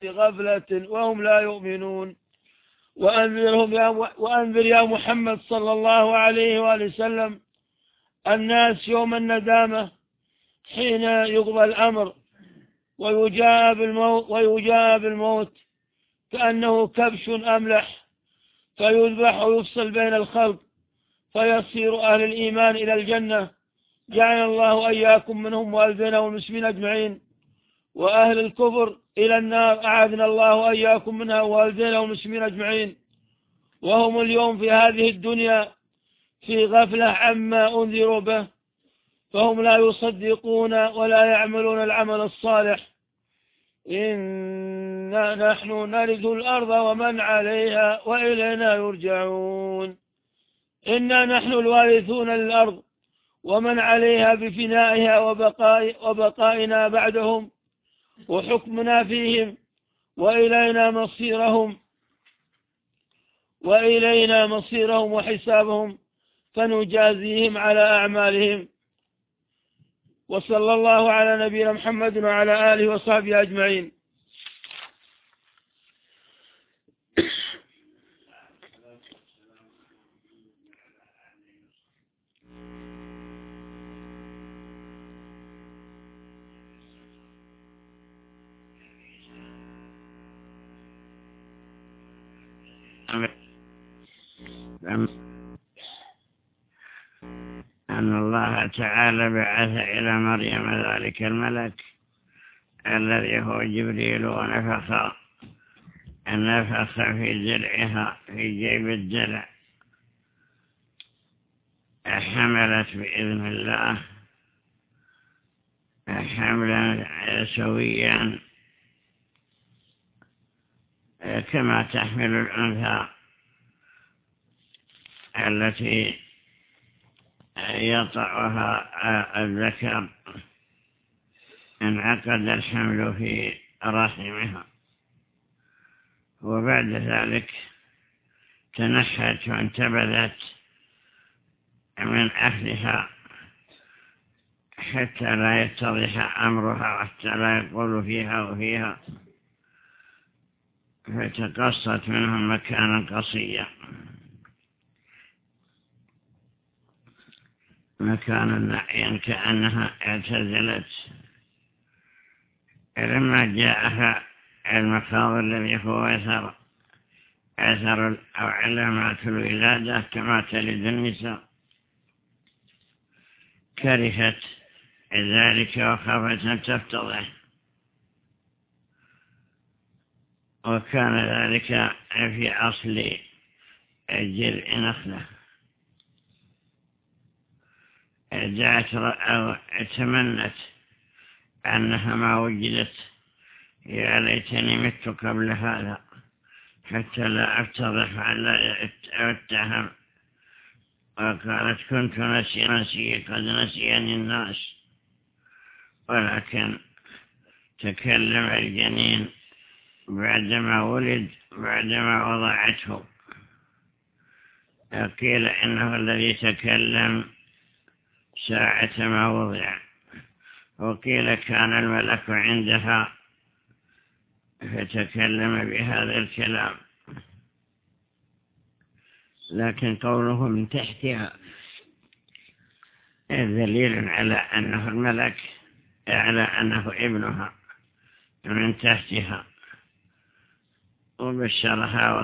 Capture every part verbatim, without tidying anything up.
غفلة وهم لا يؤمنون. وأنذرهم يا وأنذر يا محمد صلى الله عليه وآله وسلم الناس يوم الندامة حين يقضى الأمر ويجاء بالموت, ويجاء بالموت كأنه كبش أملح فيذبح ويفصل بين الخلق فيصير أهل الإيمان إلى الجنة، جعل الله أياكم منهم والدينا والمسلمين أجمعين، وأهل الكفر إلى النار، أعاذنا الله أياكم منها والدينا والمسلمين أجمعين. وهم اليوم في هذه الدنيا في غفلة عما أنذروا به، فهم لا يصدقون ولا يعملون العمل الصالح. إنا نحن نرث الأرض ومن عليها وإلينا يرجعون. إنا نحن الوارثون للأرض ومن عليها بفنائها وبقاء وبقائنا بعدهم وحكمنا فيهم وإلينا مصيرهم وإلينا مصيرهم وحسابهم فنجازيهم على أعمالهم. وصلى الله على نبينا محمد وعلى آله وصحبه أجمعين. أن الله تعالى بعث إلى مريم ذلك الملك الذي هو جبريل ونفخ نفخ في درعها في جيب الدرع، حملت بإذن الله حملا سويا كما تحمل الأنثى التي يطعها الذكر انعقد الحمل في رحمها. وبعد ذلك تنحت وانتبذت من أهلها حتى لا يتضح أمرها وحتى لا يقول فيها وفيها، فتقصت منهم مكانا قصيا، مكانا نعيا كأنها اعتزلت. لما جاءها المخاض الذي هو أثر أثر أو علامات الولادة كما تلد النساء، كرهت ذلك وخافت أن تفتضح، وكان ذلك في أصل جرء نخلة. جاءت أو تمنت أنها ما وجدت، يا ليتني مت قبل هذا حتى لا أفتضح ولا أتهم. وقالت كنت نسي نسي قد نسيني الناس. ولكن تكلم الجنين بعدما ولد بعدما وضعته، قيل إنه الذي تكلم ساعة ما وضع، وقيل كان الملك عندها فتكلم بهذا الكلام. لكن قوله من تحتها دليل على أنه الملك، على أنه ابنها من تحتها، وبشرها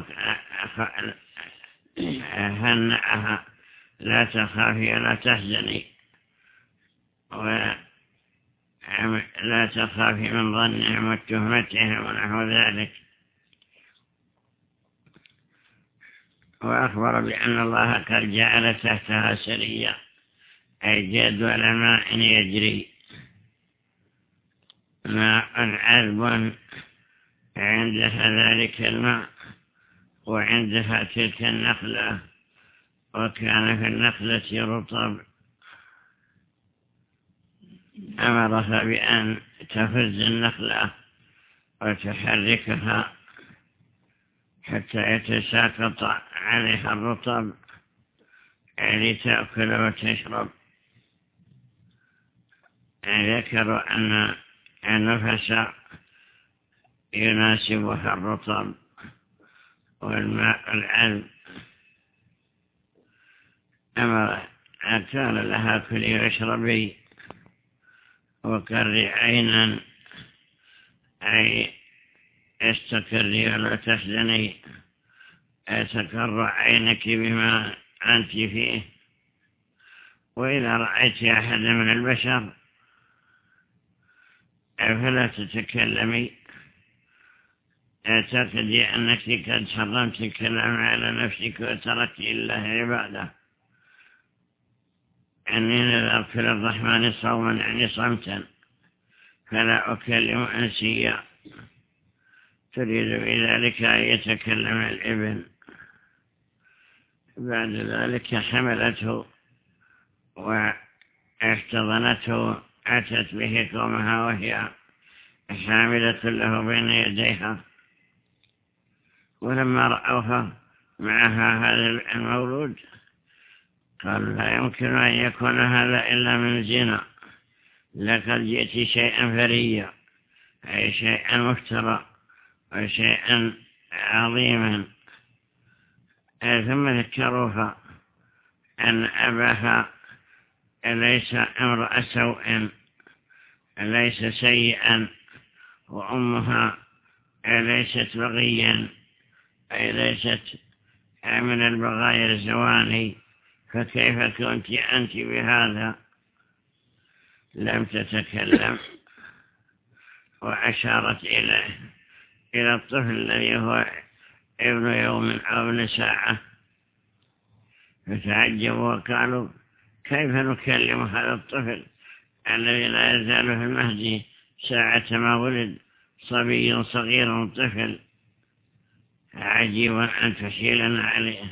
وهنأها لا تخافي ولا تحزني ولا تخافي من ظنهم وتهمتهم ونحو ذلك. وأخبر بأن الله قد جعل تحتها سريا، أي جدول ماء يجري، ماء عذب عندها ذلك الماء وعندها تلك النخلة، وكان في النخلة رطب. أمرها بأن تفز النخلة وتحركها حتى يتساقط عليها الرطب لتأكل وتشرب. ذكروا أن النفس يناسبها الرطب والماء العذب. أمر كان لها كلي واشربي وكري عينا، أي استكري ولا تحزني، تكر عينك بما أنت فيه. وإذا رأيت أحد من البشر فلا تتكلمي، اعتقدي أنك قد حرمت الكلام على نفسك وتركت الله عباده. أني نذرت للرحمن صوما، يعني صمتا، فلا أكلم أنسيا. تريد بذلك أن يتكلم الابن. بعد ذلك حملته واحتضنته، أتت به قومها وهي حاملة له بين يديها. ولما رأوها معها هذا المولود قالوا لا يمكن أن يكون هذا إلا من زنا، لقد جئت شيئا فريا، أي شيئا مفترى وشيئا عظيما. ثم ذكروها أن أباها ليس امرأ سوء، ليس سيئا، وأمها ليست بغيا، أي ليست من البغايا الزواني، فكيف كنت أنت بهذا؟ لم تتكلم. وأشارت إليه إلى الطفل الذي هو ابن يوم أو ابن ساعة، فتعجبوا وقالوا كيف نكلم هذا الطفل الذي لا يزال في المهدي ساعة ما ولد، صبي صغير طفل، عجيبا أن تحيلنا عليه.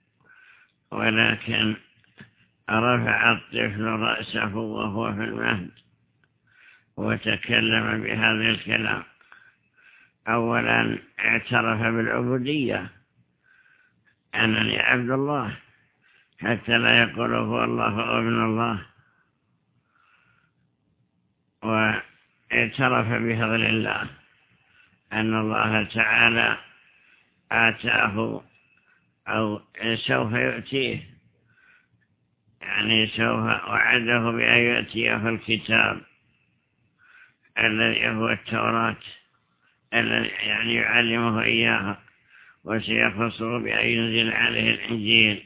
ولكن رفع الطفل رأسه وهو في المهد وتكلم بهذا الكلام. أولا اعترف بالعبودية، أنني عبد الله، حتى لا يقول هو الله أو ابن الله. واعترف بفضل الله، أن الله تعالى آتاه أو سوف يؤتيه، يعني سوف وعده بأن يؤتيه الكتاب الذي هو التوراة، الذي يعني يعلمه إياها، وسيخصه بأن ينزل عليه الإنجيل،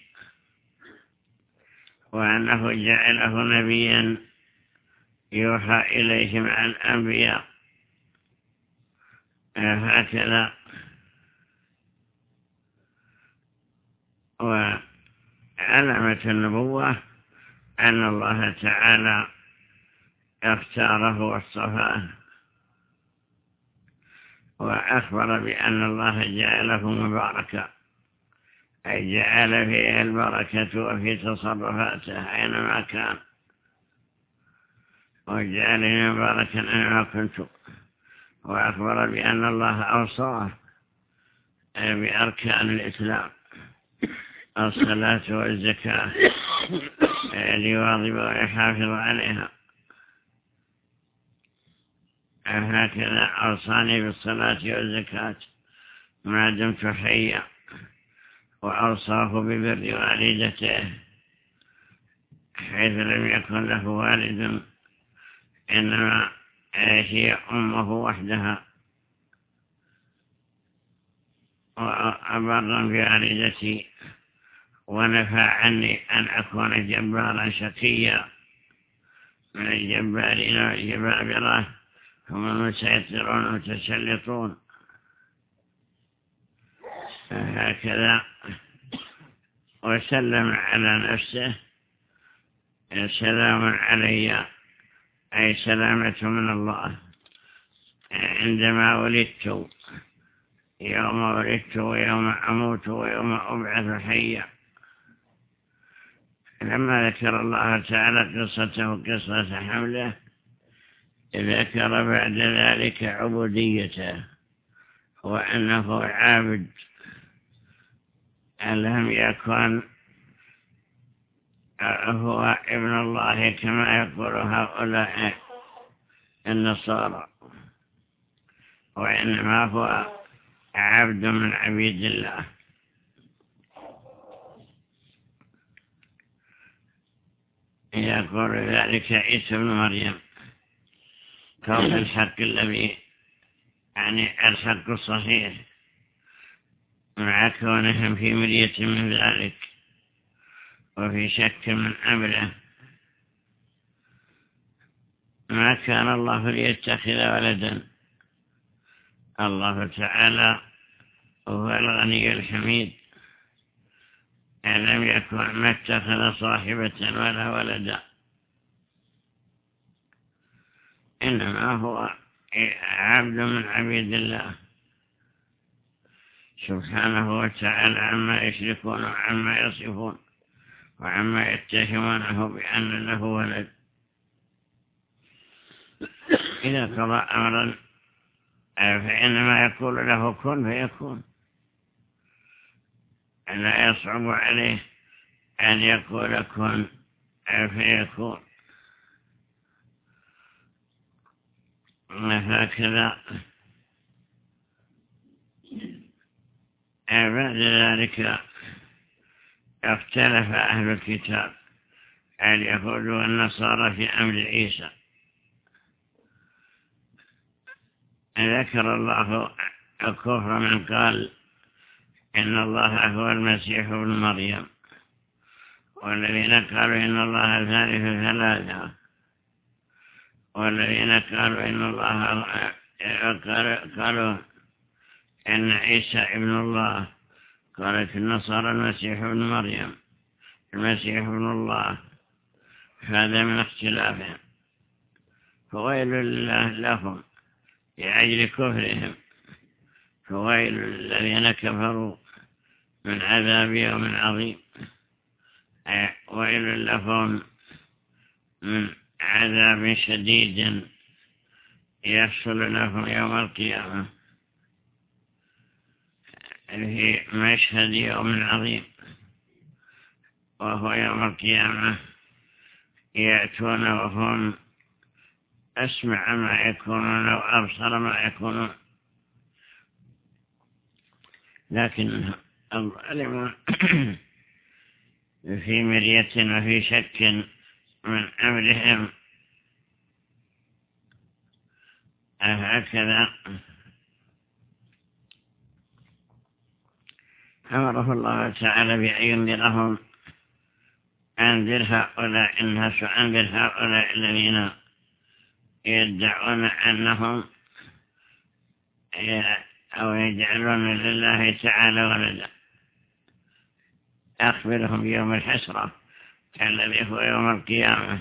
وأنه جعله نبيا يوحى إليه مع الأنبياء. هكذا. وعلامة النبوة أن الله تعالى اختاره واصطفاه، وأخبر بأن الله جعله مباركا، أي جعل فيه البركة وفي تصرفاته أينما كان، وجعلني مباركا أينما كنت. وأخبر بأن الله أوصاه بأركان الإسلام، الصلاة والزكاة، ليواظب ويحافظ عليها. هكذا أوصاني بالصلاة والزكاة ما دمت حيا، وأوصاه ببر والدته حيث لم يكن له والد، إنما هي أمه وحدها. وأبرا بوالدتي، ونفى عني أن أكون جبارا شقيا من الجبارين والجبابرة هم المسيطرون والمتسلطون. هكذا. وسلم على نفسه سلام علي، أي سلامة من الله، عندما ولدت، يوم ولدت ويوم أموت ويوم أبعث حيا. لما ذكر الله تعالى قصته قصة حمله، ذكر بعد ذلك عبوديته، وأنه عابد، لم يكن هو ابن الله كما يقول هؤلاء النصارى، وإنما هو عبد من عبيد الله. يقول ذلك عيسى بن مريم قول الحق الذي يعني الحق الصحيح مع كونهم في مرية من ذلك وفي شك من أمره. ما كان الله ليتخذ ولدا، الله تعالى هو الغني الحميد، لم يكن ما اتخذ صاحبة ولا ولدا، إنما هو عبد من عبيد الله سبحانه وتعالى عما يشركون وعما يصفون وعما يتهمونه بأن له ولد. إذا قضى أمرا فإنما يقول له كن فيكون، لا يصعب عليه أن يقول كن فيكون. هكذا بعد ذلك اختلف أهل الكتاب اليهود والنصارى في أمر عيسى. ذكر الله الكفر من قال إن الله هو المسيح ابن مريم، والذين قالوا إن الله ثالث ثلاثة، والذين قالوا إن الله قالوا إن عيسى ابن الله. قالت النصارى المسيح ابن مريم، المسيح ابن الله. هذا من اختلافهم، فويل لله لهم لأجل كفرهم، فويل للذين كفروا من عذاب يوم عظيم، ويل لهم من عذاب شديد يحصل لهم يوم القيامة في مشهد يوم عظيم، وهو يوم القيامة يأتون وهم أسمع ما يكونون وأبصر ما يكونون، لكن الظالمون في مرية وفي شك من أمرهم. هكذا أمره الله تعالى بأن ينذرهم، أنذر هؤلاء الناس، أنذر هؤلاء الذين يدعون أنهم أو يجعلون لله تعالى ولدا. أخبرهم يوم الحسرة الذي هو يوم القيامة،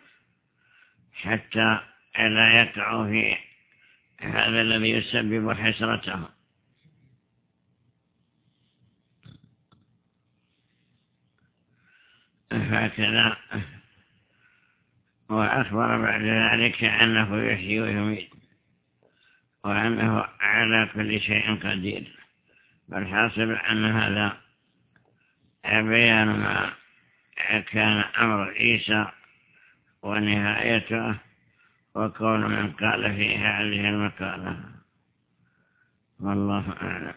حتى لا يقعوا في هذا الذي يسبب حسرتهم. هكذا وأخبر بعد ذلك أنه يحيي ويميت وأنه على كل شيء قدير. فالحاصل أن هذا بيان ما كان أمر عيسى ونهايته، وكون من قال في هذه المقالة. والله أعلم.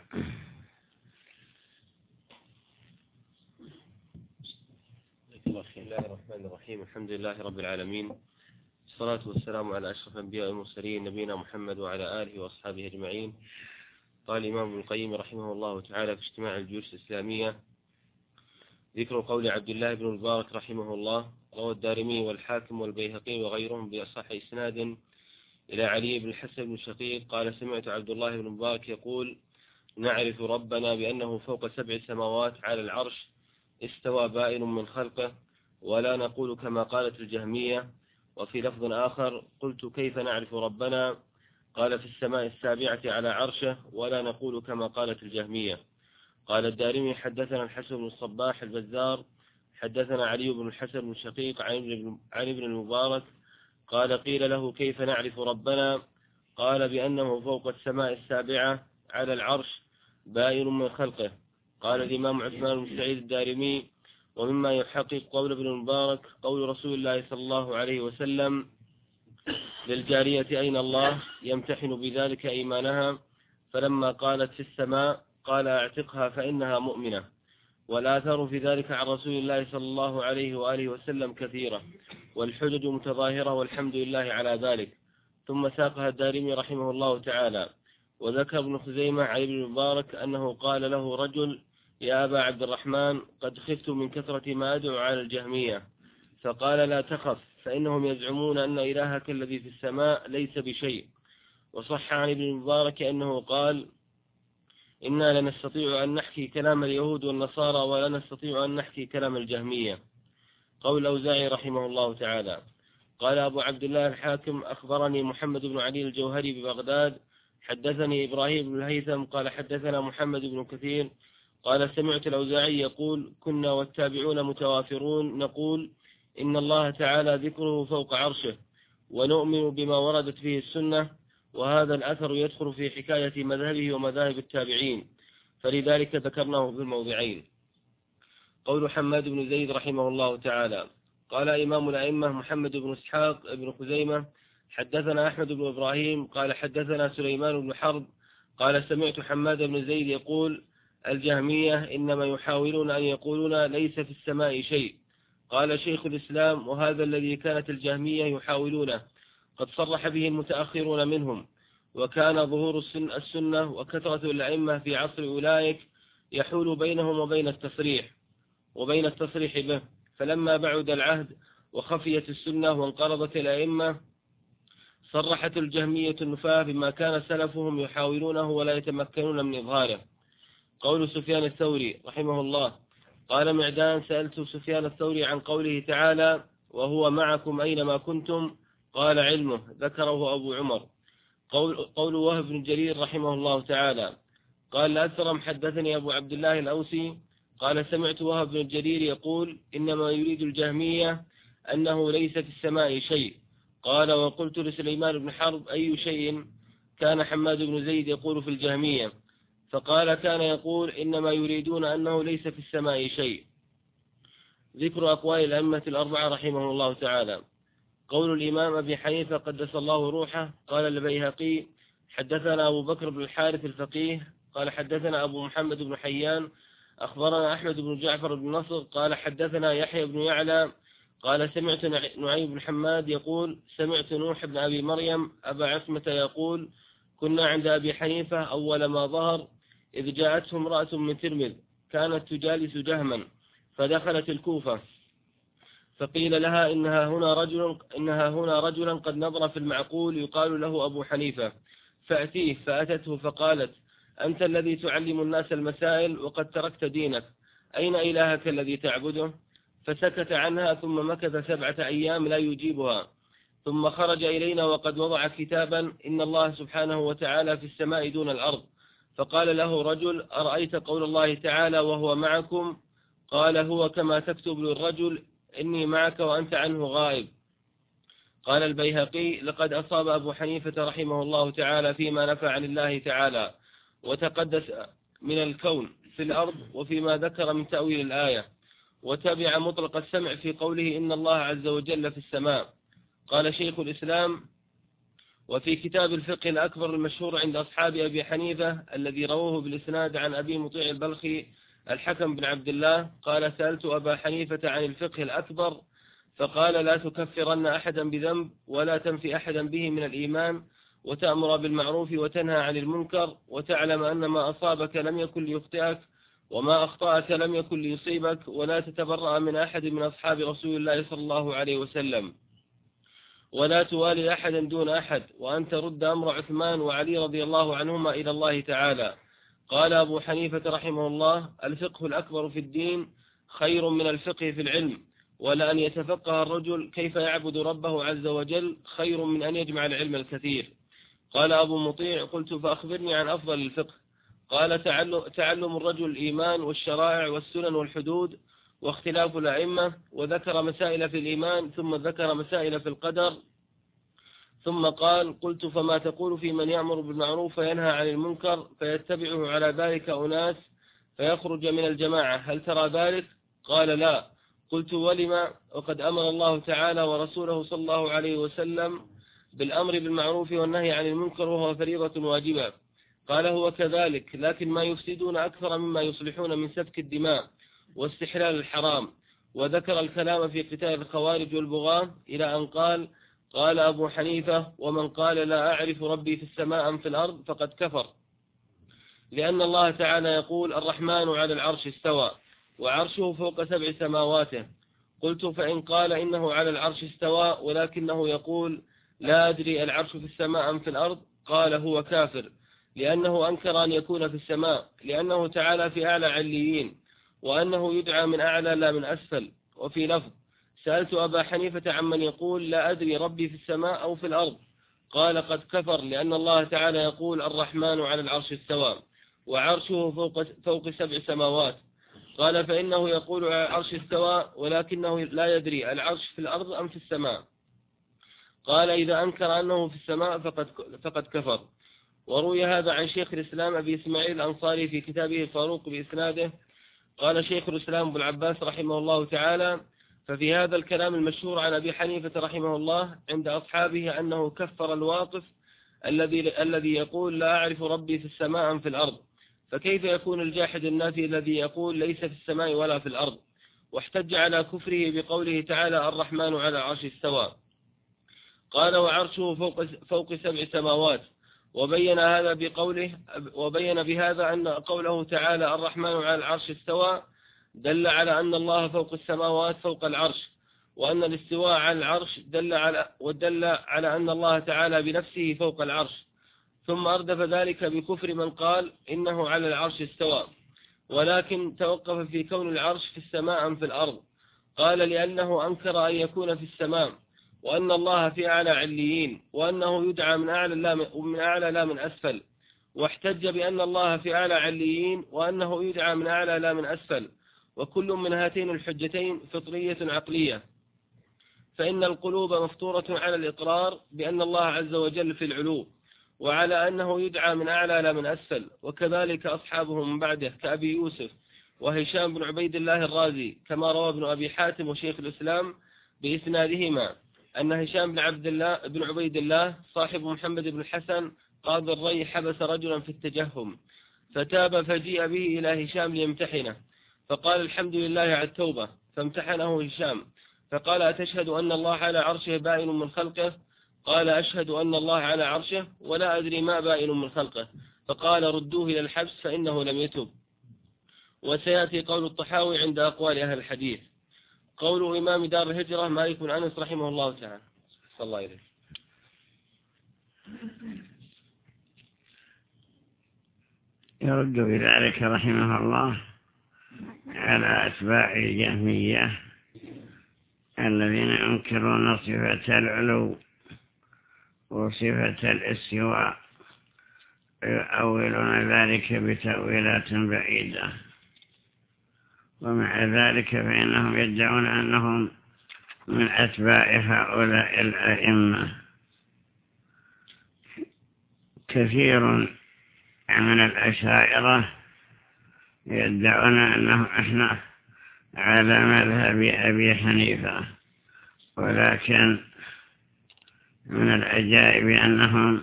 بسم الله الرحمن الرحيم. الحمد لله رب العالمين، الصلاة والسلام على أشرف الأنبياء والمرسلين نبينا محمد وعلى آله وأصحابه أجمعين. قال الإمام ابن القيم رحمه الله تعالى في اجتماع الجيوش الإسلامية: ذكر قول عبد الله بن المبارك رحمه الله: روى الدارمي والحاكم والبيهقي وغيرهم بأصح إسناد إلى علي بن الحسن بن شقيق قال: سمعت عبد الله بن المبارك يقول: نعرف ربنا بأنه فوق سبع سماوات على العرش استوى بائن من خلقه، ولا نقول كما قالت الجهمية. وفي لفظ آخر: قلت كيف نعرف ربنا؟ قال: في السماء السابعة على عرشه، ولا نقول كما قالت الجهمية. قال الدارمي: حدثنا الحسن بن الصباح البزار حدثنا علي بن الحسن بن شقيق عن ابن المبارك قال: قيل له: كيف نعرف ربنا؟ قال: بأنه فوق السماء السابعة على العرش بائن من خلقه. قال الإمام عثمان بن سعيد الدارمي: ومما يحقق قول ابن المبارك قول رسول الله صلى الله عليه وسلم: للجارية أين الله يمتحن بذلك إيمانها، فلما قالت في السماء قال اعتقها فإنها مؤمنة. والآثار في ذلك عن رسول الله صلى الله عليه وآله وسلم كثيرة، والحجج متظاهرة، والحمد لله على ذلك. ثم ساقها الدارمي رحمه الله تعالى. وذكر ابن خزيمة عن ابن المبارك أنه قال له رجل: يا أبا عبد الرحمن، قد خفت من كثرة ما أدعو على الجهمية. فقال: لا تخف، فإنهم يزعمون أن إلهك الذي في السماء ليس بشيء. وصح عن ابن المبارك أنه قال: إنا لنستطيع أن نحكي كلام اليهود والنصارى ولا نستطيع أن نحكي كلام الجهمية. قول الأوزاعي رحمه الله تعالى. قال أبو عبد الله الحاكم: أخبرني محمد بن علي الجوهري ببغداد، حدثني إبراهيم بن الهيثم قال حدثنا محمد بن كثير قال سمعت الأوزاعي يقول: كنا والتابعون متوافرون نقول إن الله تعالى ذكره فوق عرشه، ونؤمن بما وردت فيه السنة، وهذا الأثر يدخل في حكاية مذهبه ومذاهب التابعين، فلذلك ذكرناه في الموضعين. قول حماد بن زيد رحمه الله تعالى. قال إمام الأئمة محمد بن إسحاق بن خزيمة: حدثنا أحمد بن إبراهيم قال حدثنا سليمان بن حرب قال سمعت حماد بن زيد يقول: الجهمية إنما يحاولون أن يقولون ليس في السماء شيء. قال شيخ الإسلام: وهذا الذي كانت الجهمية يحاولونه قد صرح به المتأخرون منهم، وكان ظهور السنة وكثرة الأئمة في عصر أولئك يحول بينهم وبين التصريح وبين التصريح به، فلما بعد العهد وخفيت السنة وانقرضت الأئمة صرحت الجهمية النفاة بما كان سلفهم يحاولونه ولا يتمكنون من إظهاره. قول سفيان الثوري رحمه الله. قال معدان: سألت سفيان الثوري عن قوله تعالى: وهو معكم أينما كنتم، قال: علمه. ذكره أبو عمر. قول, قول وهب بن جرير رحمه الله تعالى. قال الأثرم: حدثني أبو عبد الله الأوسي قال سمعت وهب بن جرير يقول: إنما يريد الجهمية أنه ليس في السماء شيء. قال: وقلت لسليمان بن حرب: أي شيء كان حماد بن زيد يقول في الجهمية؟ فقال: كان يقول إنما يريدون أنه ليس في السماء شيء. ذكر أقوال الأئمة الأربعة رحمه الله تعالى. قول الإمام أبي حنيفة قدس الله روحه. قال البيهقي: حدثنا أبو بكر بن الحارث الفقيه قال حدثنا أبو محمد بن حيان أخبرنا أحمد بن جعفر بن نصر قال حدثنا يحيى بن يعلى قال سمعت نعيم بن حماد يقول: سمعت نوح بن أبي مريم أبا عصمة يقول: كنا عند أبي حنيفة أول ما ظهر، إذ جاءته امرأة من ترمذ كانت تجالس جهما، فدخلت الكوفة، فقيل لها: إنها هنا رجل إنها هنا رجلا قد نظر في المعقول يقال له أبو حنيفة، فأتيه. فأتته فقالت: أنت الذي تعلم الناس المسائل وقد تركت دينك، أين إلهك الذي تعبده؟ فسكت عنها، ثم مكث سبعة أيام لا يجيبها، ثم خرج إلينا وقد وضع كتابا: إن الله سبحانه وتعالى في السماء دون الأرض. فقال له رجل: أرأيت قول الله تعالى: وهو معكم؟ قال: هو كما تكتب للرجل: إني معك وأنت عنه غائب. قال البيهقي: لقد أصاب أبو حنيفة رحمه الله تعالى فيما نفى عن الله تعالى وتقدس من الكون في الأرض، وفيما ذكر من تأويل الآية، وتبع مطلق السمع في قوله: إن الله عز وجل في السماء. قال شيخ الإسلام: وفي كتاب الفقه الأكبر المشهور عند أصحاب أبي حنيفة الذي رواه بالإسناد عن أبي مطيع البلخي الحكم بن عبد الله قال: سألت أبا حنيفة عن الفقه الأكبر فقال: لا تكفرن أحدا بذنب، ولا تنفي أحدا به من الإيمان، وتأمر بالمعروف وتنهى عن المنكر، وتعلم أن ما أصابك لم يكن ليخطئك، وما أخطأك لم يكن ليصيبك، ولا تتبرأ من أحد من أصحاب رسول الله صلى الله عليه وسلم، ولا توالي أحدا دون أحد، وأن ترد أمر عثمان وعلي رضي الله عنهما إلى الله تعالى. قال أبو حنيفة رحمه الله: الفقه الأكبر في الدين خير من الفقه في العلم، ولأن يتفقه الرجل كيف يعبد ربه عز وجل خير من أن يجمع العلم الكثير. قال أبو مطيع: قلت: فأخبرني عن أفضل الفقه. قال: تعلم الرجل الإيمان والشرائع والسنن والحدود واختلاف الأئمة، وذكر مسائل في الإيمان، ثم ذكر مسائل في القدر، ثم قال: قلت: فما تقول في من يأمر بالمعروف وينهى عن المنكر فيتبعه على ذلك أناس فيخرج من الجماعة، هل ترى ذلك؟ قال: لا. قلت: ولما؟ وقد أمر الله تعالى ورسوله صلى الله عليه وسلم بالأمر بالمعروف والنهي عن المنكر وهو فريضة واجبة. قال هو كذلك، لكن ما يفسدون أكثر مما يصلحون من سفك الدماء واستحلال الحرام. وذكر الكلام في قتال الخوارج والبغاة إلى أن قال: قال أبو حنيفة: ومن قال لا أعرف ربي في السماء أم في الأرض فقد كفر، لأن الله تعالى يقول: الرحمن على العرش استوى وعرشه فوق سبع سماواته. قلت: فإن قال إنه على العرش استوى ولكنه يقول لا أدري العرش في السماء أم في الأرض، قال هو كافر، لأنه أنكر أن يكون في السماء، لأنه تعالى في أعلى عليين، وأنه يدعى من أعلى لا من أسفل. وفي لفظ: سألت أبا حنيفة عمن يقول لا أدري ربي في السماء أو في الأرض، قال قد كفر، لأن الله تعالى يقول: الرحمن على العرش استوى وعرشه فوق, فوق سبع سماوات. قال: فإنه يقول على العرش استوى ولكنه لا يدري العرش في الأرض أم في السماء. قال: إذا أنكر أنه في السماء فقد, فقد كفر. وروي هذا عن شيخ الإسلام أبي إسماعيل الأنصاري في كتابه الفاروق بإسناده. قال شيخ الإسلام أبو العباس رحمه الله تعالى: ففي هذا الكلام المشهور عن أبي حنيفة رحمه الله عند أصحابه أنه كفر الواقف الذي الذي يقول لا أعرف ربي في السماء أم في الأرض، فكيف يكون الجاحد النافي الذي يقول ليس في السماء ولا في الأرض؟ واحتج على كفره بقوله تعالى: الرحمن على العرش استوى. قال: وعرشه فوق, فوق سبع سماوات. وبين هذا بقوله وبين بهذا أن قوله تعالى: الرحمن على العرش استوى دل على أن الله فوق السماوات فوق العرش، وأن الاستواء على العرش دل على ودل على أن الله تعالى بنفسه فوق العرش. ثم أردف ذلك بكفر من قال إنه على العرش استوى، ولكن توقف في كون العرش في السماء أم في الأرض. قال: لأنه أنكر أن يكون في السماء، وأن الله في أعلى عليين، وأنه يدعى من أعلى لا من أعلى لا من أسفل. واحتج بأن الله في أعلى عليين وأنه يدعى من أعلى لا من أسفل، وكل من هاتين الحجتين فطرية عقلية، فإن القلوب مفطورة على الإقرار بأن الله عز وجل في العلو، وعلى أنه يدعى من أعلى لا من أسفل. وكذلك أصحابه من بعده كأبي يوسف وهشام بن عبيد الله الرازي، كما روى ابن أبي حاتم وشيخ الإسلام بإسنادهما أن هشام بن عبد الله بن عبيد الله صاحب محمد بن الحسن قاضي الري حبس رجلا في التجهم، فتاب فجيء به إلى هشام ليمتحنه، فقال: الحمد لله على التوبة. فامتحنه هشام فقال: أتشهد أن الله على عرشه بائن من خلقه؟ قال: أشهد أن الله على عرشه ولا أدري ما بائن من خلقه. فقال: ردوه إلى الحبس فإنه لم يتب. وسيأتي قول الطحاوي عند أقوال أهل الحديث. قول إمام دار الهجرة مالك بن أنس رحمه الله تعالى. صلى الله عليه. يرد بذلك رحمه الله على أتباع الجهمية الذين ينكرون صفة العلو وصفة الاستواء، يؤولون ذلك بتأويلات بعيدة. ومع ذلك فإنهم يدعون أنهم من أتباع هؤلاء الأئمة. كثير من الأشاعرة يدعون أنهم إحنا على مذهب أبي حنيفة، ولكن من العجائب أنهم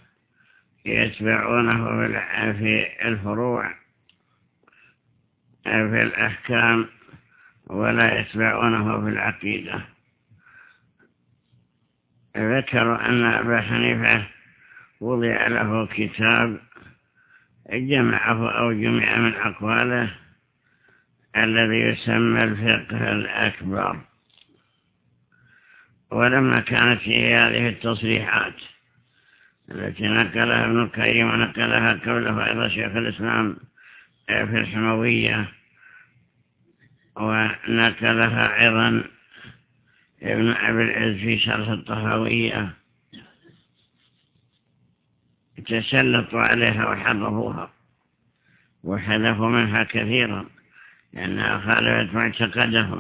يتبعونه في الفروع في الأحكام ولا يتبعونه في العقيدة. ذكروا أن أبا حنيفة وضع له كتاب جمعه أو جمع من أقواله الذي يسمى الفقه الأكبر. ولما كانت فيه هذه التصريحات التي نقلها ابن القيم ونقلها قوله أيضا شيخ الإسلام في الحموية، ونقلها أيضا ابن أبي العز في شرح الطهوية، تسلطوا عليها وحرفوها وحذفوا منها كثيرا لأنها خالفت معتقدهم،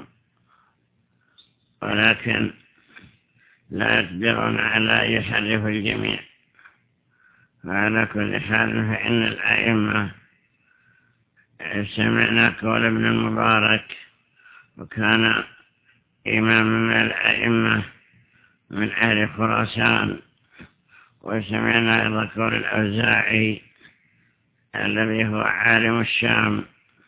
ولكن لا يقدرون على أن يحرفوا الجميع. وعلى كل حال فإن الأئمة سمعنا قول ابن المبارك، وكان إمام من الأئمة من أهل خراسان وسمعنا أيضا قول الأوزاعي الذي هو عالم الشام،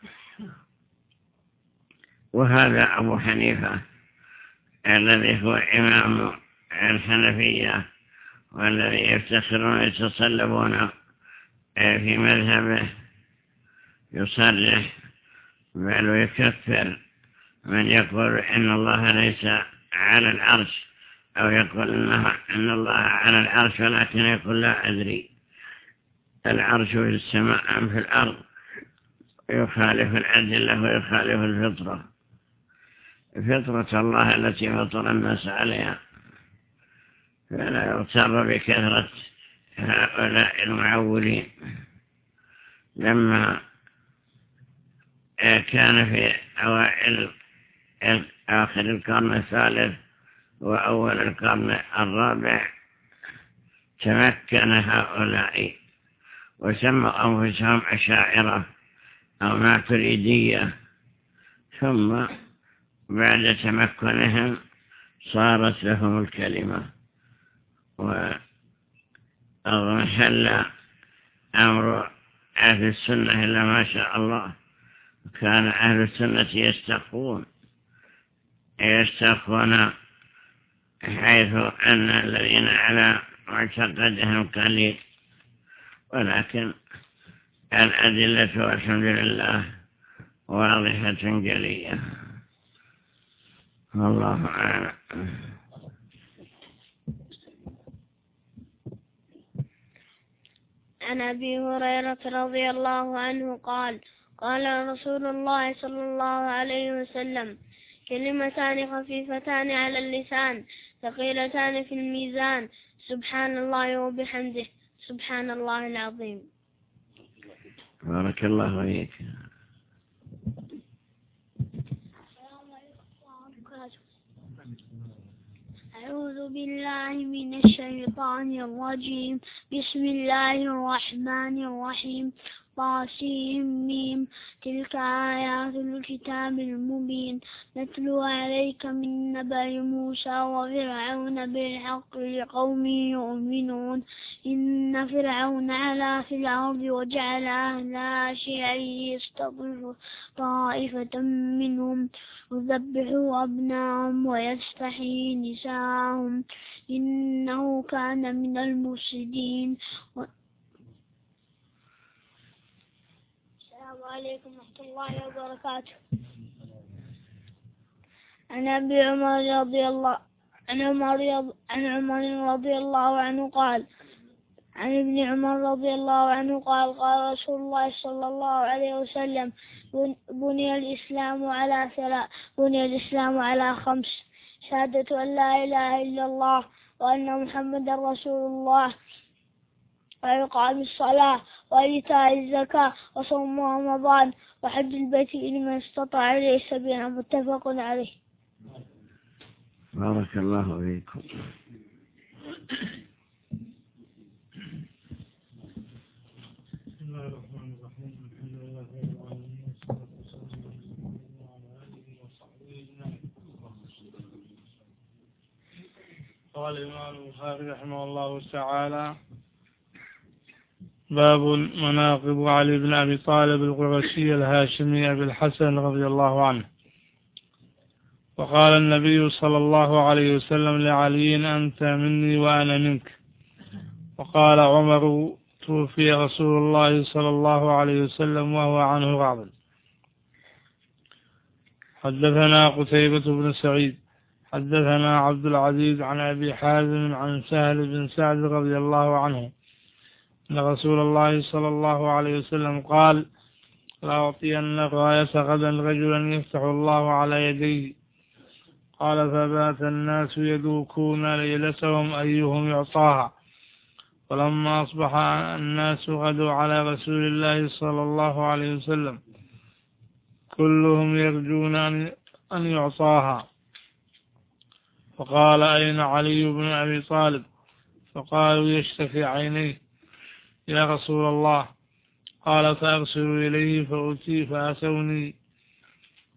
وهذا أبو حنيفة الذي هو إمام الحنفية والذي يفتخرون يتصلبون في مذهبه، يصرح بل ويكفر من يقول إن الله ليس على العرش، أو يقول إنه إن الله على العرش ولكن يقول لا أدري، العرش في السماء أم في الأرض، يخالف الأدلة ويخالف الفطرة، فطرة الله التي فطر الناس عليها. فلا يغتر بكثرة هؤلاء المعولين. لما كان في أوائل آخر القرن الثالث وأول القرن الرابع تمكن هؤلاء وسموا أنفسهم أشاعرة أو ماتريدية، ثم بعد تمكنهم صارت لهم الكلمة وانحل أمر أهل السنة إلا ما شاء الله. كان أهل السنة يستخفون يستخفون حيث أن الذين على معتقدهم قليل، ولكن الأدلة والحمد لله واضحة جلية. والله أعلم. عن أبي هريرة رضي الله عنه قال قال رسول الله صلى الله عليه وسلم: كلمتان خفيفتان على اللسان ثقيلتان في الميزان، سبحان الله وبحمده، سبحان الله العظيم. بارك الله فيك. أعوذ بالله من الشيطان الرجيم. بسم الله الرحمن الرحيم. طاسيم. تلك آيات الكتاب المبين نتلو عليك من نبأ موسى وفرعون بالحق لقوم يؤمنون. إن فرعون علا في الأرض وجعل أهلها شيعا يستضعف طائفة منهم يذبح أبناءهم ويستحيي نساءهم إنه كان من المفسدين. السلام عليكم ورحمة الله وبركاته. عن أبي عمر رضي الله عن عمر عن عمر رضي الله عنه قال عن ابن عمر رضي الله عنه قال قال رسول الله صلى الله عليه وسلم: بني الإسلام على ثلاث بني الإسلام على خمس: شهادة أن لا إله إلا الله وأن محمدا رسول الله، وإقام الصلاة، وإيتاء الزكاة، وصوم رمضان، وحج البيت لمن استطاع إليه سبيلا. متفق عليه. بارك الله فيكم. بسم الله الرحمن الرحيم. الحمد لله رب العالمين، والصلاة والسلام على آله وصحبه أجمعين. قال الإمام البخاري رحمه الله تعالى: باب مناقب علي بن أبي طالب القرشي الهاشمي أبي الحسن رضي الله عنه. وقال النبي صلى الله عليه وسلم لعلي: أنت مني وأنا منك. وقال عمر: توفي رسول الله صلى الله عليه وسلم وهو عنه راض. حدثنا قتيبة بن سعيد حدثنا عبد العزيز عن أبي حازم عن سهل بن سعد رضي الله عنه أن رسول الله صلى الله عليه وسلم قال: لأعطين الراية غدا رجلا يفتح الله على يديه. قال: فبات الناس يدوكون ليلتهم أيهم يعطاها. ولما أصبح الناس غدوا على رسول الله صلى الله عليه وسلم كلهم يرجون أن يعطاها. فقال: أين علي بن أبي طالب؟ فقالوا: يشتكي عينيه يا رسول الله. قال: فأرسلوا إليه فأتي فأتوني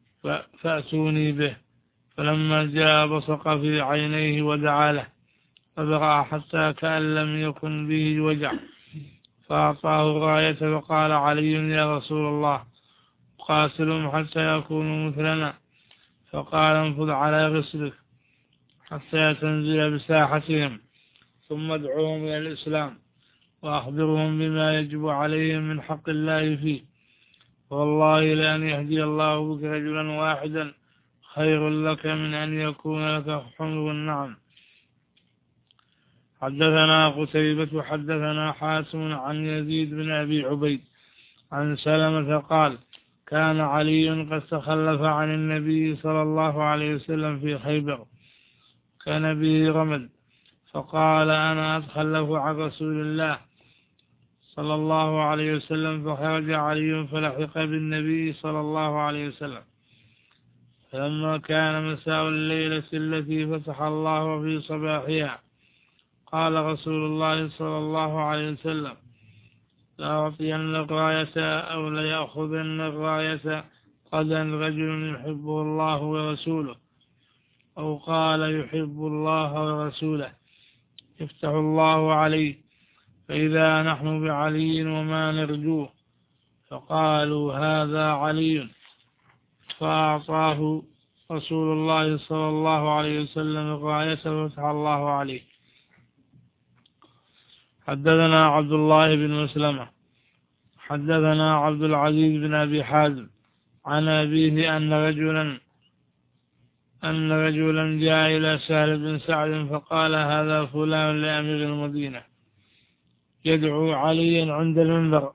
فأتوني به. فلما جاء بصق في عينيه ودعا له فبرأ حتى كأن لم يكن به وجع، فأعطاه الراية وقال علي يا رسول الله قاتلهم حتى يكونوا مثلنا، فقال انفض على رسلك حتى تنزل بساحتهم، ثم ادعوهم إلى الإسلام وأخبرهم بما يجب عليهم من حق الله فيه، والله لأن يهدي الله بك رجلا واحدا خير لك من أن يكون لك حمر النعم. حدثنا قتيبة حدثنا حاتم عن يزيد بن أبي عبيد عن سلمة قال كان علي قد تخلف عن النبي صلى الله عليه وسلم في خيبر، كان به رمد، فقال أنا أتخلف عن رسول الله صلى الله عليه وسلم، فخرج علي فلحق بالنبي صلى الله عليه وسلم. فلما كان مساء الليلة التي فتح الله في صباحها قال رسول الله صلى الله عليه وسلم لأعطين الراية أو ليأخذن الراية غدا رجل يحبه الله ورسوله، أو قال يحب الله ورسوله، يفتح الله عليه، فإذا نحن بعلي وما نرجوه، فقالوا هذا علي، فأعطاه رسول الله صلى الله عليه وسلم الراية وفتح الله عليه. حدثنا عبد الله بن مسلمة حدثنا عبد العزيز بن أبي حازم عن أبيه أن رجلا أن رجلا جاء إلى سهل بن سعد فقال هذا فلان لأمير المدينة يدعو عليا عند المنبر.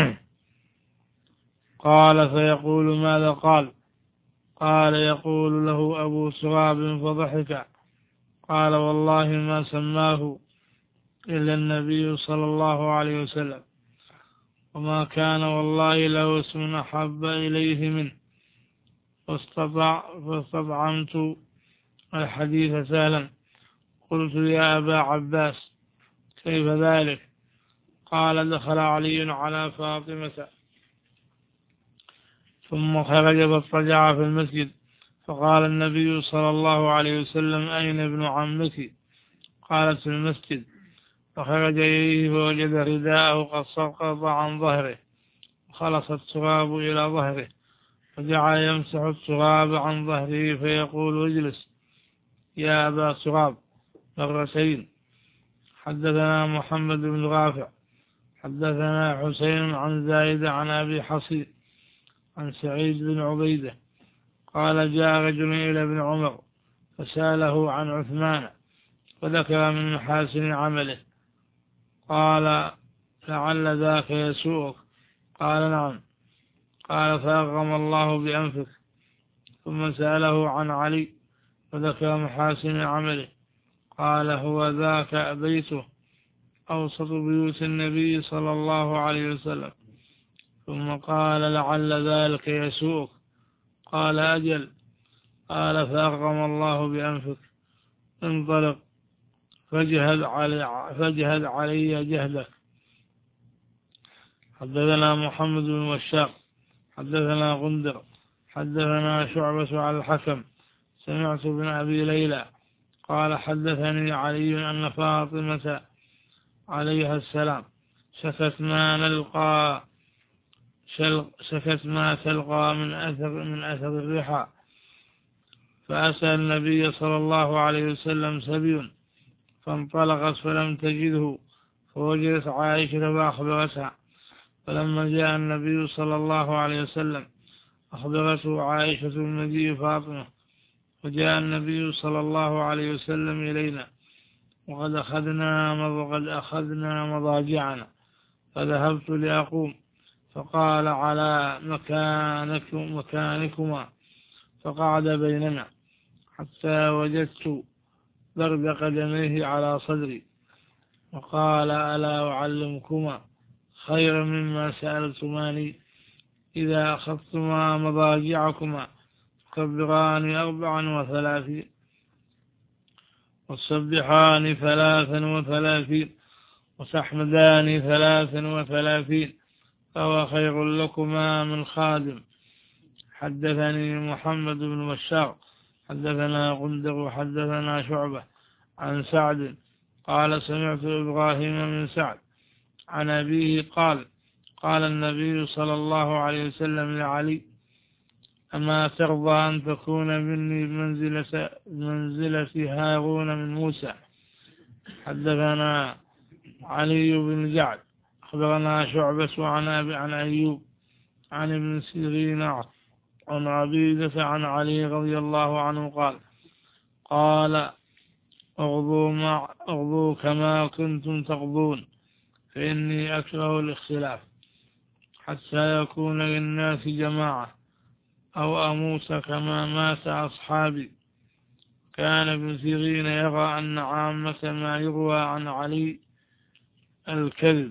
قال فيقول ماذا قال؟ قال يقول له أبو تراب فضحك. قال والله ما سماه إلا النبي صلى الله عليه وسلم، وما كان والله له اسم أحب إليه منه، فاستطعمت الحديث سهلا. قلت يا أبا عباس كيف ذلك؟ قال دخل علي على فاطمة ثم خرج فاضطجع في المسجد، فقال النبي صلى الله عليه وسلم أين ابن عمك؟ قالت في المسجد، فخرج إليه فوجد رداءه قد سقط عن ظهره وخلص التراب إلى ظهره، فجعل يمسح التراب عن ظهره فيقول اجلس يا أبا تراب مرتين. حدثنا محمد بن رافع حدثنا حسين عن زايد عن أبي حصير عن سعيد بن عبيدة قال جاء رجل إلى ابن عمر فسأله عن عثمان فذكر من محاسن عمله، قال لعل ذاك يسوءك؟ قال نعم. قال فأغرم الله بأنفك. ثم سأله عن علي فذكر محاسن عمله، قال هو ذاك بيته أوسط بيوت النبي صلى الله عليه وسلم. ثم قال لعل ذلك يسوءك؟ قال أجل. قال فأغرم الله بأنفك، انطلق فاجهد علي, فاجهد علي جهدك. حدثنا محمد بن وشاق حدثنا غندر حدثنا شعبة على الحكم سمعت بن أبي ليلى قال حدثني علي أن فاطمة عليها السلام شكت ما نلقى شكت ما تلقى من أثر من أثر الرحى، فأتى النبي صلى الله عليه وسلم سبي فانطلقت فلم تجده، فوجدت عائشة فأخبرتها، فلما جاء النبي صلى الله عليه وسلم أخبرته عائشة بمجيء فاطمة، وجاء النبي صلى الله عليه وسلم إلينا وقد أخذنا وقد أخذنا مضاجعنا، فذهبت لأقوم فقال على مكانكم مكانكما، فقعد بيننا حتى وجدت برد قدميه على صدري، وقال ألا أعلمكما خيرا مما سألتماني؟ إذا أخذتما مضاجعكما تكبران أربعا وثلاثين وتصبحان ثلاثا وثلاثين وتحمدان ثلاثا وثلاثين فهو خير لكما من خادم. حدثني محمد بن بشار حدثنا غندر حدثنا شعبة عن سعد قال سمعت إبراهيم بن سعد عن أبيه قال قال النبي صلى الله عليه وسلم لعلي أما ترضى أن تكون مني بمنزلة, منزلة هارون من موسى. حدثنا علي بن جعد أخبرنا شعبة عن أبي عن أيوب عن ابن سيرين عن عبيدة عن علي رضي الله عنه قال قال اغضوا, مع اغضوا كما كنتم تغضون فإني أكره الاختلاف حتى يكون للناس جماعة أو أموت كما مات أصحابي. كان ابن سيرين يرى أن عامة ما يروى عن علي الكذب.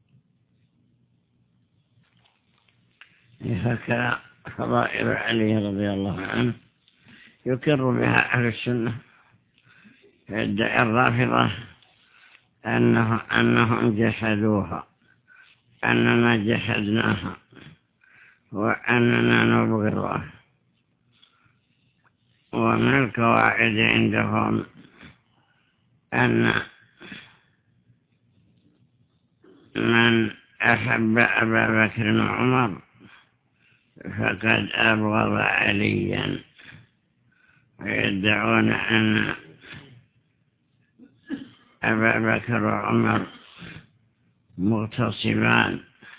هكذا فضائل علي رضي الله عنه يكر بها أهل السنة. يدعي الرافضة أنه أنهم جحدوها، أننا جحدناها، وأننا نبغضها. ومن القواعد عندهم أن من أحب أبا بكر وعمر فقد أبغض عليا، ويدعون أن أبا بكر وعمر مغتصبان،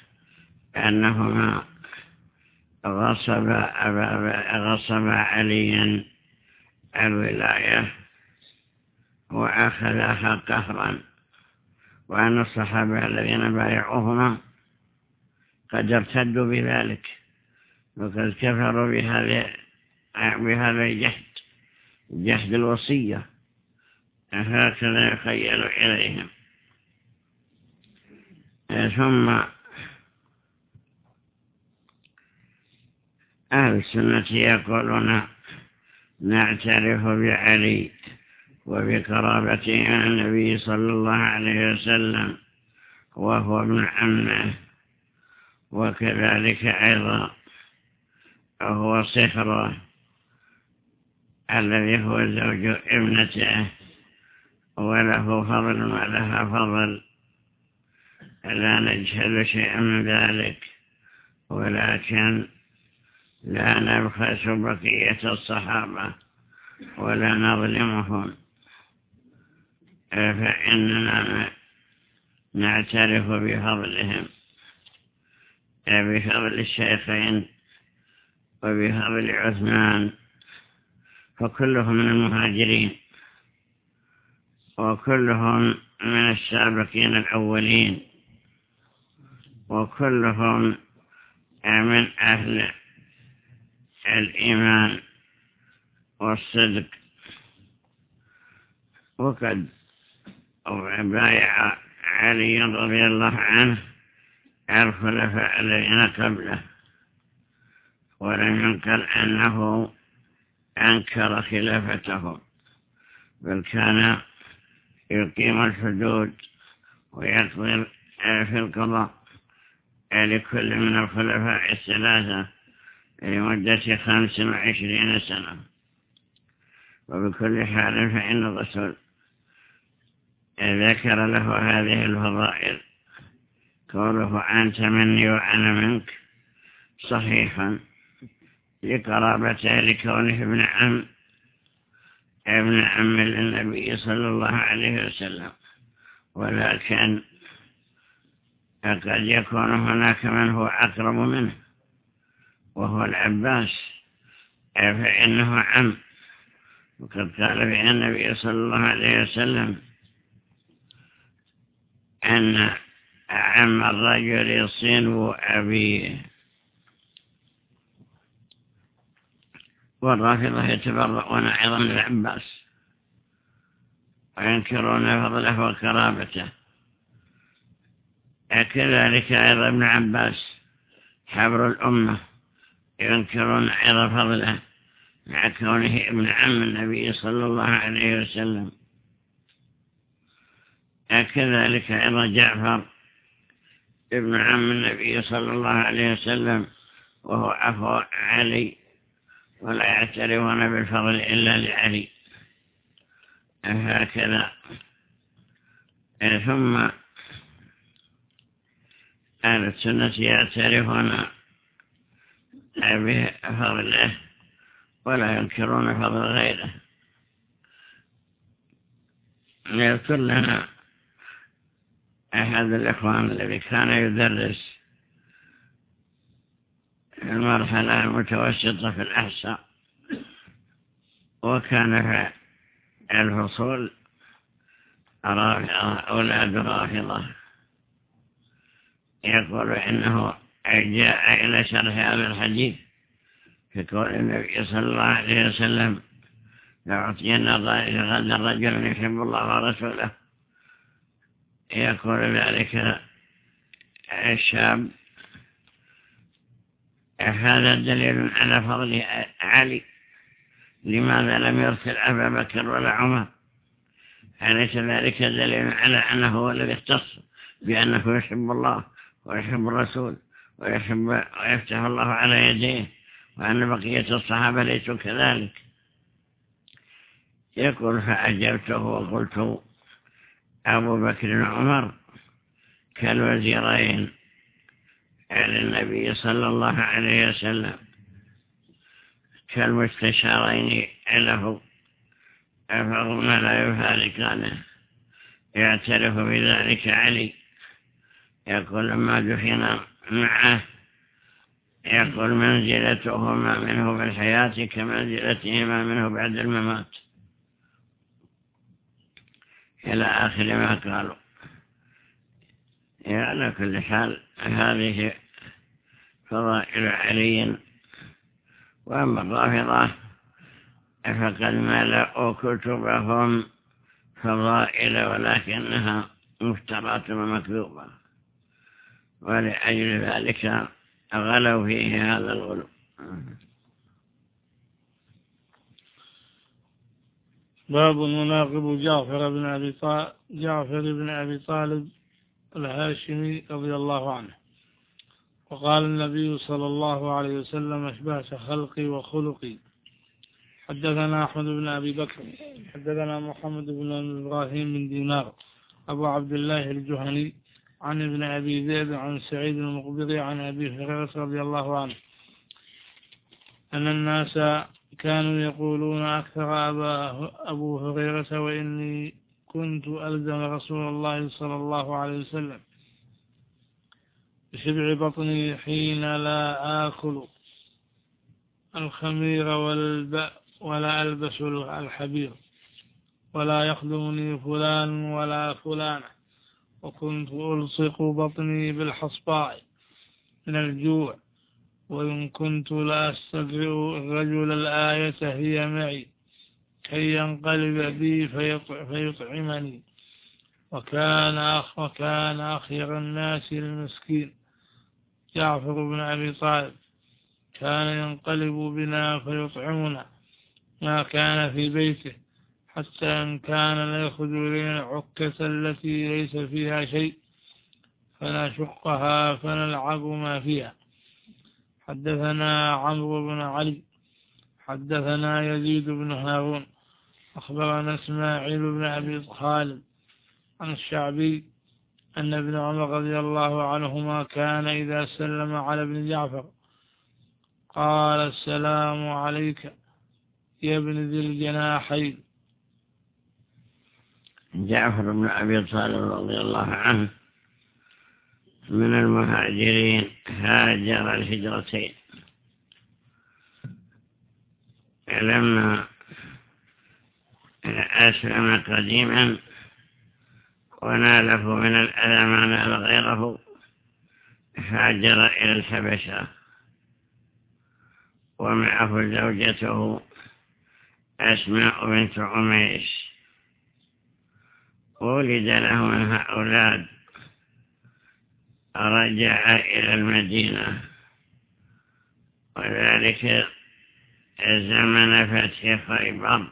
أنهما غصب غصب عليا الولاية وأخذها قهرا، وأن الصحابة الذين بايعوهما قد ارتدوا بذلك وقد كفروا بهذا بهذا الجهد، جهد الوصية. هكذا يخيل إليهم. ثم أهل السنة يقولون نعترف بعلي وبقرابته من النبي صلى الله عليه وسلم وهو ابن عمه، وكذلك أيضا هو صهره الذي هو زوج ابنته، وله فضل ولها فضل، لا نجهل شيئا من ذلك، ولكن لا نبخس بقية الصحابة ولا نظلمهم، فإننا نعترف بفضلهم، بفضل الشيخين وبفضل عثمان، فكلهم من المهاجرين وكلهم من السابقين الأولين وكلهم من أهل الإيمان والصدق. وقد بايع علي رضي الله عنه الخلفاء الذين قبله، ولم ينكر أنه أنكر خلافته، بل كان يقيم الحدود ويقضي في القضاء لكل من الخلفاء الثلاثة لمدة خمس وعشرين سنة. وبكل حال فإن الرسول ذكر له هذه الفضائل، قوله أنت مني وأنا منك صحيحا لقرابته لكونه ابن عم ابن عم للنبي صلى الله عليه وسلم، ولكن قد يكون هناك من هو أقرب منه وهو العباس، فإنه عم. وقد قال بأن النبي صلى الله عليه وسلم أن عم الرجل صنو أبيه. والرافضة يتبرؤون أيضا من العباس وينكرون فضله وكرامته. كذلك أيضا ابن عباس حبر الأمة ينكرون أيضا فضله مع كونه ابن عم النبي صلى الله عليه وسلم. كذلك أيضا جعفر ابن عم النبي صلى الله عليه وسلم وهو أخو علي، ولا يعترفون بالفضل إلا لعلي. هكذا ثم أهل السنة يعترفون بفضله ولا ينكرون فضل غيره. يذكر لنا أحد الإخوان الذي كان يدرس المرحلة المتوسطة في الأحصاء، وكان في الفصول رافضة أولاد رافضة، يقول إنه جاء إلى شرح هذا الحديث في قول النبي صلى الله عليه وسلم: لأعطين غدا رجل يحب الله ورسوله. يقول ذلك الشاب: هذا دليل على فضل علي، لماذا لم يرسل أبا بكر ولا عمر؟ أليس ذلك دليل على أنه هو الذي اختص بأنه يحب الله ويحب الرسول ويحب ويفتح الله على يديه، وأن بقية الصحابة ليسوا كذلك؟ يقول: فأجبته وقلت: أبو بكر وعمر كالوزيرين على النبي صلى الله عليه وسلم، كالمستشارين له، فهما لا يفارقانه. يعترف بذلك علي، يقول: لما دفن معه يقول: منزلتهما منه في الحياة كمنزلتهما منه بعد الممات، إلى آخر ما قالوا. على كل حال هذه فضائل علي. وأما الرافضة فقد ملأوا كتبهم فضائل، ولكنها مفترات ومكذوبة، ولأجل ذلك غلوا فيه هذا الغلو. باب مناقب جعفر بن أبي طالب جعفر بن أبي طالب الهاشمي رضي الله عنه. وقال النبي صلى الله عليه وسلم: أشبهت خلقي وخلقي. حدثنا أحمد بن أبي بكر حدثنا محمد بن إبراهيم بن دينار أبو عبد الله الجهني عن ابن أبي زيد عن سعيد المقبري عن أبي هريرة رضي الله عنه أن الناس كانوا يقولون أكثر أبا أبو هريرة: وإني كنت ألزم رسول الله صلى الله عليه وسلم بشبع بطني حين لا آكل الخمير ولا ألبس الحبير، ولا يخدمني فلان ولا فلانة، وكنت ألصق بطني بالحصباء من الجوع، وإن كنت لأستدرئ الرجل الآية هي معي كي ينقلب بي فيطعمني. وكان أخ وكان أخير الناس المسكين جعفر بن أبي طالب، كان ينقلب بنا فيطعمنا ما كان في بيته، حتى إن كان ليأخذ إلينا العكة التي ليس فيها شيء فنشقها فنلعب ما فيها. حدثنا عمرو بن علي حدثنا يزيد بن هارون أخبرنا إسماعيل بن أبي خالد عن الشعبي أن ابن عمر رضي الله عنهما كان إذا سلم على ابن جعفر قال: السلام عليك يا ابن ذي الجناحين. جعفر بن أبي طالب رضي الله عنه من المهاجرين، هاجر الهجرتين. لما أسلم قديما وناله من الأذى ما نال غيره هاجر إلى الحبشة، ومعه زوجته أسماء بنت عميس، ولد له منها أولاد. رجع إلى المدينة، وذلك زمن فتح خيبر،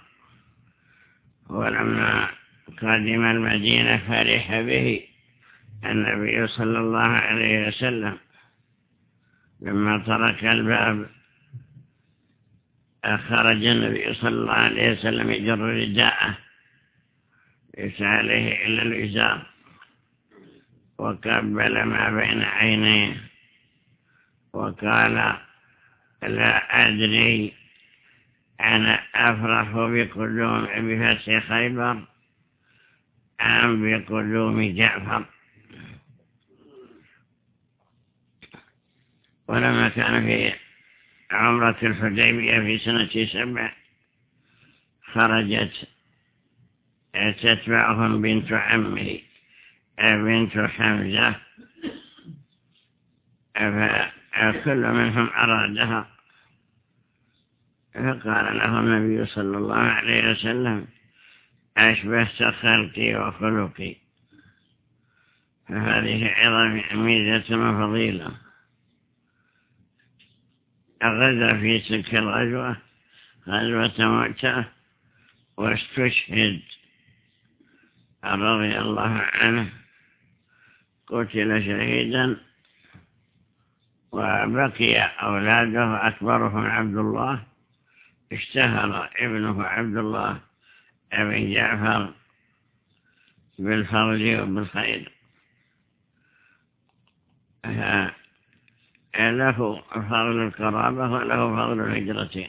ولما قدم المدينة فرح به النبي صلى الله عليه وسلم. لما ترك الباب خرج النبي صلى الله عليه وسلم يجر رداءه، ليس عليه إلا الإزار، وقبل ما بين عينيه وقال لا أدري أنا أفرح بقدوم بفتح خيبر أم بقدوم جعفر. ولما كان في عمرة الحديبية في سنة سبع خرجت تتبعهم بنت عمه بنت حمزة، فكل منهم أرادها، فقال له النبي صلى الله عليه وسلم أشبهت خلقي وخلقي. فهذه عظم ميزة وفضيلة. غزا في تلك الغزوة غزوة مؤتة واستشهد رضي الله عنه، قتل شهيدا، وبقي أولاده أكبرهم عبد الله، اشتهر ابنه عبد الله ابن جعفر بالفضل وبالخير، له فضل القرابة وله فضل الهجرتين.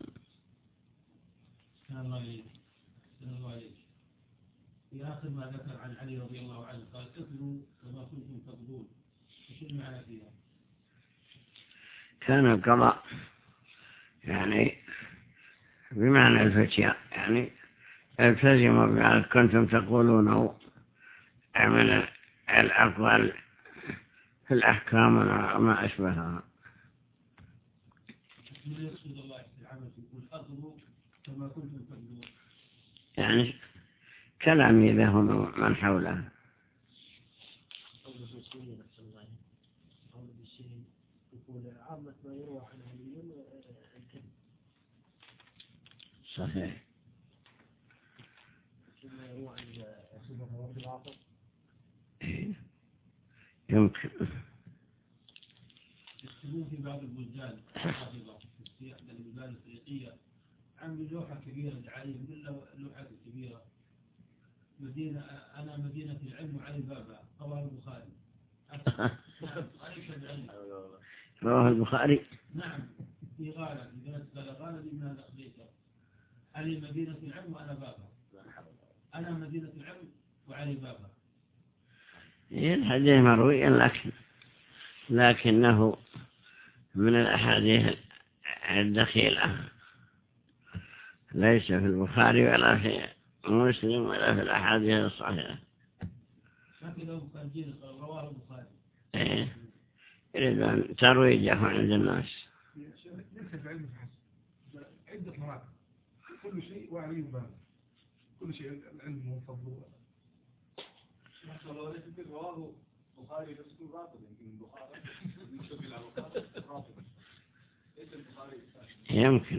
في آخر ما ذكر عن علي رضي الله عنه قال اقضوا كما كنتم تقضون، وشو المعنى فيها؟ كان القضاء يعني بمعنى الفتية، يعني التزموا بما كنتم تقولونه من الأقوال في الأحكام وما أشبهها. يعني كلام لهم من حوله. صحيح. يمكن يكتبون في بعض البلدان الحافظة في إحدى البلدان الأفريقية عن لوحة كبيرة لعلي، من اللوحة الكبيرة مدينة أنا مدينة العلم وعلي بابا، رواه البخاري. رواه البخاري. نعم، في غالة في بلد غالة من الأفريقيا، علي مدينة العلم وأنا بابا، أنا مدينة العلم وعلي بابا. الحديث مروي لكن لكنه من الأحاديث الدخيلة، ليس في البخاري ولا في مسلم ولا في الأحاديث الصحيحة. رواه البخاري. إيه، يريد أن ترويجه عند الناس. ليس في علم الحسن، عدة مراتب، كل شيء وعلي بابا، كل شيء العلم والفضل. لو ليس في رواه البخاري بس يكون رافض، يمكن البخاري يشوف إلى البخاري رافض، ليس البخاري يمكن.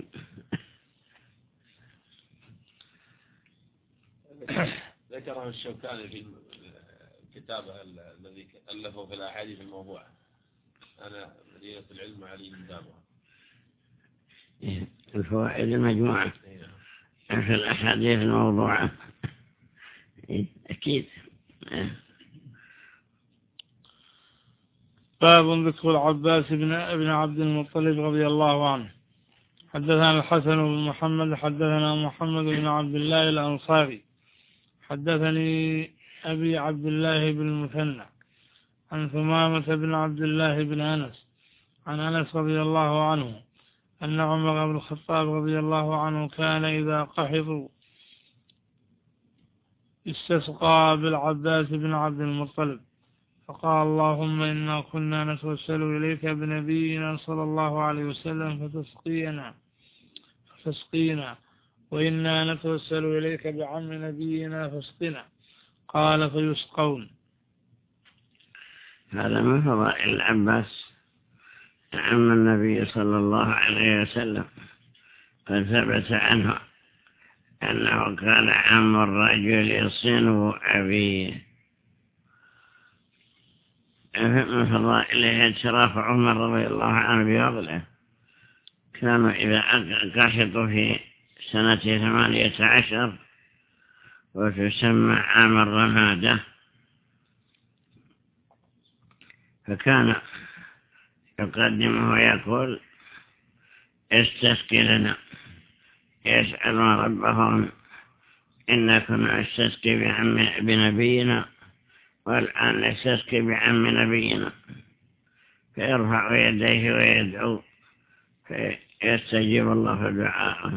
ذكره الشوكاني في كتابه الذي ألفه في الأحاديث الموضوعة، أنا مدينة العلم علي بن بابا. الفوائد المجموعة في الأحاديث الموضوعة أكيد. باب ذكر العباس بن ابن عبد المطلب رضي الله عنه. حدثنا الحسن بن محمد حدثنا محمد بن عبد الله الأنصاري حدثني أبي عبد الله بن المثنى عن ثمامة بن عبد الله بن أنس عن أنس رضي الله عنه أن عمر بن الخطاب رضي الله عنه كان إذا قحطوا استسقى بالعباس بن عبد المطلب فقال اللهم إنا كنا نتوسل إليك بنبينا صلى الله عليه وسلم فتسقينا فاسقينا وإنا نتوسل إليك بعم نبينا فاسقنا. قال فيسقون. هذا من فضائل العباس عم النبي صلى الله عليه وسلم، قد ثبت عنه أنه كان عم الرجل صنو أبيه. من فضائله اعتراف عمر رضي الله عنه بفضله، كانوا إذا قحطوا في سنة ثمانية عشر وتسمى عام الرمادة، فكان يقدمه ويقول استسقي لنا، يسألون ربهم إنا كنا نستسقي بعم بنبينا والآن نستسقي بعم نبينا، فيرفع يديه ويدعو فيستجيب الله دعاءه.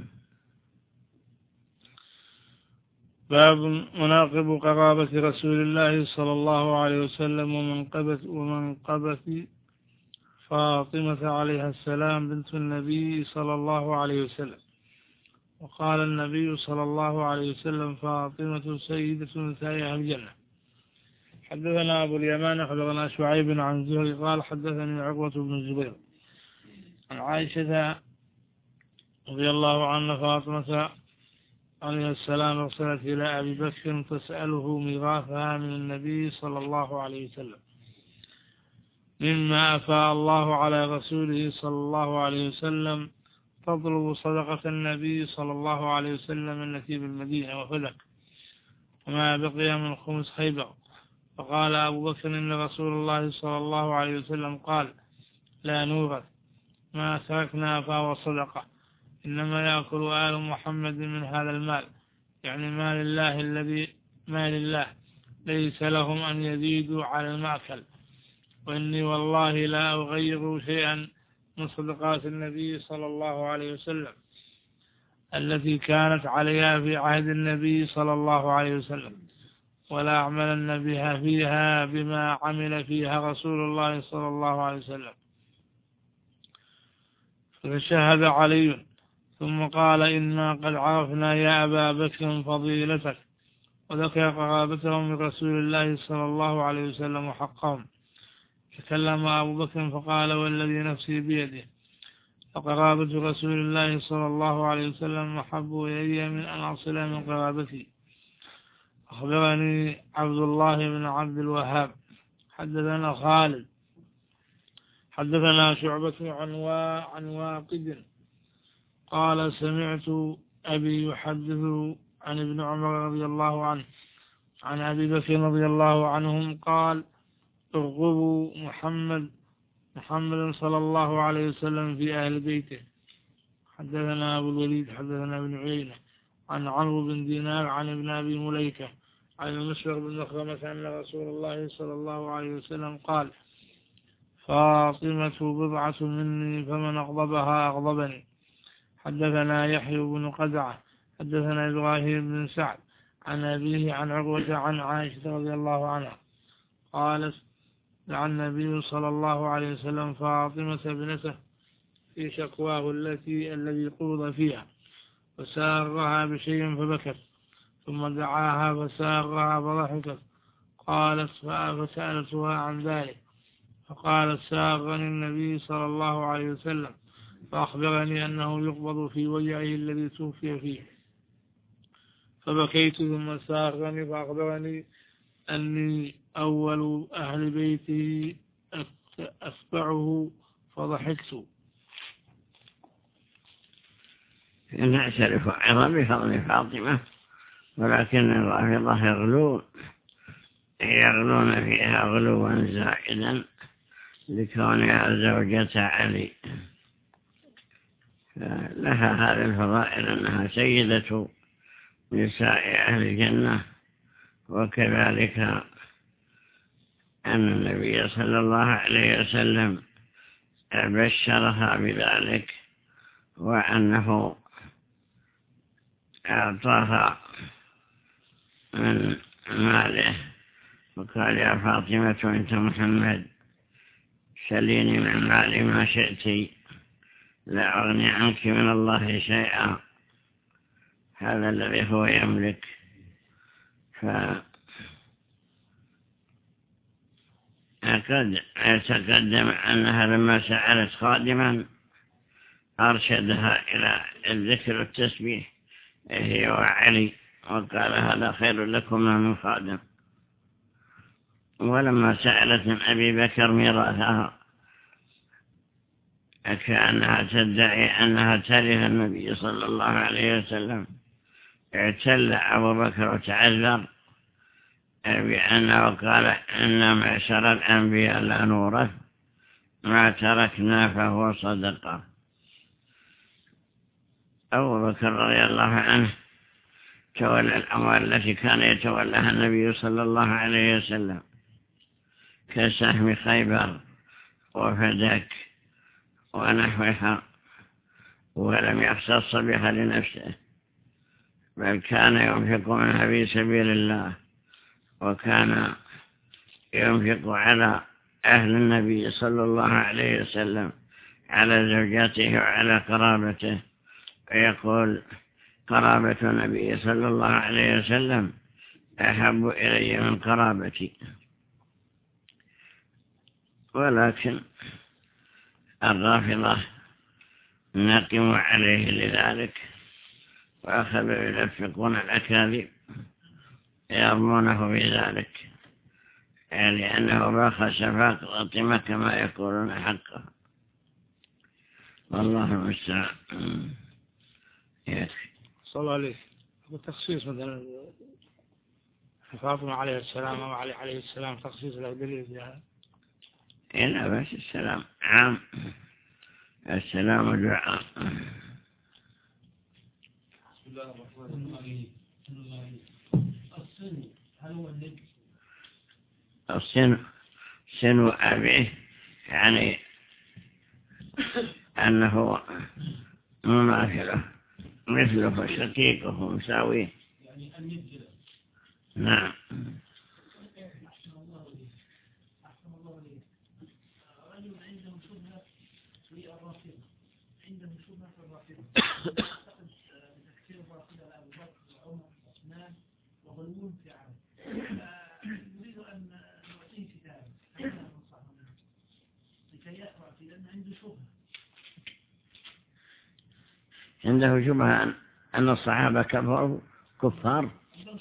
باب مناقب قرابة رسول الله صلى الله عليه وسلم ومنقبة, ومنقبة فاطمة عليها السلام بنت النبي صلى الله عليه وسلم. وقال النبي صلى الله عليه وسلم فاطمة سيدة نساء أهل الجنة. حدثنا أبو اليمان أخبرنا شعيب عن زهري قال حدثني عروة بن الزبير عن عائشة رضي الله عنها فاطمة عليه السلام أرسلت إلى أبي بكر تسأله ميراثها من النبي صلى الله عليه وسلم مما أفاء الله على رسوله صلى الله عليه وسلم، تطلب صدقة النبي صلى الله عليه وسلم التي بالمدينة وفدك وما بقي من خمس خيبر. فقال أبو بكر إن رسول الله صلى الله عليه وسلم قال لا نورث ما تركنا فهو صدقة، إنما يأكل آل محمد من هذا المال، يعني مال الله الذي مال الله ليس لهم أن يزيدوا على المأكل، وإني والله لا أغير شيئا من صدقات النبي صلى الله عليه وسلم التي كانت عليها في عهد النبي صلى الله عليه وسلم، ولا أعملن بها فيها بما عمل فيها رسول الله صلى الله عليه وسلم. فشهد علي ثم قال إنا قد عرفنا يا أبا بكر فضيلتك، وذكر قرابتهم من رسول الله صلى الله عليه وسلم وحقهم. تكلم أبو بكر فقال والذي نفسي بيده فقرابة رسول الله صلى الله عليه وسلم أحب إلي من أن أصل من قرابتي. أخبرني عبد الله بن عبد الوهاب حدثنا خالد حدثنا شعبة عن واقد قال سمعت أبي يحدث عن ابن عمر رضي الله عنه عن أبي بكر رضي الله عنهم قال ارغبوا محمد محمد صلى الله عليه وسلم في أهل بيته. حدثنا أبو الوليد حدثنا ابن عيينة عن عمرو بن دينار عن ابن أبي مليكة عن المسور بن مخرمة أن رسول الله صلى الله عليه وسلم قال فاطمة بضعة مني فمن أغضبها أغضبني. حدثنا يحيى بن قزعة حدثنا إبراهيم بن سعد عن أبيه عن عروة عن عائشة رضي الله عنها قالت دعا النبي صلى الله عليه وسلم فاطمة ابنته في شكواه التي الذي قوض فيها فسارها بشيء فبكت، ثم دعاها فسارها فضحكت. قالت فسألتها عن ذلك فقالت سارني النبي صلى الله عليه وسلم فأخبرني أنه يقبض في وجعه الذي توفي فيه، فبكيت ثم سارني فأخبرني أني أول أهل بيته أتبعه فضحكت. نعترف أيضا بفضل فاطمة، ولكن الرافضة يغلون يغلون فيها غلوا زائدا لكونها زوجة علي، لها هذه الفضائل أنها سيدة نساء أهل الجنة، وكذلك أن النبي صلى الله عليه وسلم بشرها بذلك، وأنه أعطاها من ماله وقال يا فاطمة أنت محمد سليني من مالي ما شئت لا أغني عنك من الله شيئا، هذا الذي هو يملك. فقد يتقدم أنها لما سألت خادما أرشدها إلى الذكر والتسبيح هي وعلي، وقال هذا خير لكما من خادم. ولما سألت من أبي بكر ميراثها كأنها تدعي أنها ترث النبي صلى الله عليه وسلم، اعتل أبو بكر وتعذر بأنه قال إن معشر الأنبياء لا نورث ما تركنا فهو صدقة. أبو بكر رضي الله عنه تولى الأموال التي كان يتولاها النبي صلى الله عليه وسلم كسهم خيبر وفدك ونحوها، ولم يختص بها لنفسه، بل كان ينفق منها في سبيل الله، وكان ينفق على أهل النبي صلى الله عليه وسلم، على زوجاته وعلى قرابته، ويقول قرابة النبي صلى الله عليه وسلم أحب إلي من قرابتي. ولكن الرافضة نقموا عليه لذلك، وأخذوا يلفقون الأكاذيب يرمونه بذلك، لأنه باخ شفاقة كما يقولون حقه. والله المستعان. صلى الله عليه والتخصيص مثلا فاطمة عليه السلام أو علي عليه السلام تخصيص له دليل فيها؟ إلا بس السلام عام، السلام دعاء. بسم الله الرحمن الرحيم. السن هل هو النجم؟ السن سن أبيه يعني أنه مماثله مثله شقيقه مساويه، يعني النجم. نعم. أحسن الله عليه. أحسن الله عليه. رجل عنده شبهة في الرافضة، عنده شبهة في الرافضة. أعتقد بتكفير الرافضة على أبو بكر وعمر وعثمان وغلوون في عام. نريد أن نعطيه كتاب لكي يقرأ فيه، لأن عنده شبهة. عنده شبهة أن الصحابة كفروا كفار.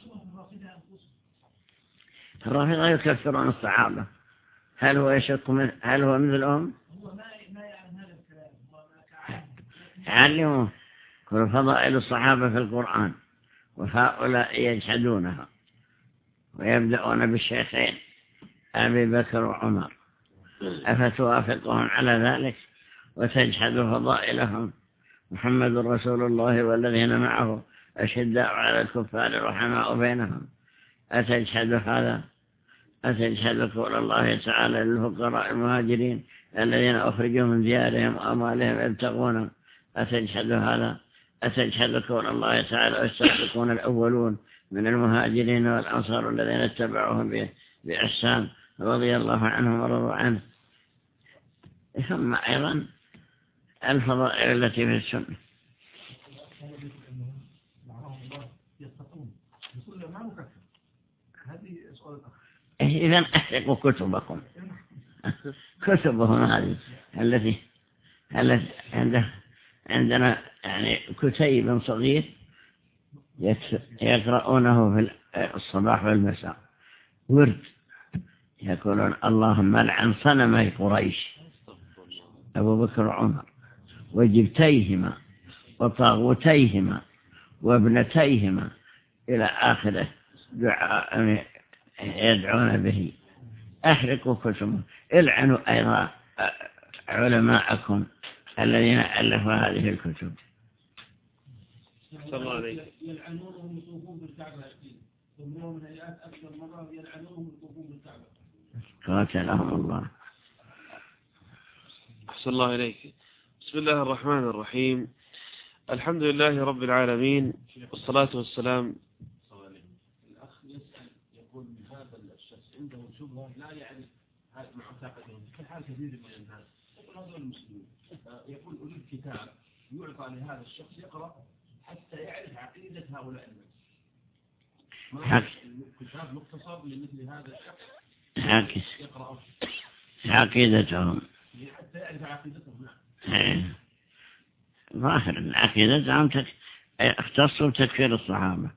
الرافضة يكفرون الصحابة. هل هو يشك من هل هو مثلهم؟ هو ما ما يعلم هذا الكلام، هو ما علموا كل فضائل الصحابة في القرآن، وهؤلاء يجحدونها ويبدأون بالشيخين أبي بكر وعمر. أفتوافقهم على ذلك وتجحد فضائلهم؟ محمد رسول الله والذين معه أشداء على الكفار رحماء بينهم. أتجحد هذا؟ أتجحد قول الله تعالى للفقراء المهاجرين الذين أخرجوا من ديارهم وأموالهم يبتغون؟ أتجحد هذا؟ أتجحد قول الله تعالى والسابقون الأولون من المهاجرين والأنصار الذين اتبعوهم بإحسان رضي الله عنهم ورضوا عنه. ثم أيضا الفضائل التي في السنة. إذن أحرقوا كتبكم، كتبهم هذه التي التي عنده عندنا يعني كتيب صغير يقرؤونه في الصباح والمساء ورد، يقولون اللهم لعن صنمي قريش أبو بكر وعمر وجبتيهما وطاغوتيهما وابنتيهما إلى آخره، دعاء يدعون به. أحرقوا كتبهم. العنوا أيضا علماءكم الذين ألفوا هذه الكتب. يلعنونهم يطوفون بالكعبة، يقولون من آيات أكثر مرة يلعنونهم يطوفون بالكعبة. قاتلهم الله. أحسن الله إليك. بسم الله الرحمن الرحيم. الحمد لله رب العالمين، والصلاة والسلام. الأخ يسأل يقول من هذا الشخص عنده شبهة لا يعرف معتقدهم، كحال كثير من الناس. يقول هذول المسلمين، يقول أريد كتاب يعطى لهذا الشخص يقرأ حتى يعرف عقيدة هؤلاء الناس. ما كتاب مختصر لمثل هذا الشخص يقرأه عقيدتهم حتى يعرف عقيدتهم. نعم. ظاهر عقيدتهم اختصوا بتكفير الصحابة،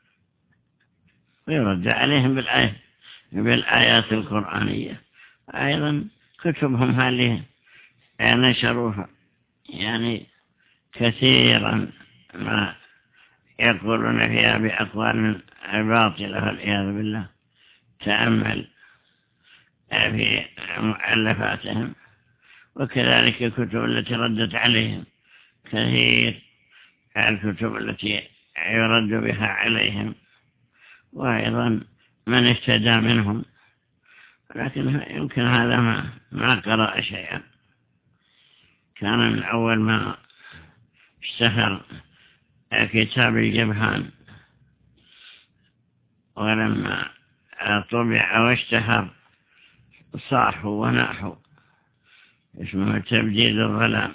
ويرد عليهم بالآية بالآيات القرآنية. أيضا كتبهم هذه نشروها يعني كثيرا ما يقولون فيها بأقوال باطلة والعياذ بالله، تأمل في مؤلفاتهم، وكذلك الكتب التي ردت عليهم، كثير الكتب التي يرد بها عليهم، وأيضا من اهتدى منهم، لكن يمكن هذا ما ما قرأ شيئا. كان من أول ما اشتهر كتاب الجبهان، ولما طبع واشتهر صاحوا وناحوا، اسمه تبديل الظلام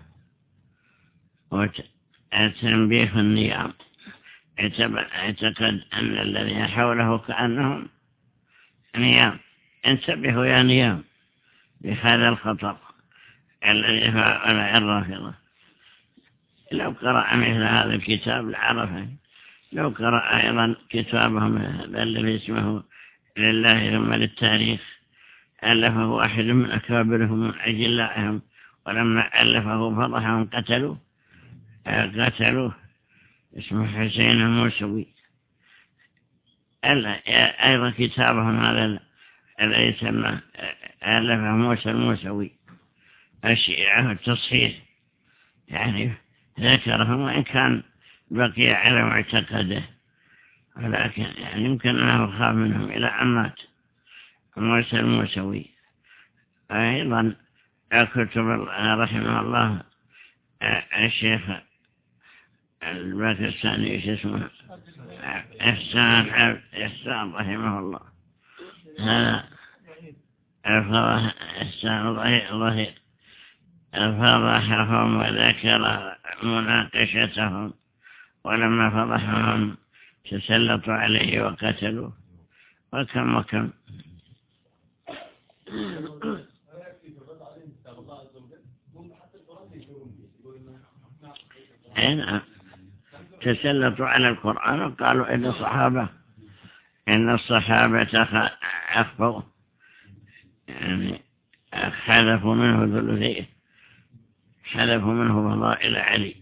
وتنبيه النيام. اعتقد أن الذين حوله كأنهم نيام، انتبهوا يا نيام بهذا الخطر الذي فعل الرافضة. لو قرأ مثل هذا الكتاب لعرفه. لو قرأ أيضا كتابهم الذي اسمه لله ثم للتاريخ، ألفه واحد من أكابرهم من أجلائهم، ولما ألفه فضحهم قتلوا قتلوه، اسمه حسين الموسوي. أيضا كتابهم هذا الذي يسمى ألفه موسى الموسوي، الشيعة التصحيح، يعني ذكرهم وإن كان بقي على معتقده، ولكن يعني يمكن أنه خاف منهم إلى أن مات موسى الموسوي. أيضا كتب رحمه الله الشيخ الباكستاني ايش اسمه إحسان إحسان رحمه الله، هذا الفضح إحسان الله فضحهم وذكر مناقشتهم، ولما فضحهم تسلطوا عليه وقتلوا، وكم وكم. نعم، تسلطوا على القرآن وقالوا إن الصحابة إن الصحابة أخفوا، يعني حذفوا منه ثلثيه، حذفوا منه فضائل علي.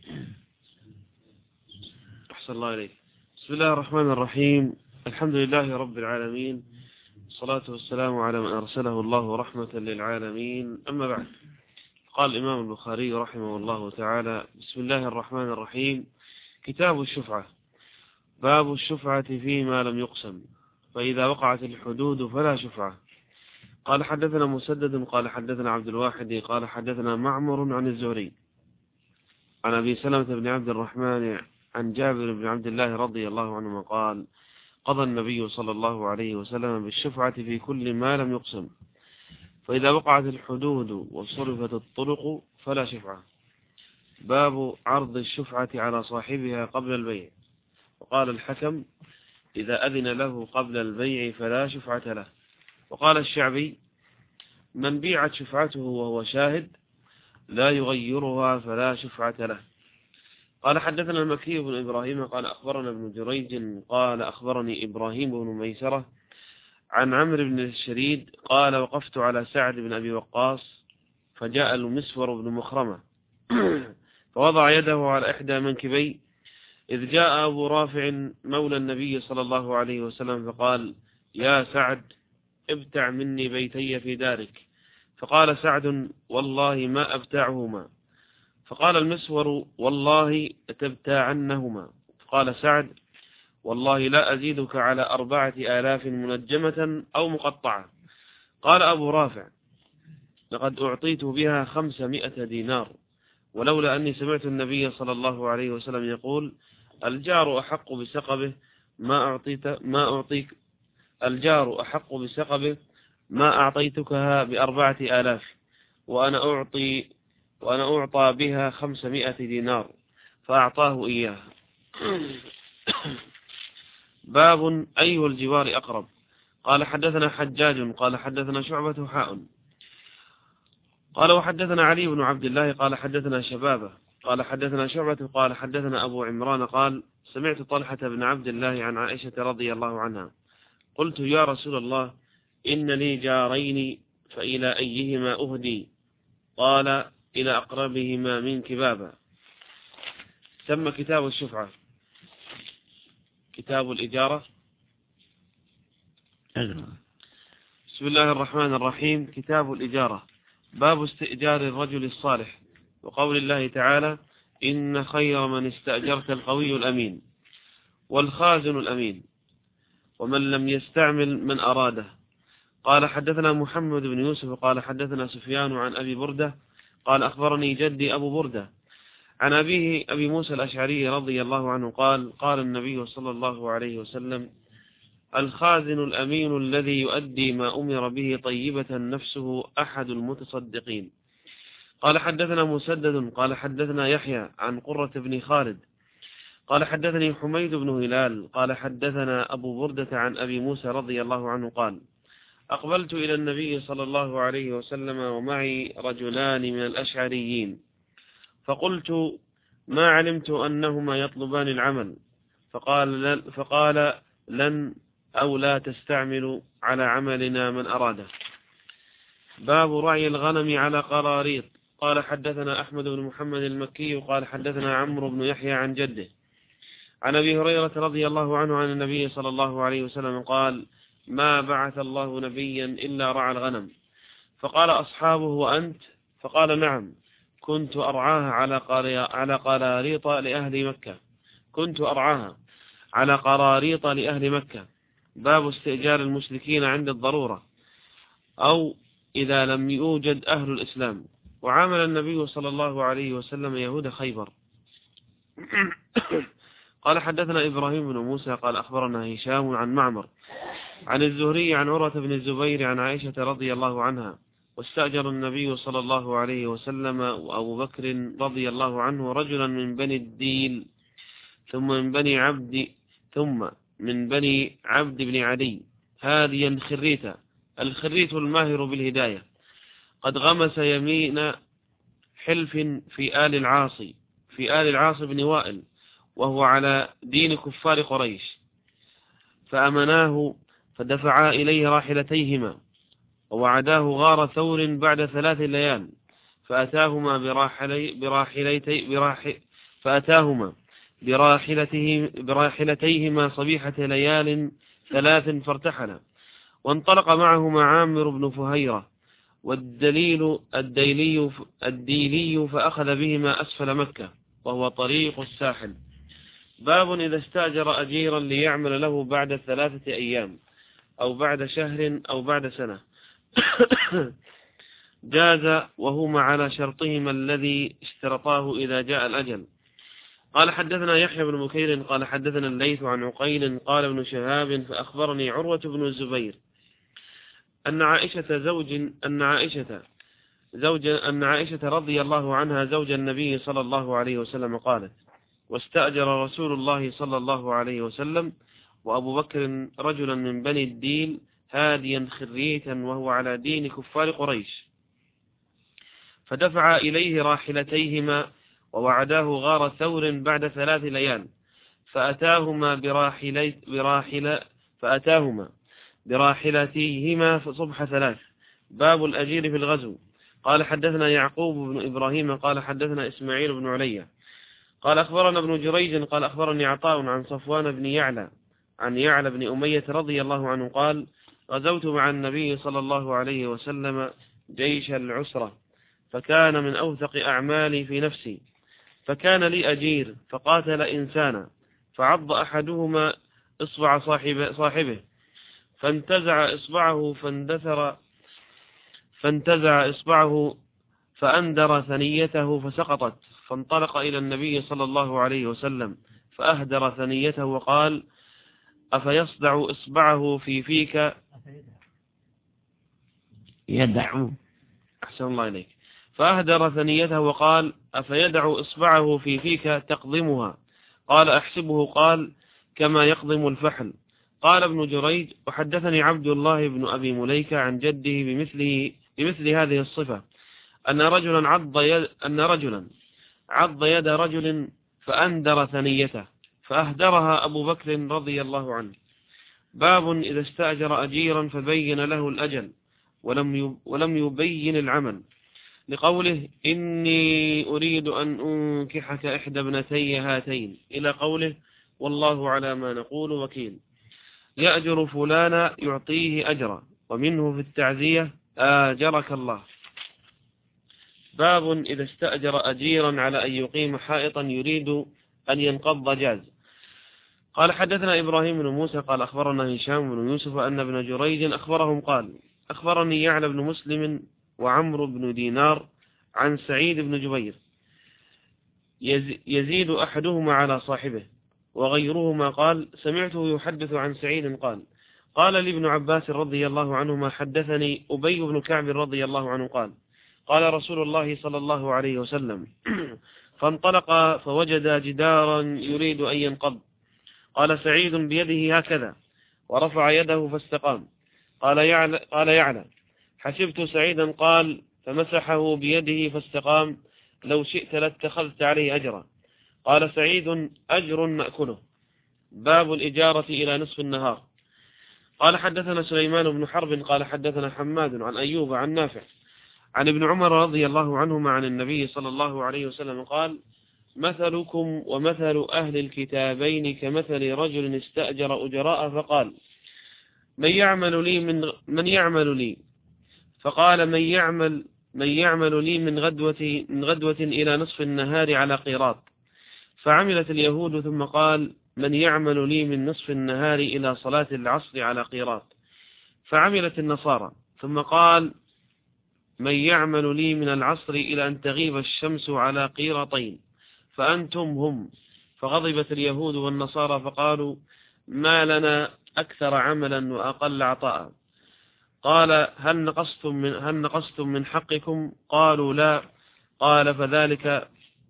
أحسن الله عليك. بسم الله الرحمن الرحيم. الحمد لله رب العالمين، الصلاة والسلام على من أرسله الله رحمة للعالمين، أما بعد. قال الإمام البخاري رحمه الله تعالى: بسم الله الرحمن الرحيم. كتاب الشفعة. باب الشفعة فيما لم يقسم، فإذا وقعت الحدود فلا شفعة. قال حدثنا مسدد قال حدثنا عبد الواحد قال حدثنا معمر عن الزهري عن أبي سلمة بن عبد الرحمن عن جابر بن عبد الله رضي الله عنهما قال: قضى النبي صلى الله عليه وسلم بالشفعة في كل ما لم يقسم، فإذا وقعت الحدود وصرفت الطرق فلا شفعة. باب عرض الشفعة على صاحبها قبل البيع. وقال الحكم: إذا أذن له قبل البيع فلا شفعة له. وقال الشعبي: من بيعت شفعته وهو شاهد لا يغيرها فلا شفعة له. قال حدثنا المكي بن إبراهيم قال أخبرنا ابن جريج قال أخبرني إبراهيم بن ميسرة عن عمرو بن الشريد قال: وقفت على سعد بن أبي وقاص فجاء المسور بن مخرمة فوضع يده على إحدى منكبي، إذ جاء أبو رافع مولى النبي صلى الله عليه وسلم فقال: يا سعد، ابتع مني بيتي في دارك. فقال سعد: والله ما أبتعهما. فقال المسور: والله تبتاعنهما. فقال سعد: والله لا أزيدك على أربعة آلاف منجمة أو مقطعة. قال أبو رافع: لقد أعطيت بها خمسمائة دينار، ولولا أني سمعت النبي صلى الله عليه وسلم يقول: الجار أحق بسقبه ما أعطيت ما أعطيك الجار أحق بسقبه ما أعطيتكها بأربعة آلاف، وأنا أعطي وأنا أعطى بها خمسمائة دينار، فأعطاه إياها. باب أي الجوار أقرب. قال حدثنا حجاج قال حدثنا شعبة حاء قال وحدثنا علي بن عبد الله قال حدثنا شبابه قال حدثنا شعبة قال حدثنا أبو عمران قال: سمعت طلحة بن عبد الله عن عائشة رضي الله عنها: قلت يا رسول الله، إن لي جارين فإلى أيهما أهدي؟ قال: إلى أقربهما منك بابا. ثم كتاب الشفعة. كتاب الإجارة بسم الله الرحمن الرحيم. كتاب الإجارة. باب استئجار الرجل الصالح، وقول الله تعالى: إن خير من استأجرت القوي الأمين والخازن الأمين ومن لم يستعمل من أراده. قال حدثنا محمد بن يوسف قال حدثنا سفيان عن أبي بردة قال أخبرني جدي أبو بردة عن أبيه أبي موسى الأشعري رضي الله عنه قال: قال النبي صلى الله عليه وسلم: الخازن الأمين الذي يؤدي ما أمر به طيبة نفسه أحد المتصدقين. قال حدثنا مسدد قال حدثنا يحيى عن قرة بن خالد قال حدثني حميد بن هلال قال حدثنا أبو بردة عن أبي موسى رضي الله عنه قال: أقبلت إلى النبي صلى الله عليه وسلم ومعي رجلان من الأشعريين، فقلت: ما علمت أنهما يطلبان العمل. فقال, فقال لن أو لا تستعمل على عملنا من أراده. باب رعي الغنم على قراريط. قال حدثنا أحمد بن محمد المكي قال حدثنا عمرو بن يحيى عن جده عن أبي هريرة رضي الله عنه عن النبي صلى الله عليه وسلم قال: ما بعث الله نبيا إلا رعى الغنم. فقال أصحابه: وأنت؟ فقال: نعم، كنت أرعاها على قراريط لأهل مكة كنت أرعاها على قراريط لأهل مكة. باب استئجار المشركين عند الضرورة أو إذا لم يوجد أهل الإسلام. وعامل النبي صلى الله عليه وسلم يهود خيبر. قال حدثنا إبراهيم بن موسى قال أخبرنا هشام عن معمر عن الزهري عن عروة بن الزبير عن عائشة رضي الله عنها: واستأجر النبي صلى الله عليه وسلم وأبو بكر رضي الله عنه رجلا من بني الديل ثم من بني عبد ثم من بني عبد بن عدي هاديا خريتا. الخريت الماهر بالهداية قد غمس يمين حلف في آل العاصي في آل العاص بن وائل وهو على دين كفار قريش، فأمناه فدفعا إليه راحلتيهما ووعداه غار ثور بعد ثلاث ليال، فأتاهما براحلي براحلتي براح فأتاهما براحلته براحلتيهما صبيحة ليال ثلاث فارتحلا، وانطلق معهما عامر بن فهيرة والدليل الديلي الديلي فأخذ بهما أسفل مكة وهو طريق الساحل. باب إذا استأجر أجيرا ليعمل له بعد ثلاثة أيام أو بعد شهر أو بعد سنة جاز وهما على شرطهما الذي اشترطاه إذا جاء الأجل. قال حدثنا يحيى بن بكير قال حدثنا الليث عن عقيل قال ابن شهاب فأخبرني عروة بن الزبير أن عائشة زوج أن عائشة زوج أن عائشة رضي الله عنها زوج النبي صلى الله عليه وسلم قالت: واستأجر رسول الله صلى الله عليه وسلم وأبو بكر رجلا من بني الديل هاديا خريتا وهو على دين كفار قريش، فدفع إليه راحلتيهما ووعداه غار ثور بعد ثلاث ليال، فأتاهما براحلة براحلة فأتاهما براحلتيهما صبح ثلاث. باب الأجير في الغزو. قال حدثنا يعقوب بن إبراهيم قال حدثنا إسماعيل بن عليا قال أخبرنا ابن جريج قال أخبرني عطاء عن صفوان بن يعلى عن يعلى بن أمية رضي الله عنه قال: غزوت مع النبي صلى الله عليه وسلم جيش العسرة، فكان من أوثق أعمالي في نفسي، فكان لي أجير فقاتل إنسانا، فعض أحدهما إصبع صاحب صاحبه فانتزع إصبعه فاندثر فانتزع إصبعه فأندر ثنيته فسقطت، فانطلق إلى النبي صلى الله عليه وسلم فأهدر ثنيته وقال: أفيصدع إصبعه في فيك يدع أحسن الله إليك فأهدر ثنيته وقال: أفيدع إصبعه في فيك تقضمها؟ قال: أحسبه قال: كما يقضم الفحل. قال ابن جريج: وحدثني عبد الله بن أبي مليكة عن جده بمثله بمثل هذه الصفة، أن رجلا عض يد أن رجلا عض يد رجل فأندر ثنيته فأهدرها أبو بكر رضي الله عنه. باب إذا استأجر أجيرا فبين له الأجل ولم ولم يبين العمل، لقوله: إني أريد أن أنكحك إحدى ابنتي هاتين، إلى قوله: والله على ما نقول وكيل. يأجر فلانا يعطيه أجرا، ومنه في التعزية آجرك الله. باب إذا استأجر أجيرا على أن يقيم حائطا يريد أن ينقض جاز. قال حدثنا إبراهيم بن موسى قال أخبرنا هشام بن يوسف أن ابن جريج أخبرهم قال أخبرني يعلى بن مسلم وعمرو بن دينار عن سعيد بن جبير يزيد أحدهما على صاحبه، وغيرهما قال سمعته يحدث عن سعيد قال قال لي ابن عباس رضي الله عنهما حدثني أبي بن كعب رضي الله عنه قال قال رسول الله صلى الله عليه وسلم فانطلق فوجد جدارا يريد أن ينقض. قال سعيد بيده هكذا ورفع يده فاستقام. قال يعلى, قال يعلى حسبت سعيدا قال فمسحه بيده فاستقام لو شئت لاتخذت عليه أجرا. قال سعيد أجر نأكله. باب الإجارة إلى نصف النهار. قال حدثنا سليمان بن حرب قال حدثنا حماد عن أيوب عن نافع عن ابن عمر رضي الله عنهما عن النبي صلى الله عليه وسلم قال مثلكم ومثل أهل الكتابين كمثل رجل استأجر أجراء فقال من يعمل لي من من يعمل لي فقال من يعمل من يعمل لي من غدوة من غدوة إلى نصف النهار على قيراط. فعملت اليهود ثم قال من يعمل لي من نصف النهار إلى صلاة العصر على قيراط. فعملت النصارى ثم قال من يعمل لي من العصر إلى أن تغيب الشمس على قيراطين فأنتم هم. فغضبت اليهود والنصارى فقالوا ما لنا أكثر عملا وأقل عطاء. قال هل نقصتم من هل نقصتم من حقكم؟ قالوا لا. قال فذلك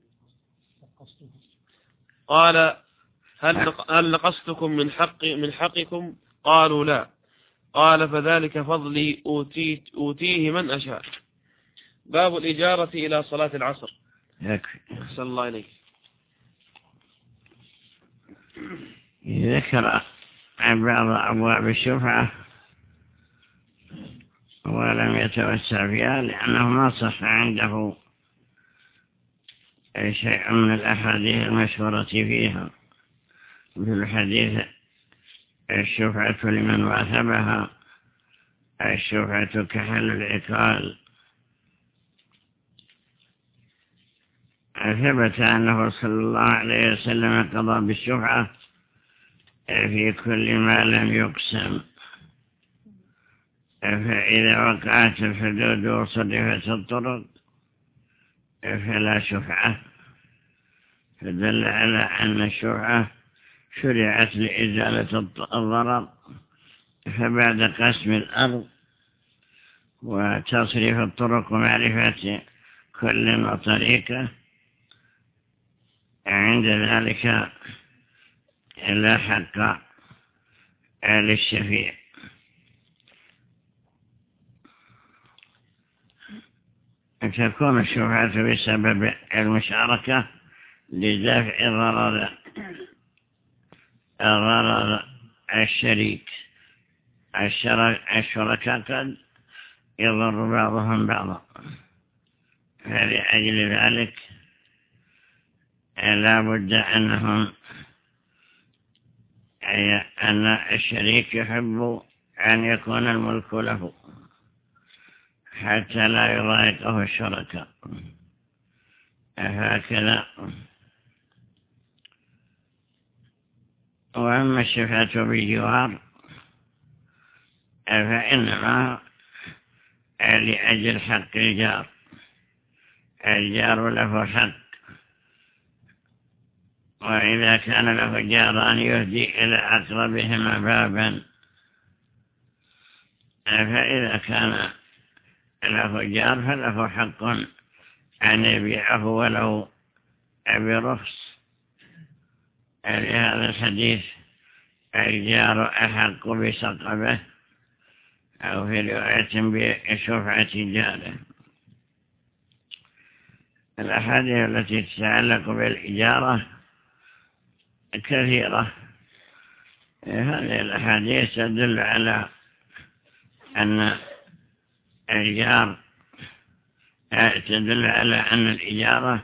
قال هل هل نقصتكم من حق من حقكم؟ قالوا لا. قال فذلك فضلي أوتيت أوتيه من أشاء. باب الإجارة إلى صلاة العصر. يكفي. أحسن الله إليك. ذكر بعض أبواب الشفعة ولم يتوسع فيها لأنه ما صح عنده شيء من الأحاديث المشهورة فيها، مثل الحديث الشفعة لمن واثبها، الشفعة كحل العقال. ثبت أنه صلى الله عليه وسلم قضى بالشفعة في كل ما لم يقسم، فإذا وقعت الحدود وصرفت الطرق فلا شفعة، فدل على أن الشفعة شرعت لإزالة الضرر. فبعد قسم الأرض وتصريف الطرق ومعرفة كل وطريقة عند ذلك لا حق للشفيع. تكون الشفعة بسبب المشاركة لدفع ضرر ضرر الشريك. الشركاء قد يضر بعضهم بعضا، فلأجل ذلك لا بد أنهم أي أن الشريك يحب أن يكون الملك له حتى لا يضايقه الشركاء. هكذا. وأما الشفعة بالجوار فإنما لأجل حق الجار. الجار له حق، وإذا كان له جاران يهدي إلى أقربهما بابا، فإذا كان له جار فله حق أن يبيعه ولو برخص. لهذا الحديث الجار أحق بسقبه، أو في رواية بشفعة جاره. الأحاديث التي تتعلق بالإجارة كثيرة. هذه الأحاديث تدل على أن الجار تدل على أن الإجارة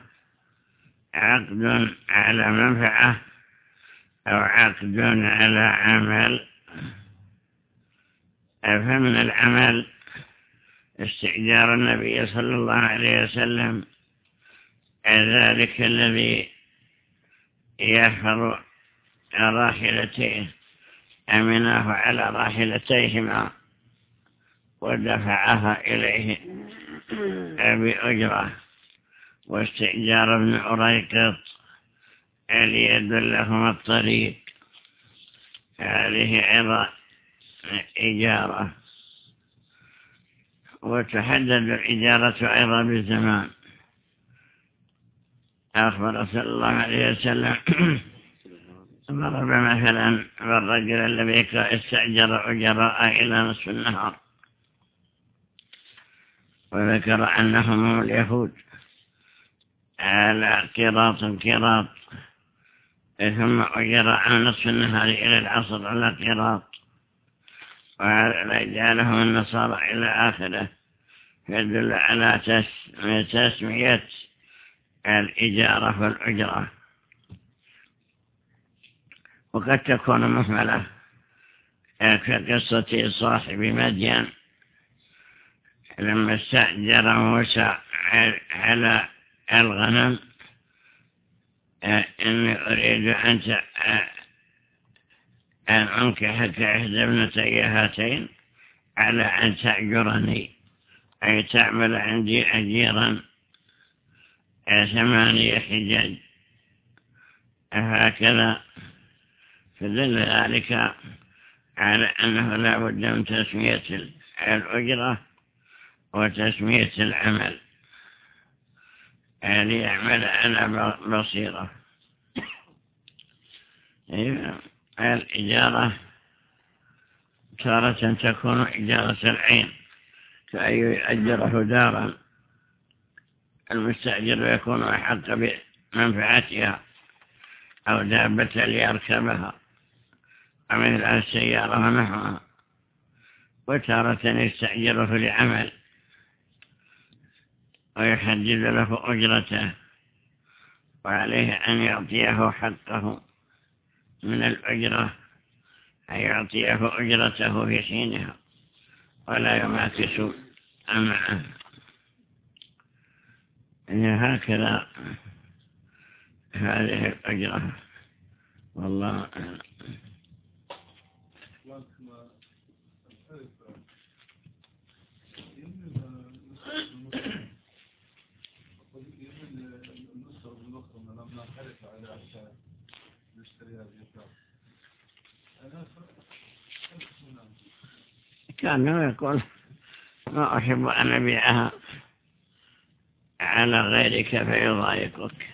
عقد على منفعة أو عقد على عمل فمن العمل استئجار النبي صلى الله عليه وسلم ذلك الذي يحفظ راحلتيه أمناه على راحلتيهما ودفعها إليه بأجرة، واستئجار ابن أريقط ليدلهم الطريق، هذه أيضا إجارة. وتحدد الإجارة أيضا بالزمان. أخبر صلى الله عليه وسلم ضرب مثلا بالرجل الذي استأجر أجراء إلى نصف النهار، وذكر أنهم اليهود على قراط قراط، ثم أجر عن نصف النهار إلى العصر على قراط، ورجالهم النصارى إلى آخره، يدل على تسمية الإجارة والأجرة. وقد تكون مهملة كقصة صاحب مدين لما استأجر موسى على الغنم، إني أريد أن أنكحك إحدى ابنتي هاتين على أن تأجرني، أي تعمل عندي أجيرا ثمانية حجاج. هكذا فدل ذلك على أنه لا بد من تسمية الأجرة وتسمية العمل ليعمل على بصيرة. الإجارة تارة تكون إجارة العين، كأن يؤجره دارا، المستأجر يكون أحق بمنفعتها، أو دابة ليركبها، ومثل السيارة ونحوها. وتارة يستأجره لعمل ويحدد له أجرته، وعليه أن يعطيه حقه من الأجرة، أن يعطيه أجرته في حينها ولا يماكس معه. هكذا هذه الأجرة، والله أعلم. كان يقول ما أحب أن أبيعها على غيرك فيضايقك.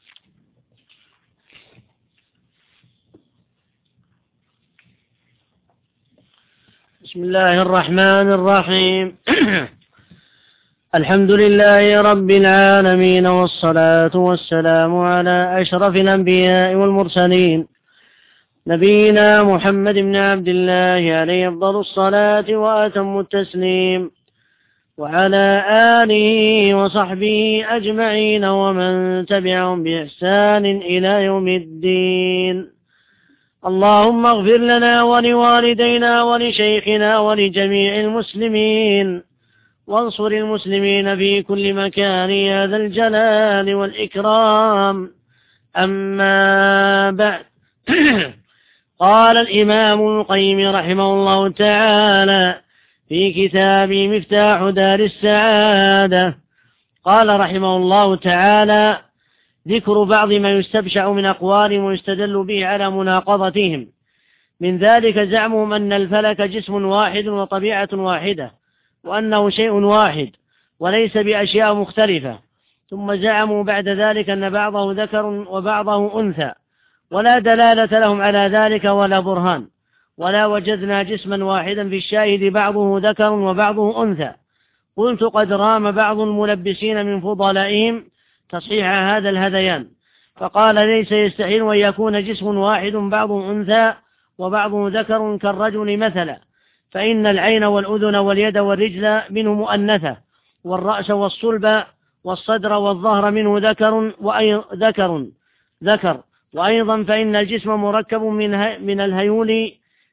بسم الله الرحمن الرحيم. الحمد لله رب العالمين، والصلاة والسلام على أشرف الأنبياء والمرسلين، نبينا محمد بن عبد الله عليه أفضل الصلاة وأتم التسليم، وعلى آله وصحبه أجمعين ومن تبعهم بإحسان إلى يوم الدين. اللهم اغفر لنا ولوالدينا ولشيخنا ولجميع المسلمين، وانصر المسلمين في كل مكان يا ذا الجلال والإكرام. أما بعد، قال الإمام ابن القيم رحمه الله تعالى في كتابه مفتاح دار السعادة، قال رحمه الله تعالى: ذكر بعض ما يستبشع من أقوال ويستدل به على مناقضتهم، من ذلك زعمهم أن الفلك جسم واحد وطبيعة واحدة، وأنه شيء واحد وليس بأشياء مختلفة. ثم زعموا بعد ذلك أن بعضه ذكر وبعضه أنثى، ولا دلالة لهم على ذلك ولا برهان، ولا وجدنا جسما واحدا في الشاهد بعضه ذكر وبعضه أنثى. قلت: قد رام بعض الملبسين من فضلائهم تصحيح هذا الهذيان، فقال: ليس يستحيل أن يكون جسم واحد بعضه أنثى وبعضه ذكر كالرجل مثلا، فإن العين والأذن واليد والرجل منه مؤنثة، والرأس والصلب والصدر والظهر منه ذكر وأي ذكر ذكر وأيضا فإن الجسم مركب من من الهيول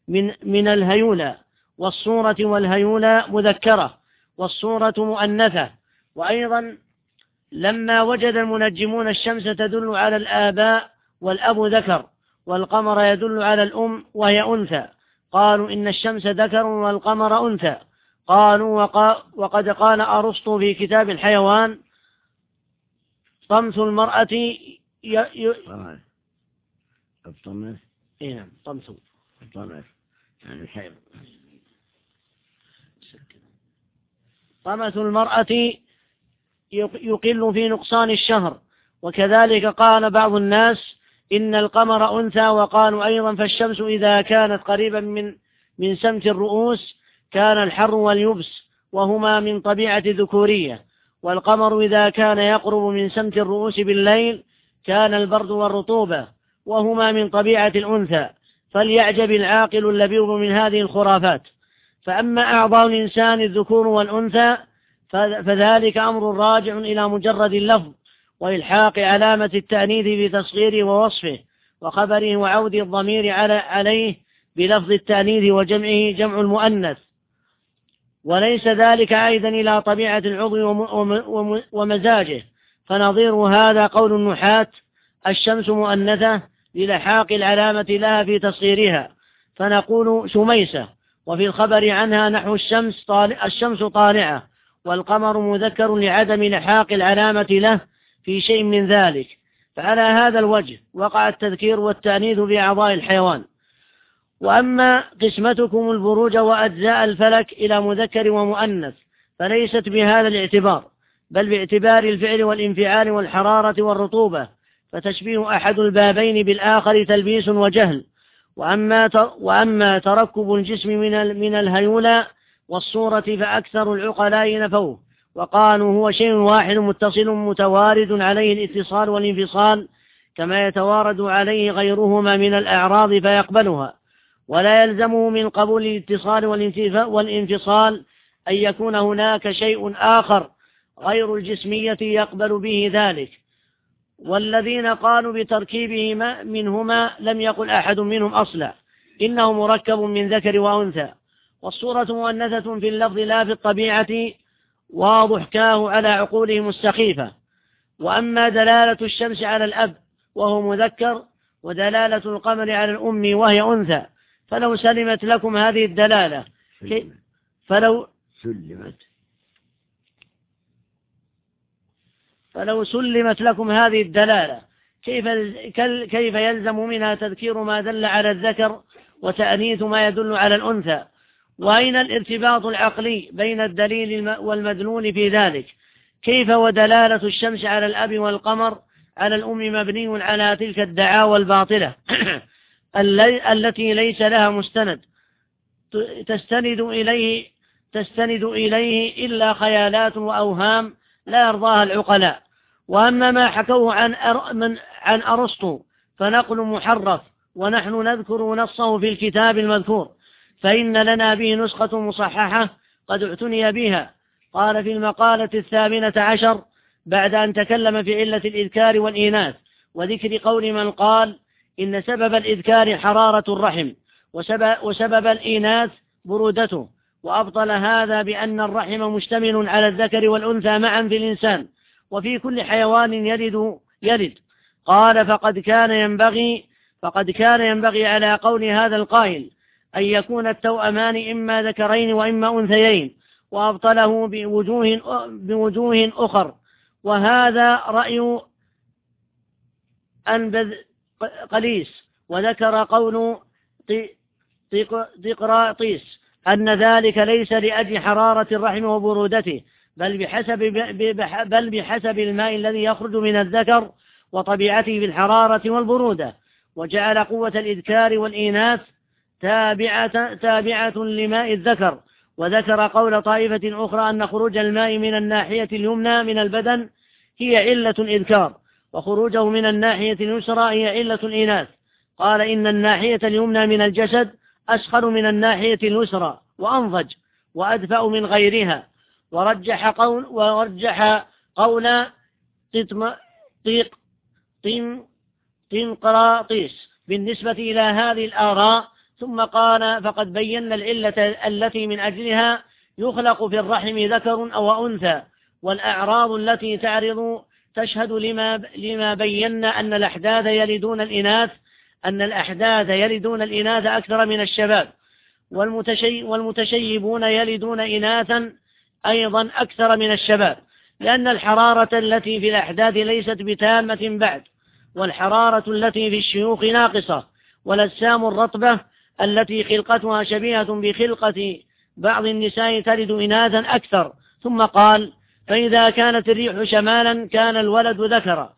من, من الهيولى، والصورة والهيولى مذكرة والصورة مؤنثة. وأيضا لما وجد المنجمون الشمس تدل على الآباء والأب ذكر، والقمر يدل على الأم وهي أنثى، قالوا إن الشمس ذكر والقمر أنثى. قالوا وقد قال أرسطو في كتاب الحيوان: طمث المرأة ي... ي... الطمث إيه نعم طمث الطمث يعني الحيض. طمث المرأة يقل في نقصان الشهر. وكذلك قال بعض الناس إن القمر أنثى، وقالوا أيضا فالشمس إذا كانت قريبا من من سمت الرؤوس كان الحر واليبس وهما من طبيعة ذكورية، والقمر إذا كان يقرب من سمت الرؤوس بالليل كان البرد والرطوبة وهما من طبيعة الأنثى. فليعجب العاقل اللبيب من هذه الخرافات. فأما أعضاء الإنسان الذكور والأنثى فذلك أمر راجع إلى مجرد اللفظ وإلحاق علامة التأنيث في تصغيره ووصفه وخبره وعود الضمير عليه بلفظ التأنيث وجمعه جمع المؤنث، وليس ذلك عائدا إلى طبيعة العضو ومزاجه. فنظير هذا قول النحاة: الشمس مؤنثة للحاق العلامة لها في تصغيرها، فنقول شميسة. وفي الخبر عنها نحو الشمس طالع الشمس طالعة، والقمر مذكر لعدم لحاق العلامة له في شيء من ذلك. فعلى هذا الوجه وقع التذكير والتأنيث في أعضاء الحيوان. وأما قسمتكم البروج وأجزاء الفلك إلى مذكر ومؤنث فليست بهذا الاعتبار، بل باعتبار الفعل والانفعال والحرارة والرطوبة، فتشبيه أحد البابين بالآخر تلبيس وجهل. وأما وأما تركب الجسم من من الهيولى والصورة فأكثر العقلاء نفوه، وقالوا هو شيء واحد متصل متوارد عليه الاتصال والانفصال كما يتوارد عليه غيرهما من الأعراض فيقبلها، ولا يلزمه من قبول الاتصال والانفصال أن يكون هناك شيء آخر غير الجسمية يقبل به ذلك. والذين قالوا بتركيبه منهما لم يقل أحد منهم أصلا، إنه مركب من ذكر وأنثى. والصورة مؤنثة في اللفظ لا في الطبيعة، واضح كاه على عقولهم السخيفة. وأما دلالة الشمس على الأب وهو مذكر، ودلالة القمر على الأم وهي أنثى، فلو سلمت لكم هذه الدلالة فلو سلمت فلو سلمت لكم هذه الدلالة كيف كيف يلزم منها تذكير ما دل على الذكر وتأنيث ما يدل على الأنثى؟ وأين الارتباط العقلي بين الدليل والمدلول في ذلك؟ كيف ودلالة الشمس على الأب والقمر على الأم مبني على تلك الدعاوى الباطلة التي ليس لها مستند تستند إليه تستند إليه إلا خيالات وأوهام لا يرضاها العقلاء. وأما ما حكوه عن أر... من... عن أرسطو فنقل محرف، ونحن نذكر نصه في الكتاب المذكور، فإن لنا به نسخة مصححة قد اعتني بها. قال في المقالة الثامنة عشر بعد أن تكلم في علة الإذكار والإيناث وذكر قول من قال إن سبب الإذكار حرارة الرحم وسبب, وسبب الإيناث برودته، وأبطل هذا بأن الرحم مشتمل على الذكر والأنثى معا في الإنسان وفي كل حيوان يلد يلد قال فقد كان ينبغي فقد كان ينبغي على قول هذا القائل أن يكون التوأمان إما ذكرين وإما أنثيين، وأبطله بوجوه, بوجوه أخر. وهذا رأي أنبذ قليس، وذكر قول ديقراطيس أن ذلك ليس لأجل حرارة الرحم وبرودته، بل بحسب, بل بحسب الماء الذي يخرج من الذكر وطبيعته في الحرارة والبرودة، وجعل قوة الإذكار والإيناث تابعة, تابعة لماء الذكر. وذكر قول طائفة أخرى أن خروج الماء من الناحية اليمنى من البدن هي علة الإذكار، وخروجه من الناحية اليسرى هي علة الإيناث. قال إن الناحية اليمنى من الجسد أسخن من الناحية اليسرى وأنضج وأدفأ من غيرها. ورجح قول ورجح قول طيقراطيس بالنسبة إلى هذه الآراء ثم قال فقد بينا العلة التي من أجلها يخلق في الرحم ذكر أو أنثى، والأعراض التي تعرض تشهد لما, لما بينا أن الأحداث يلدون الإناث أن الأحداث يلدون الإناث أكثر من الشباب، والمتشي والمتشيبون يلدون إناثا أيضا أكثر من الشباب، لأن الحرارة التي في الأحداث ليست بتامة بعد، والحرارة التي في الشيوخ ناقصة، والأجسام الرطبة التي خلقتها شبيهة بخلقة بعض النساء تلد إناثا أكثر. ثم قال فإذا كانت الريح شمالا كان الولد ذكرا،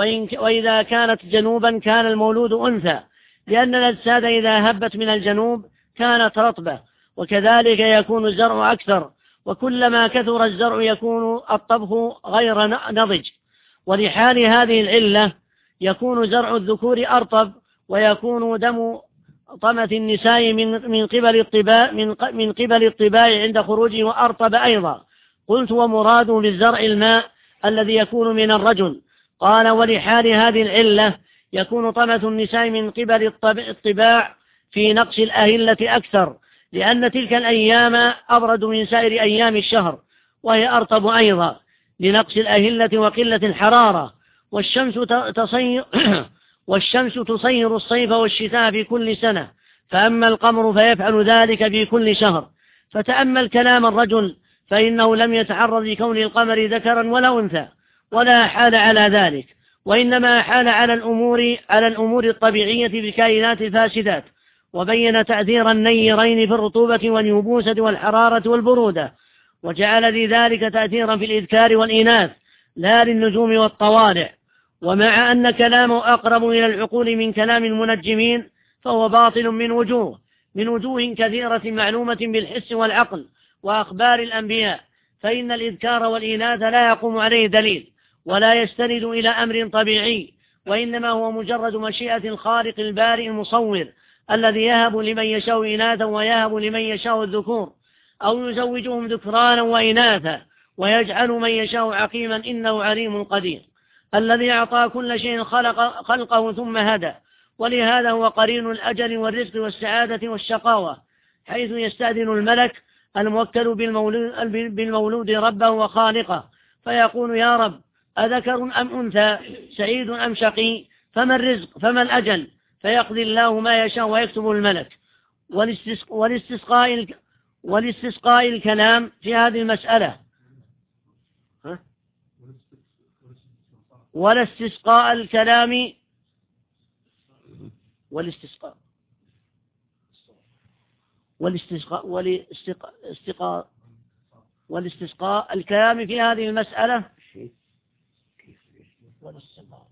وإذا كانت جنوبا كان المولود أنثى، لأن الأجساد إذا هبت من الجنوب كانت رطبة، وكذلك يكون الزرع أكثر، وكلما كثر الزرع يكون الطبخ غير نضج. ولحال هذه العلة يكون زرع الذكور أرطب، ويكون دم طمة النساء من من قبل الطباع من من قبل الطباع عند خروجه وأرطب أيضا. قلت ومراده بالزرع الماء الذي يكون من الرجل. قال ولحال هذه العلة يكون طمة النساء من قبل الطباع في نقص الأهلة أكثر، لأن تلك الأيام أبرد من سائر أيام الشهر، وهي أرطب أيضا لنقص الأهلة وقلة الحرارة. والشمس تصير والشمس تصير الصيف والشتاء في كل سنة، فأما القمر فيفعل ذلك في كل شهر. فتأمل كلام الرجل، فإنه لم يتعرض لكون القمر ذكرا ولا أنثى، ولا حال على ذلك، وإنما حال على الأمور على الأمور الطبيعية بالكائنات الفاسدات، وبين تأثير النيرين في الرطوبة واليبوسة والحرارة والبرودة، وجعل لذلك تأثيرا في الإذكار والإناث لا للنجوم والطوالع. ومع أن كلامه أقرب إلى العقول من كلام المنجمين، فهو باطل من وجوه من وجوه كثيرة معلومة بالحس والعقل وأخبار الأنبياء، فإن الإذكار والإناث لا يقوم عليه دليل، ولا يستند إلى أمر طبيعي، وإنما هو مجرد مشيئة الخالق البارئ المصور، الذي يهب لمن يشاء إناثا ويهب لمن يشاء الذكور، أو يزوجهم ذكرانا وإناثا ويجعل من يشاء عقيما، إنه عليم قدير، الذي أعطى كل شيء خلق خلقه ثم هدى. ولهذا هو قرين الأجل والرزق والسعادة والشقاوة، حيث يستأذن الملك الموكل بالمولود, بالمولود ربه وخالقه، فيقول يا رب أذكر أم أنثى، سعيد أم شقي، فما الرزق فما الأجل، فيقضي الله ما يشاء ويكتب الملك. والاستسقاء والاستسقاء الكلام في هذه المسألة ها؟ ولا استسقاء الكلام والاستسقاء والاستسقاء والاستسقاء والاستسقاء الكلام في هذه المسألة والاستسقاء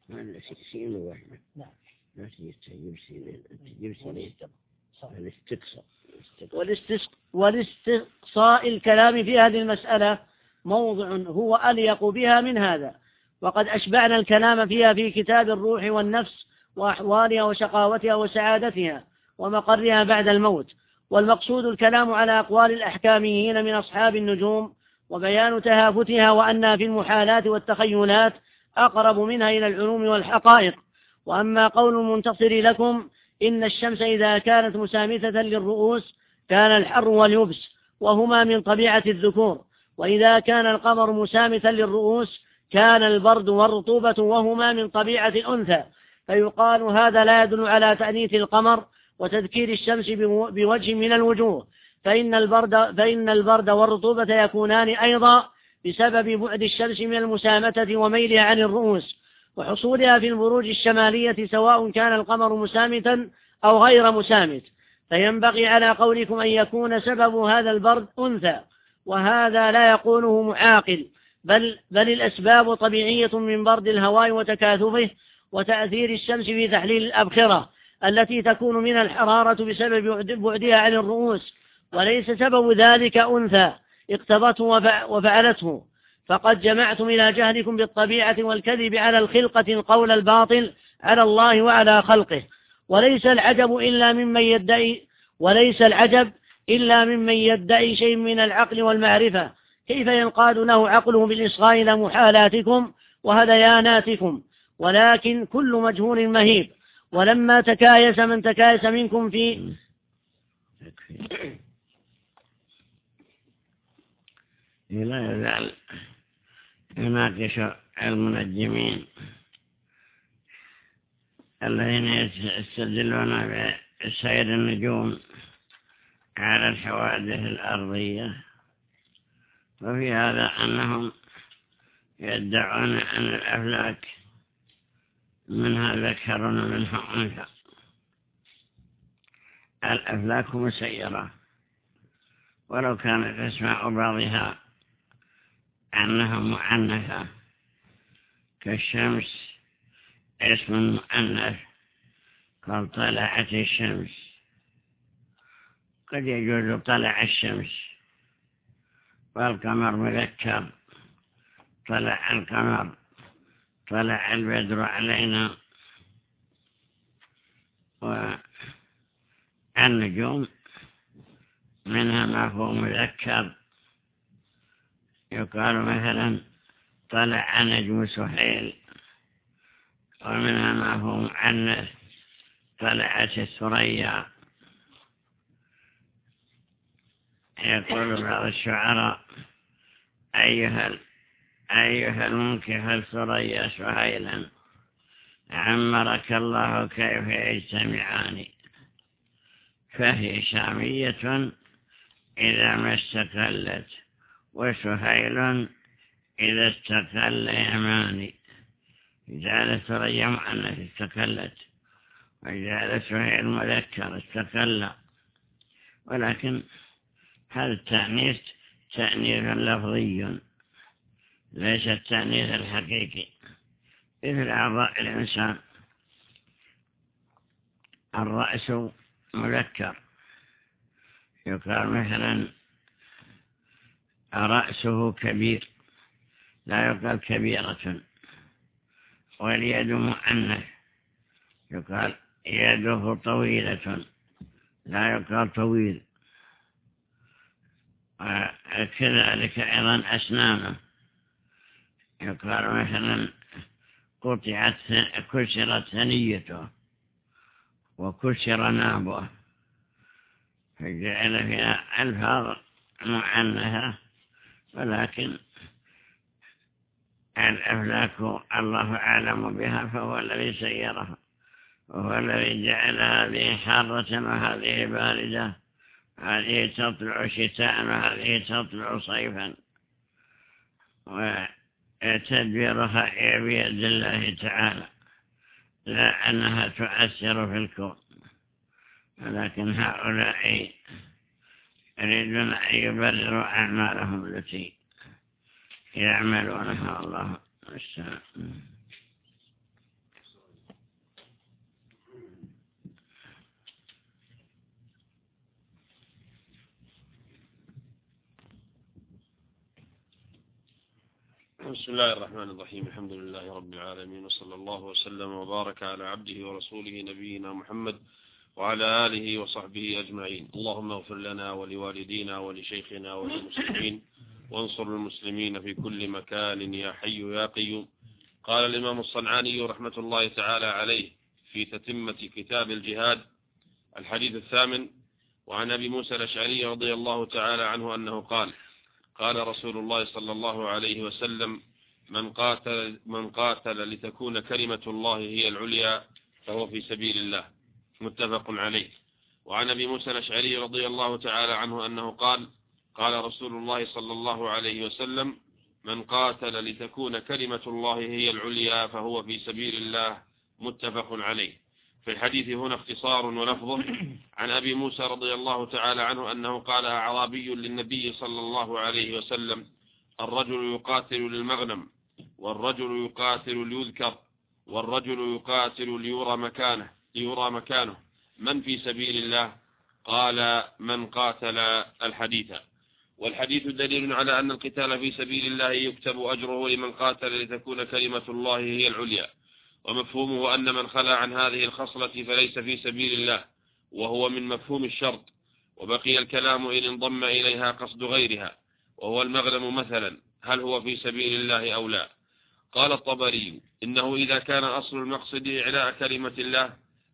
والاستقصاء الكلام في هذه المسألة موضع هو أليق بها من هذا، وقد أشبعنا الكلام فيها في كتاب الروح والنفس وأحوالها وشقاوتها وسعادتها ومقرها بعد الموت. والمقصود الكلام على أقوال الأحكاميين من أصحاب النجوم وبيان تهافتها، وأنها في المحالات والتخيلات أقرب منها إلى العلوم والحقائق. وأما قول المنتصر لكم إن الشمس إذا كانت مسامثة للرؤوس كان الحر واليبس، وهما من طبيعة الذكور، وإذا كان القمر مسامثا للرؤوس كان البرد والرطوبة، وهما من طبيعة الأنثى. فيقال هذا لا يدل على تأنيث القمر وتذكير الشمس بوجه من الوجوه، فإن البرد, فإن البرد والرطوبة يكونان أيضا بسبب بعد الشمس من المسامة وميلها عن الرؤوس وحصولها في البروج الشمالية، سواء كان القمر مسامتا أو غير مسامت. فينبغي على قولكم أن يكون سبب هذا البرد أنثى، وهذا لا يقوله معاقل، بل, بل الأسباب طبيعية من برد الهواء وتكاثفه وتأثير الشمس في تحليل الأبخرة التي تكون من الحرارة بسبب بعدها عن الرؤوس، وليس سبب ذلك أنثى اقتضته وفعلته. فقد جمعتم إلى جهلكم بالطبيعة والكذب على الخلقة القول الباطل على الله وعلى خلقه. وليس العجب إلا ممن يدعي وليس العجب إلا ممن يدعي شيء من العقل والمعرفة، كيف ينقاد له عقله بالإصغاء إلى محالاتكم وهذياناتكم؟ ولكن كل مجهول مهيب، ولما تكايس من تكايس منكم في لا يزال يناقش المنجمين الذين يستدلون بسير النجوم على الحوادث الأرضية، وفي هذا أنهم يدعون أن الأفلاك منها ذكر ومنها أنثى. الأفلاك مسيرة، ولو كانت أسماء بعضها أنها مؤنثة، كالشمس اسم مؤنث قال طلعت الشمس، قد يجوز طلع الشمس، والقمر مذكر طلع القمر، طلع البدر علينا. والنجوم منها ما هو مذكر، يقال مثلا طلع نجم سهيل، ومنها ما هو مؤنث طلعت الثريا. يقول بعض الشعراء أيها أيها المنكح الثريا سهيلا عمرك الله كيف يجتمعان، فهي شامية إذا ما استقلت، وسهيل إذا استقل يماني. جعل ثريا مؤنث استقلت، وجعل سهيل مذكر استقل، ولكن هذا التأنيث تأنيث لفظي ليس التأنيث الحقيقي. مثل أعضاء الإنسان، الرأس مذكر، يقال مثلا رأسه كبير، لا يقال كبيرة. واليد مؤنث، يقال يده طويلة، لا يقال طويل. كذلك أيضا أسنانه، يقال مثلا قطعت كسرت ثنيته وكسر نابه، فجعل فيها ألفاظ مؤنثة. ولكن الأفلاك الله أعلم بها، فهو الذي سيرها، وهو الذي جعل هذه حارة وهذه باردة، هذه تطلع شتاء وهذه تطلع صيفا، وتدبيرها بيد الله تعالى، لا أنها تؤثر في الكون. ولكن هؤلاء يريدون أن يبرروا أعمالهم التي يعملونها. الله المستعان. بسم الله الرحمن الرحيم. الحمد لله رب العالمين، وصلى الله وسلم وبارك على عبده ورسوله نبينا محمد وعلى آله وصحبه أجمعين. اللهم اغفر لنا ولوالدينا ولشيخنا وللمسلمين، وانصر المسلمين في كل مكان يا حي يا قيوم. قال الإمام الصنعاني رحمة الله تعالى عليه في تتمة كتاب الجهاد الحديث الثامن: وعن أبي موسى الأشعري رضي الله تعالى عنه أنه قال: قال رسول الله صلى الله عليه وسلم: من قاتل, من قاتل لتكون كلمة الله هي العليا فهو في سبيل الله. متفق عليه. وعن أبي موسى الأشعري رضي الله تعالى عنه أنه قال: قال رسول الله صلى الله عليه وسلم: من قاتل لتكون كلمة الله هي العليا فهو في سبيل الله. متفق عليه. في الحديث هنا اختصار ولفظه عن أبي موسى رضي الله تعالى عنه أنه قال: أعرابي للنبي صلى الله عليه وسلم: الرجل يقاتل للمغنم، والرجل يقاتل ليذكر، والرجل يقاتل ليرى مكانه ليرى مكانه من في سبيل الله؟ قال: من قاتل. الحديث. والحديث دليل على أن القتال في سبيل الله يكتب أجره لمن قاتل لتكون كلمة الله هي العليا، ومفهومه أن من خلى عن هذه الخصلة فليس في سبيل الله، وهو من مفهوم الشرط. وبقي الكلام إن انضم إليها قصد غيرها، وهو المغنم مثلا، هل هو في سبيل الله أو لا؟ قال الطبري: إنه إذا كان أصل المقصد إعلاء كلمة الله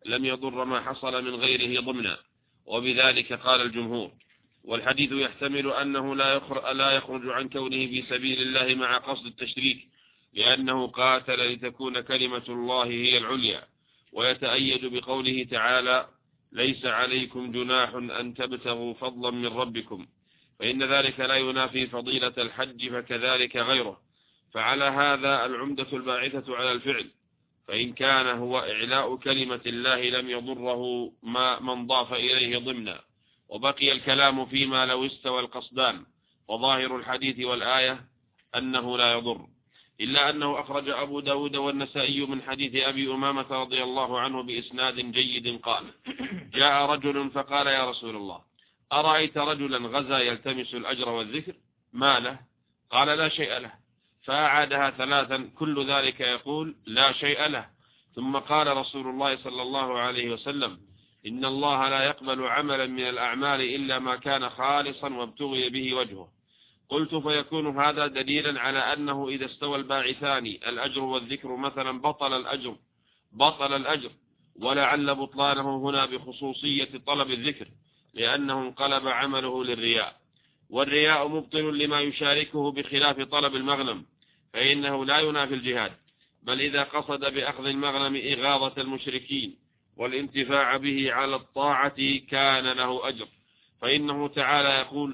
لم يضر ما حصل من غيره ضمنا، وبذلك قال الجمهور. والحديث يحتمل أنه لا يخرج عن كونه في سبيل الله مع قصد التشريك، لأنه قاتل لتكون كلمة الله هي العليا، ويتأيد بقوله تعالى: ليس عليكم جناح أن تبتغوا فضلا من ربكم، فإن ذلك لا ينافي فضيلة الحج فكذلك غيره. فعلى هذا العمدة الباعثة على الفعل، فإن كان هو إعلاء كلمة الله لم يضره ما من ضاف إليه ضمنا. وبقي الكلام فيما لو استوى القصدان، وظاهر الحديث والآية أنه لا يضر، إلا أنه أخرج أبو داود والنسائي من حديث أبي أمامة رضي الله عنه بإسناد جيد قال: جاء رجل فقال: يا رسول الله، أرأيت رجلا غزا يلتمس الأجر والذكر، ما له؟ قال: لا شيء له. فأعادها ثلاثا كل ذلك يقول: لا شيء له. ثم قال رسول الله صلى الله عليه وسلم: إن الله لا يقبل عملا من الأعمال إلا ما كان خالصا وابتغي به وجهه. قلت: فيكون هذا دليلا على أنه إذا استوى الباعثان الأجر والذكر مثلا بطل الأجر بطل الأجر ولعل بطلانه هنا بخصوصية طلب الذكر، لأنه انقلب عمله للرياء، والرياء مبطل لما يشاركه بخلاف طلب المغنم، فإنه لا ينافي الجهاد، بل إذا قصد بأخذ المغنم إغاظة المشركين والانتفاع به على الطاعة كان له أجر، فإنه تعالى يقول: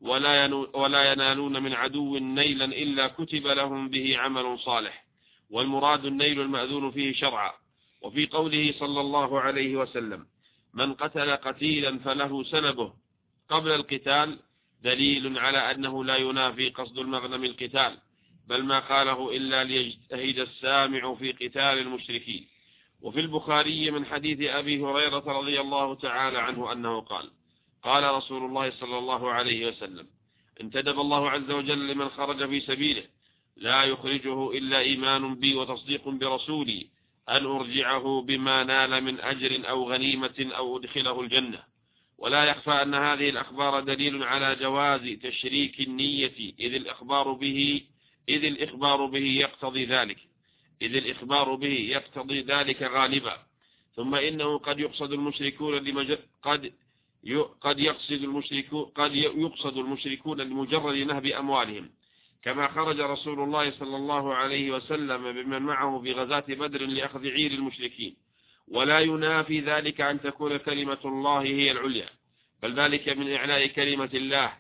ولا ينالون من عدو نيلا إلا كتب لهم به عمل صالح، والمراد النيل المأذون فيه شرعا. وفي قوله صلى الله عليه وسلم: من قتل قتيلا فله سنبه قبل القتال، دليل على أنه لا ينافي قصد المغنم القتال، بل ما قاله إلا ليجتهد السامع في قتال المشركين. وفي البخاري من حديث أبي هريرة رضي الله تعالى عنه أنه قال: قال رسول الله صلى الله عليه وسلم: انتدب الله عز وجل لمن خرج في سبيله لا يخرجه إلا إيمان بي وتصديق برسولي أن أرجعه بما نال من أجر أو غنيمة أو أدخله الجنة. ولا يخفى أن هذه الأخبار دليل على جواز تشريك النية، إذ الإخبار به إذ الإخبار به يقتضي ذلك إذ الإخبار به يقتضي ذلك غالبا. ثم إنه قد يقصد المشركون لمج... قد ي... قد يقصد المشركون قد يقصد المشركون لمجرد نهب أموالهم، كما خرج رسول الله صلى الله عليه وسلم بمن معه في غزاة بدر لأخذ عير المشركين، ولا ينافي ذلك أن تكون كلمة الله هي العليا، بل ذلك من إعلاء كلمة الله،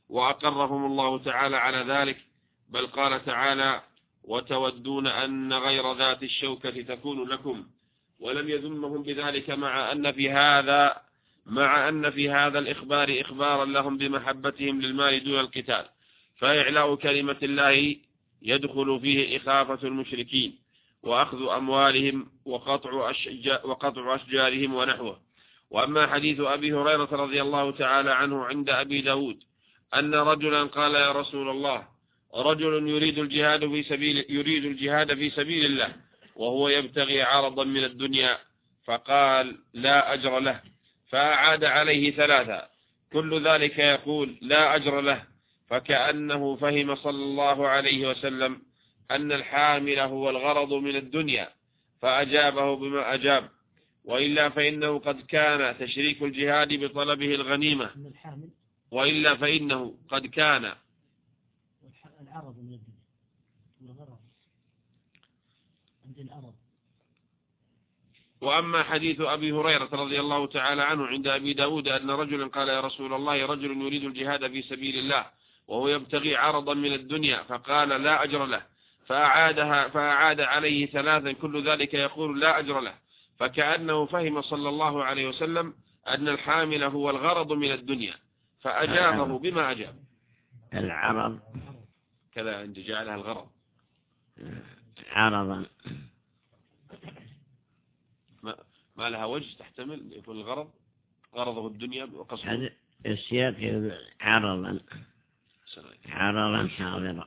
وأقرهم الله تعالى على ذلك. بل قال تعالى: وتودون أن غير ذات الشوكة تكون لكم، ولم يذمهم بذلك، مع أن في هذا مع أن في هذا الإخبار إخبارا لهم بمحبتهم للمال دون القتال، فإعلاء كلمة الله يدخل فيه إخافة المشركين وأخذ أموالهم وقطع أشجار وقطع أشجارهم ونحوه. وأما حديث أبي هريرة رضي الله تعالى عنه عند أبي داود أن رجلا قال: يا رسول الله، رجل يريد الجهاد في سبيل يريد الجهاد في سبيل الله وهو يبتغي عرضا من الدنيا، فقال: لا أجر له. فأعاد عليه ثلاثة كل ذلك يقول: لا أجر له، فكأنه فهم صلى الله عليه وسلم أن الحامل هو الغرض من الدنيا، فأجابه بما أجاب. وإلا فإنه قد كان تشريك الجهاد بطلبه الغنيمة وإلا فإنه قد كان العرض من الدنيا والغرض عند العرض. وأما حديث أبي هريرة رضي الله تعالى عنه عند أبي داود أن رجلا قال: يا رسول الله، رجل يريد الجهاد في سبيل الله وهو يبتغي عرضا من الدنيا، فقال: لا أجر له. فأعادها فأعاد عليه ثلاثا كل ذلك يقول: لا أجر له، فكأنه فهم صلى الله عليه وسلم أن الحامل هو الغرض من الدنيا، فأجابه بما أجاب. العرض كذا عند جعلها الغرض عرضا، ما, ما لها وجه تحتمل يكون الغرض غرضه الدنيا وقصده السياق عرضا عرضا حاضرا.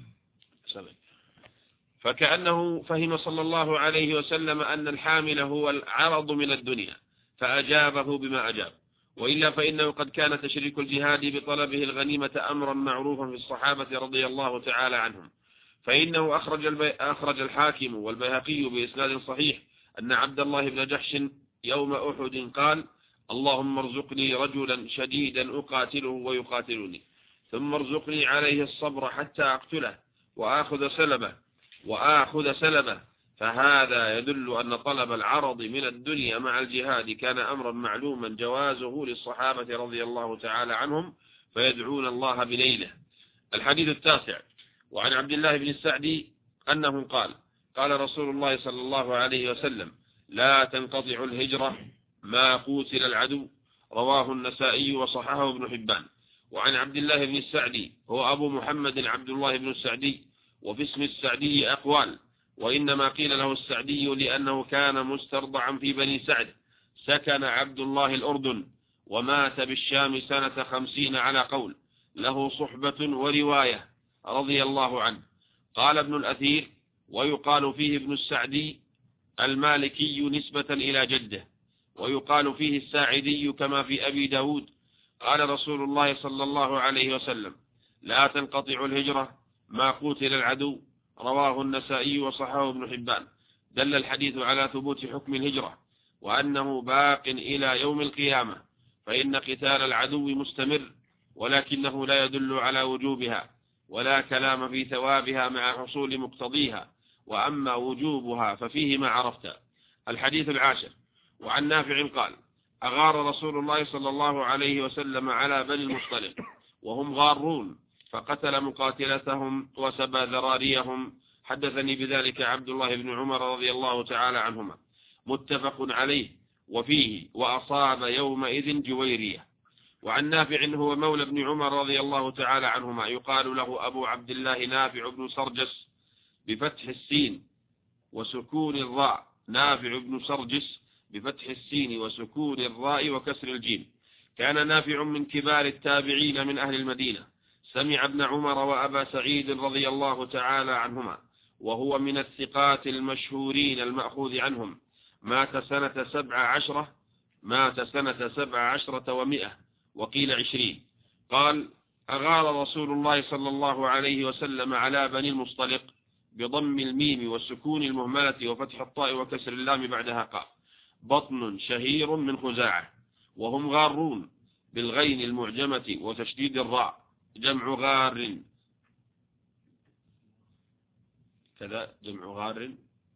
فكأنه فهم صلى الله عليه وسلم أن الحامل هو العرض من الدنيا، فأجابه بما أجاب. وإلا فإنه قد كان تشريك الجهاد بطلبه الغنيمة أمرا معروفا في الصحابة رضي الله تعالى عنهم، فإنه أخرج, البي... أخرج الحاكم والبيهقي بإسناد صحيح أن عبد الله بن جحش يوم أحد قال اللهم ارزقني رجلا شديدا أقاتله ويقاتلني، ثم ارزقني عليه الصبر حتى أقتله وآخذ سلبه وآخذ سلبه فهذا يدل أن طلب العرض من الدنيا مع الجهاد كان أمرا معلوما جوازه للصحابة رضي الله تعالى عنهم فيدعون الله بنيله. الحديث التاسع: وعن عبد الله بن السعدي أنه قال قال رسول الله صلى الله عليه وسلم لا تنقطع الهجرة ما قوتل العدو، رواه النسائي وصححه ابن حبان. وعن عبد الله بن السعدي هو أبو محمد عبد الله بن السعدي، وفي اسم السعدي أقوال، وإنما قيل له السعدي لأنه كان مسترضعا في بني سعد. سكن عبد الله الأردن ومات بالشام سنة خمسين على قول، له صحبة ورواية رضي الله عنه. قال ابن الأثير ويقال فيه ابن السعدي المالكي نسبة إلى جده، ويقال فيه الساعدي كما في أبي داود. قال رسول الله صلى الله عليه وسلم لا تنقطع الهجرة ما قوتل العدو، رواه النسائي وصححه ابن حبان. دل الحديث على ثبوت حكم الهجرة وأنه باق إلى يوم القيامة، فإن قتال العدو مستمر، ولكنه لا يدل على وجوبها ولا كلام في ثوابها مع حصول مقتضيها، وأما وجوبها ففيه ما عرفت. الحديث العاشر: وعن نافع قال أغار رسول الله صلى الله عليه وسلم على بني المصطلق وهم غارون فقتل مقاتلتهم وسبى ذراريهم. حدثني بذلك عبد الله بن عمر رضي الله تعالى عنهما، متفق عليه، وفيه وأصاب يومئذ جويرية. وعن نافع هو مولى بن عمر رضي الله تعالى عنهما، يقال له أبو عبد الله نافع بن سرجس بفتح السين وسكون الراء، نافع بن سرجس بفتح السين وسكون الراء وكسر الجيم. كان نافع من كبار التابعين من أهل المدينة، سمع ابن عمر وأبا سعيد رضي الله تعالى عنهما، وهو من الثقات المشهورين المأخوذ عنهم. مات سنة سبع عشرة مات سنة سبع عشرة ومئة وقيل عشرين. قال أغار رسول الله صلى الله عليه وسلم على بني المصطلق بضم الميم والسكون المهملة وفتح الطاء وكسر اللام بعدها قاف، بطن شهير من خزاعة، وهم غارون بالغين المعجمة وتشديد الراء، جمع غار كذا، جمع غار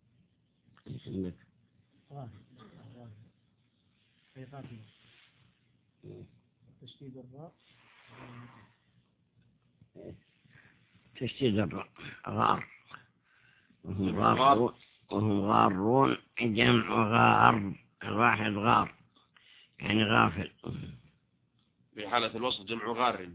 تشديد الراء تشديد الراء غار، وهم غارون وهم غارون جمع غار، الواحد غار يعني غافل. في حالة الوصف جمع غار،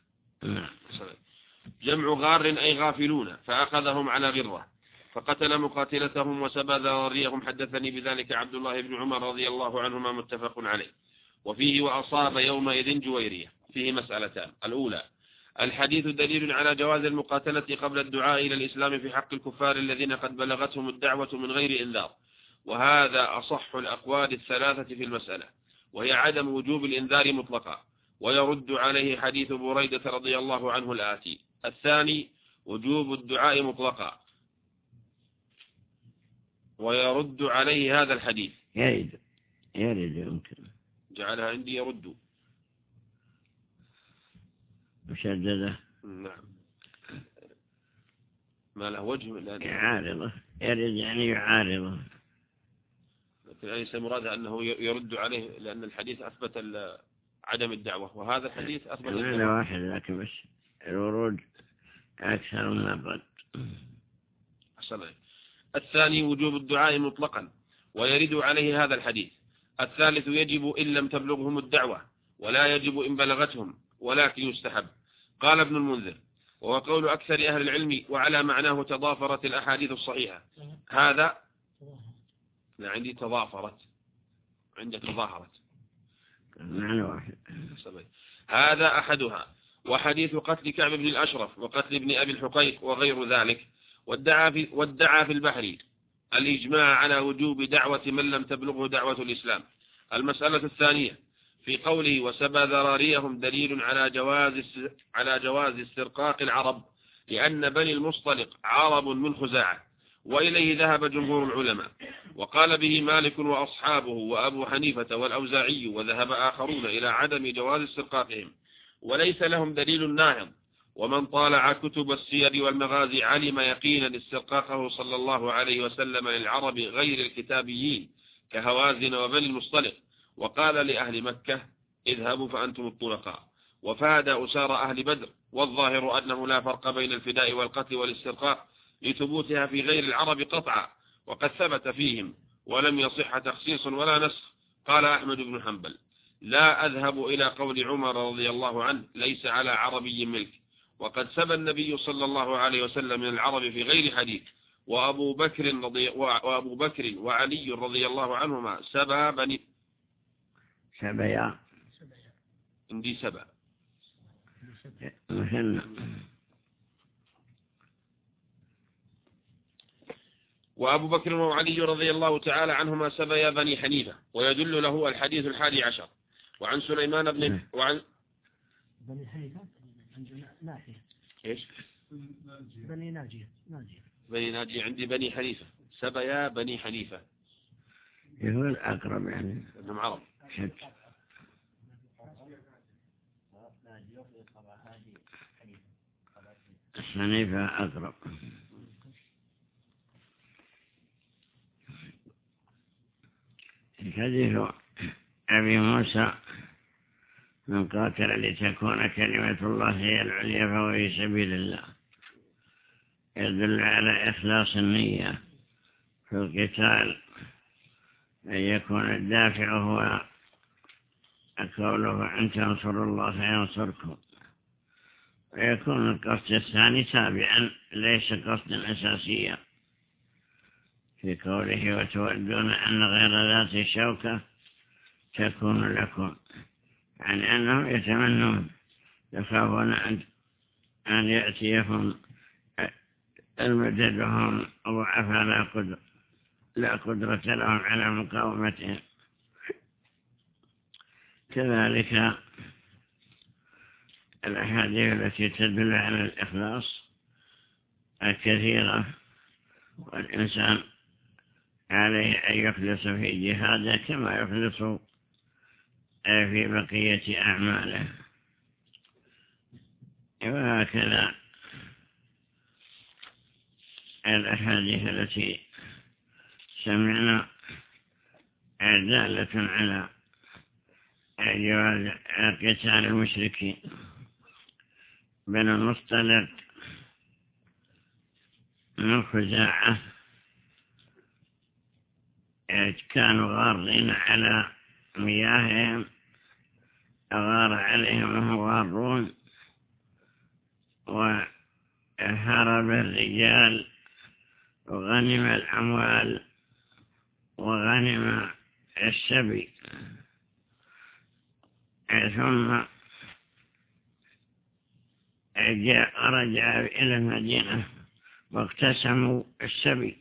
جمع غار أي غافلون، فأخذهم على غرة فقتل مقاتلتهم وسبى ذراريهم. حدثني بذلك عبد الله بن عمر رضي الله عنهما، متفق عليه. وفيه وأصاب يومئذ جويرية. فيه مسألتان: الأولى الحديث دليل على جواز المقاتلة قبل الدعاء إلى الإسلام في حق الكفار الذين قد بلغتهم الدعوة من غير إنذار، وهذا أصح الأقوال الثلاثة في المسألة، وهي عدم وجوب الإنذار مطلقا، ويرد عليه حديث بريدة رضي الله عنه الآتي. الثاني وجوب الدعاء مطلقا، ويرد عليه هذا الحديث. يرد يرد يمكن جعلها عندي يرد مشددة. نعم، ما له وجه من يعارضه، يرد يعني يعارضه، لكن ليس مرادها أنه يرد عليه، لأن الحديث أثبت عدم الدعوة، وهذا الحديث أثبت الدعوة. هذا واحد، لكن بس الورود أكثر من الرد. أحسن. الثاني وجوب الدعاء مطلقا، ويرد عليه هذا الحديث. الثالث يجب إن لم تبلغهم الدعوة، ولا يجب إن بلغتهم، ولكن يستحب. قال ابن المنذر وهو قول أكثر أهل العلم، وعلى معناه تضافرت الأحاديث الصحيحة. هذا لا عندي تضافرت، عندك تظاهرت، معنى واحد. هذا أحدها. وحديث قتل كعب بن الأشرف وقتل ابن أبي الحقيق وغير ذلك. وادعى في, وادعى في البحر الإجماع على وجوب دعوة من لم تبلغه دعوة الإسلام. المسألة الثانية في قوله وسبى ذراريهم دليل على جواز على جواز استرقاق العرب، لأن بني المصطلق عرب من خزاعة، وإليه ذهب جمهور العلماء، وقال به مالك وأصحابه وأبو حنيفة والأوزاعي، وذهب آخرون إلى عدم جواز استرقاقهم، وليس لهم دليل ناهض. ومن طالع كتب السير والمغازي علم يقينا استرقاقه صلى الله عليه وسلم للعرب غير الكتابيين كهوازن وبني المصطلق، وقال لأهل مكة اذهبوا فأنتم الطلقاء، وفاد أسار أهل بدر. والظاهر أنه لا فرق بين الفداء والقتل والاسترقاق لثبوتها في غير العرب قطعا، وقد ثبت فيهم ولم يصح تخصيص ولا نسخ. قال أحمد بن حنبل لا أذهب إلى قول عمر رضي الله عنه ليس على عربي ملك، وقد سبى النبي صلى الله عليه وسلم من العرب في غير حديث. وأبو بكر رضي وأبو بكر وعلي رضي الله عنهما سبى بني سبيا عندي سبى مثنى. وأبو بكر وعلي رضي الله تعالى عنهما سبيا بني حنيفة. ويدل له الحديث الحادي عشر. وعن سليمان بن وعن بني حنيفة ناجية. إيش؟ بني ناجية ناجية بني ناجية عندي بني حنيفة سبيا بني حنيفة. يقول أقرب يعني إنهم عرب. شك. حنيفة أقرب. حديث أبي موسى من قاتل لتكون كلمة الله هي العليا فهو في سبيل الله، يدل على إخلاص النية في القتال، أن يكون الدافع هو قوله أن تنصروا الله ينصركم، ويكون القصد الثاني تابعا ليس قصدا أساسيا في قوله وتودون أن غير ذات الشوكة تكون لكم، يعني أنهم يتمنون يخافون أن يأتيهم المدد وهم ضعفاء لا قدرة لا قدرة لهم على مقاومتهم. كذلك الأحاديث التي تدل على الإخلاص الكثيرة، والإنسان عليه أن يخلص في جهاده كما يخلص في بقية أعماله. وهكذا الأحاديث التي سمعنا دالة على جواز قتال المشركين. بنو المصطلق من خزاعة كانوا غارين على مياههم، أغار عليهم وهم غارون، وهرب الرجال وغنم الأموال وغنم السبي. ثم جاء رجع إلى المدينة واقتسموا السبي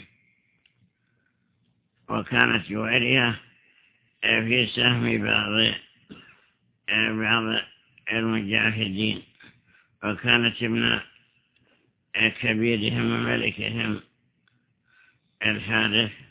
وكانت جوارية في سهم بعض بعض المجاهدين، وكانت ابن كبيرهم وملكهم الحارث.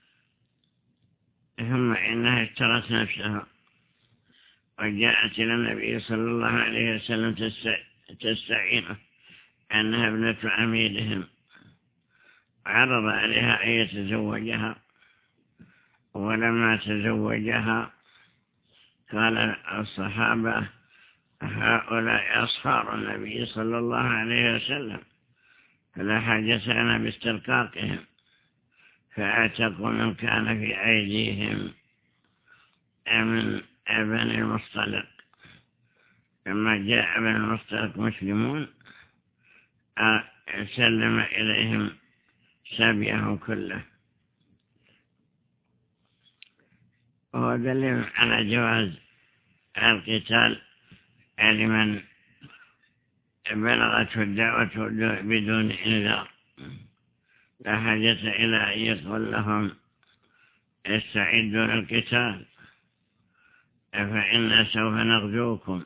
ثم إنها اشترت نفسها وجاءت إلى النبي صلى الله عليه وسلم تستعينه أنها ابنة أميرهم، عرض عليها أن يتزوجها، ولما تزوجها قال الصحابة هؤلاء أصهار النبي صلى الله عليه وسلم فلا حاجة لنا باسترقاقهم، فاعتقوا من كان في أيديهم من بني المصطلق. لما جاء بني المصطلق مسلمون سلم إليهم سبيهم كله. وهو دليل على جواز القتال لمن بلغته الدعوة بدون إنذار، لا حاجة إلى أن يقول لهم استعدوا للقتال فإنا سوف نغزوكم،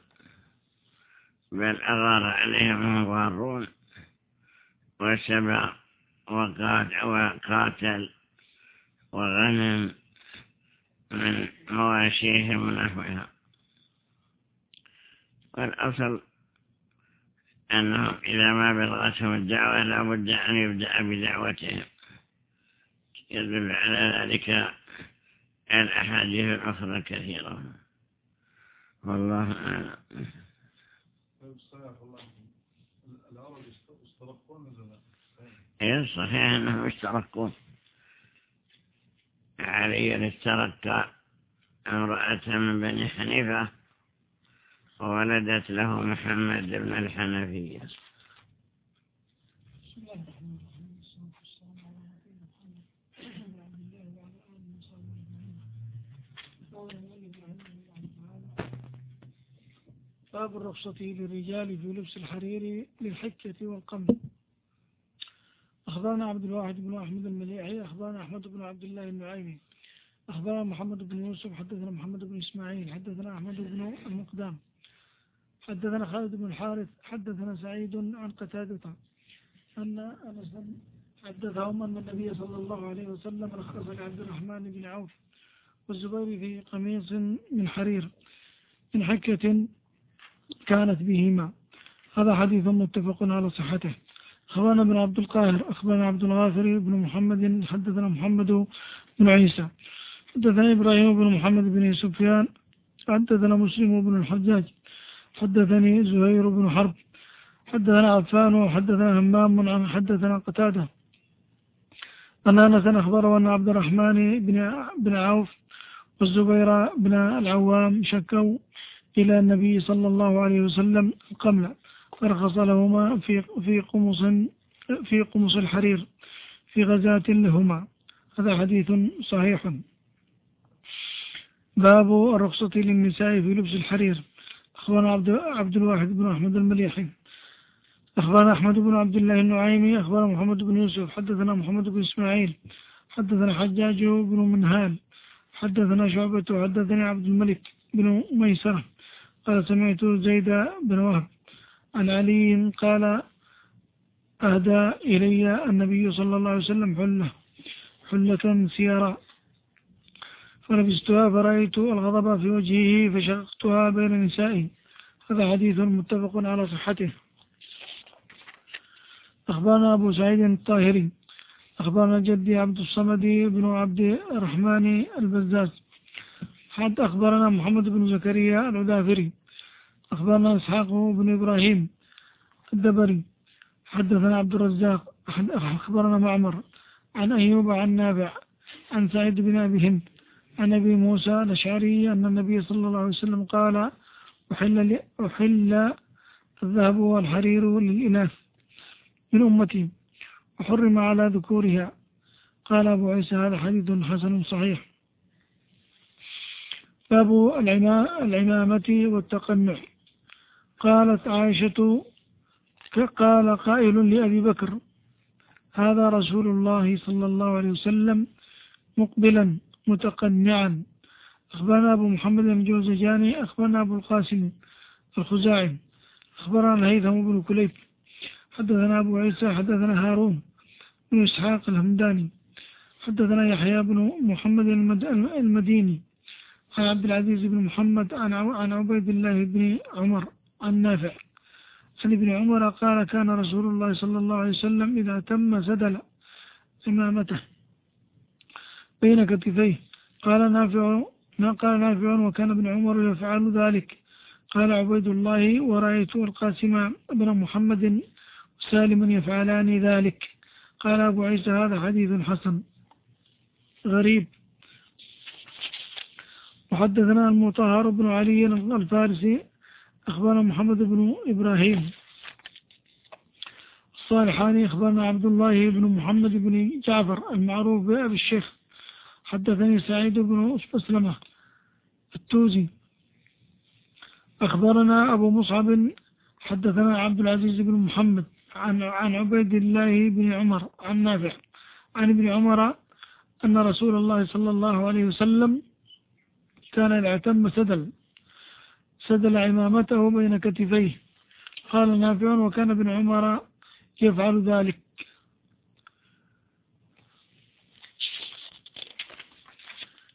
بل أغار عليهم هم غارون وسبى وقاتل وغنم من مواشيهم ونحوها. والأصل أنهم إذا ما بلغتهم الدعوة لا بد أن يبدأ بدعوتهم. يدل على ذلك الأحاديث الأخرى كثيرة. والله أعلم. إيه صحيح أنهم اشتركون. علي اشترك امرأة من بني حنيفة وولدت له محمد بن الحنفية. باب الرخصة للرجال في لبس الحرير للحكة والقمل. أخبرنا عبد الواحد بن أحمد المليحي أخبرنا أحمد بن عبد الله النعيمي أخبرنا محمد بن يوسف حدثنا محمد بن إسماعيل حدثنا أحمد بن المقدام حدثنا خالد بن الحارث حدثنا سعيد عن قتادة أن أنس حدثهم أن النبي صلى الله عليه وسلم رخص لعبد الرحمن بن عوف والزبير في قميص من حرير من حكة كانت بهما. هذا حديث متفق على صحته. أخبرنا بن عبد القاهر أخبرنا عبد الغافر بن محمد حدثنا محمد بن عيسى حدثنا إبراهيم بن محمد بن سفيان حدثنا مسلم بن الحجاج حدثني زهير بن حرب حدثنا عفان وحدثنا همام عن حدثنا قتادة أن أنس أخبره أن عبد الرحمن بن عوف والزبير بن العوام شكوا إلى النبي صلى الله عليه وسلم القمل فرخص لهما في في قمص في قمص الحرير في غزاة لهما. هذا حديث صحيح. باب الرخصة للنساء في لبس الحرير. أخبرنا عبد, عبد الواحد بن أحمد المليحي أخبرنا أحمد بن عبد الله النعيمي أخبرنا محمد بن يوسف حدثنا محمد بن إسماعيل حدثنا حجاج بن منهال حدثنا شعبة حدثني عبد الملك بن ميسرة قال سمعت زيد بن وهب عن علي قال أهدى إلي النبي صلى الله عليه وسلم حلة حلة سيارة فلبستها فرأيت الغضب في وجهه فشققتها بين نسائي. هذا حديث متفق على صحته. أخبرنا أبو سعيد الطاهري أخبرنا جدي عبد الصمد بن عبد الرحمن البزاز حد أخبرنا محمد بن زكريا العدافري أخبرنا إسحاق بن إبراهيم الدبري حدثنا عبد الرزاق أخبرنا معمر عن أيوب عن نافع عن سعيد بن أبي هند عن أبي موسى الأشعري أن النبي صلى الله عليه وسلم قال أحل, أحل الذهب والحرير للإناث من أمتي وحرم على ذكورها. قال أبو عيسى هذا حديث حسن صحيح. باب العمامة والتقنع. قالت عائشة قال قائل لأبي بكر هذا رسول الله صلى الله عليه وسلم مقبلا متقنعا. أخبرنا أبو محمد الجوزجاني أخبرنا أبو القاسم الخزاعي أخبرنا الهيثم بن كليب حدثنا أبو عيسى حدثنا هارون بن إسحاق الهمداني حدثنا يحيى بن محمد المديني عن عبد العزيز بن محمد عن عبيد الله بن عمر عن نافع عن ابن عمر قال كان رسول الله صلى الله عليه وسلم إذا تم سدل إمامته بين كتفيه قال نافع قال نافع وكان ابن عمر يفعل ذلك. قال عبيد الله ورأيت القاسم بن محمد سالما يفعلان ذلك. قال أبو عيسى هذا حديث حسن غريب. وحدثنا المطهر بن علي الفارسي أخبرنا محمد بن إبراهيم الصالحاني أخبرنا عبد الله بن محمد بن جعفر المعروف بأبي الشيخ حدثني سعيد بن أسلمة التوزي أخبرنا أبو مصعب حدثنا عبد العزيز بن محمد عن عن عبيد الله بن عمر عن نافع عن ابن عمر أن رسول الله صلى الله عليه وسلم كان إذا اعتم سدل سدل عمامته بين كتفيه. قال نافع وكان ابن عمر يفعل ذلك.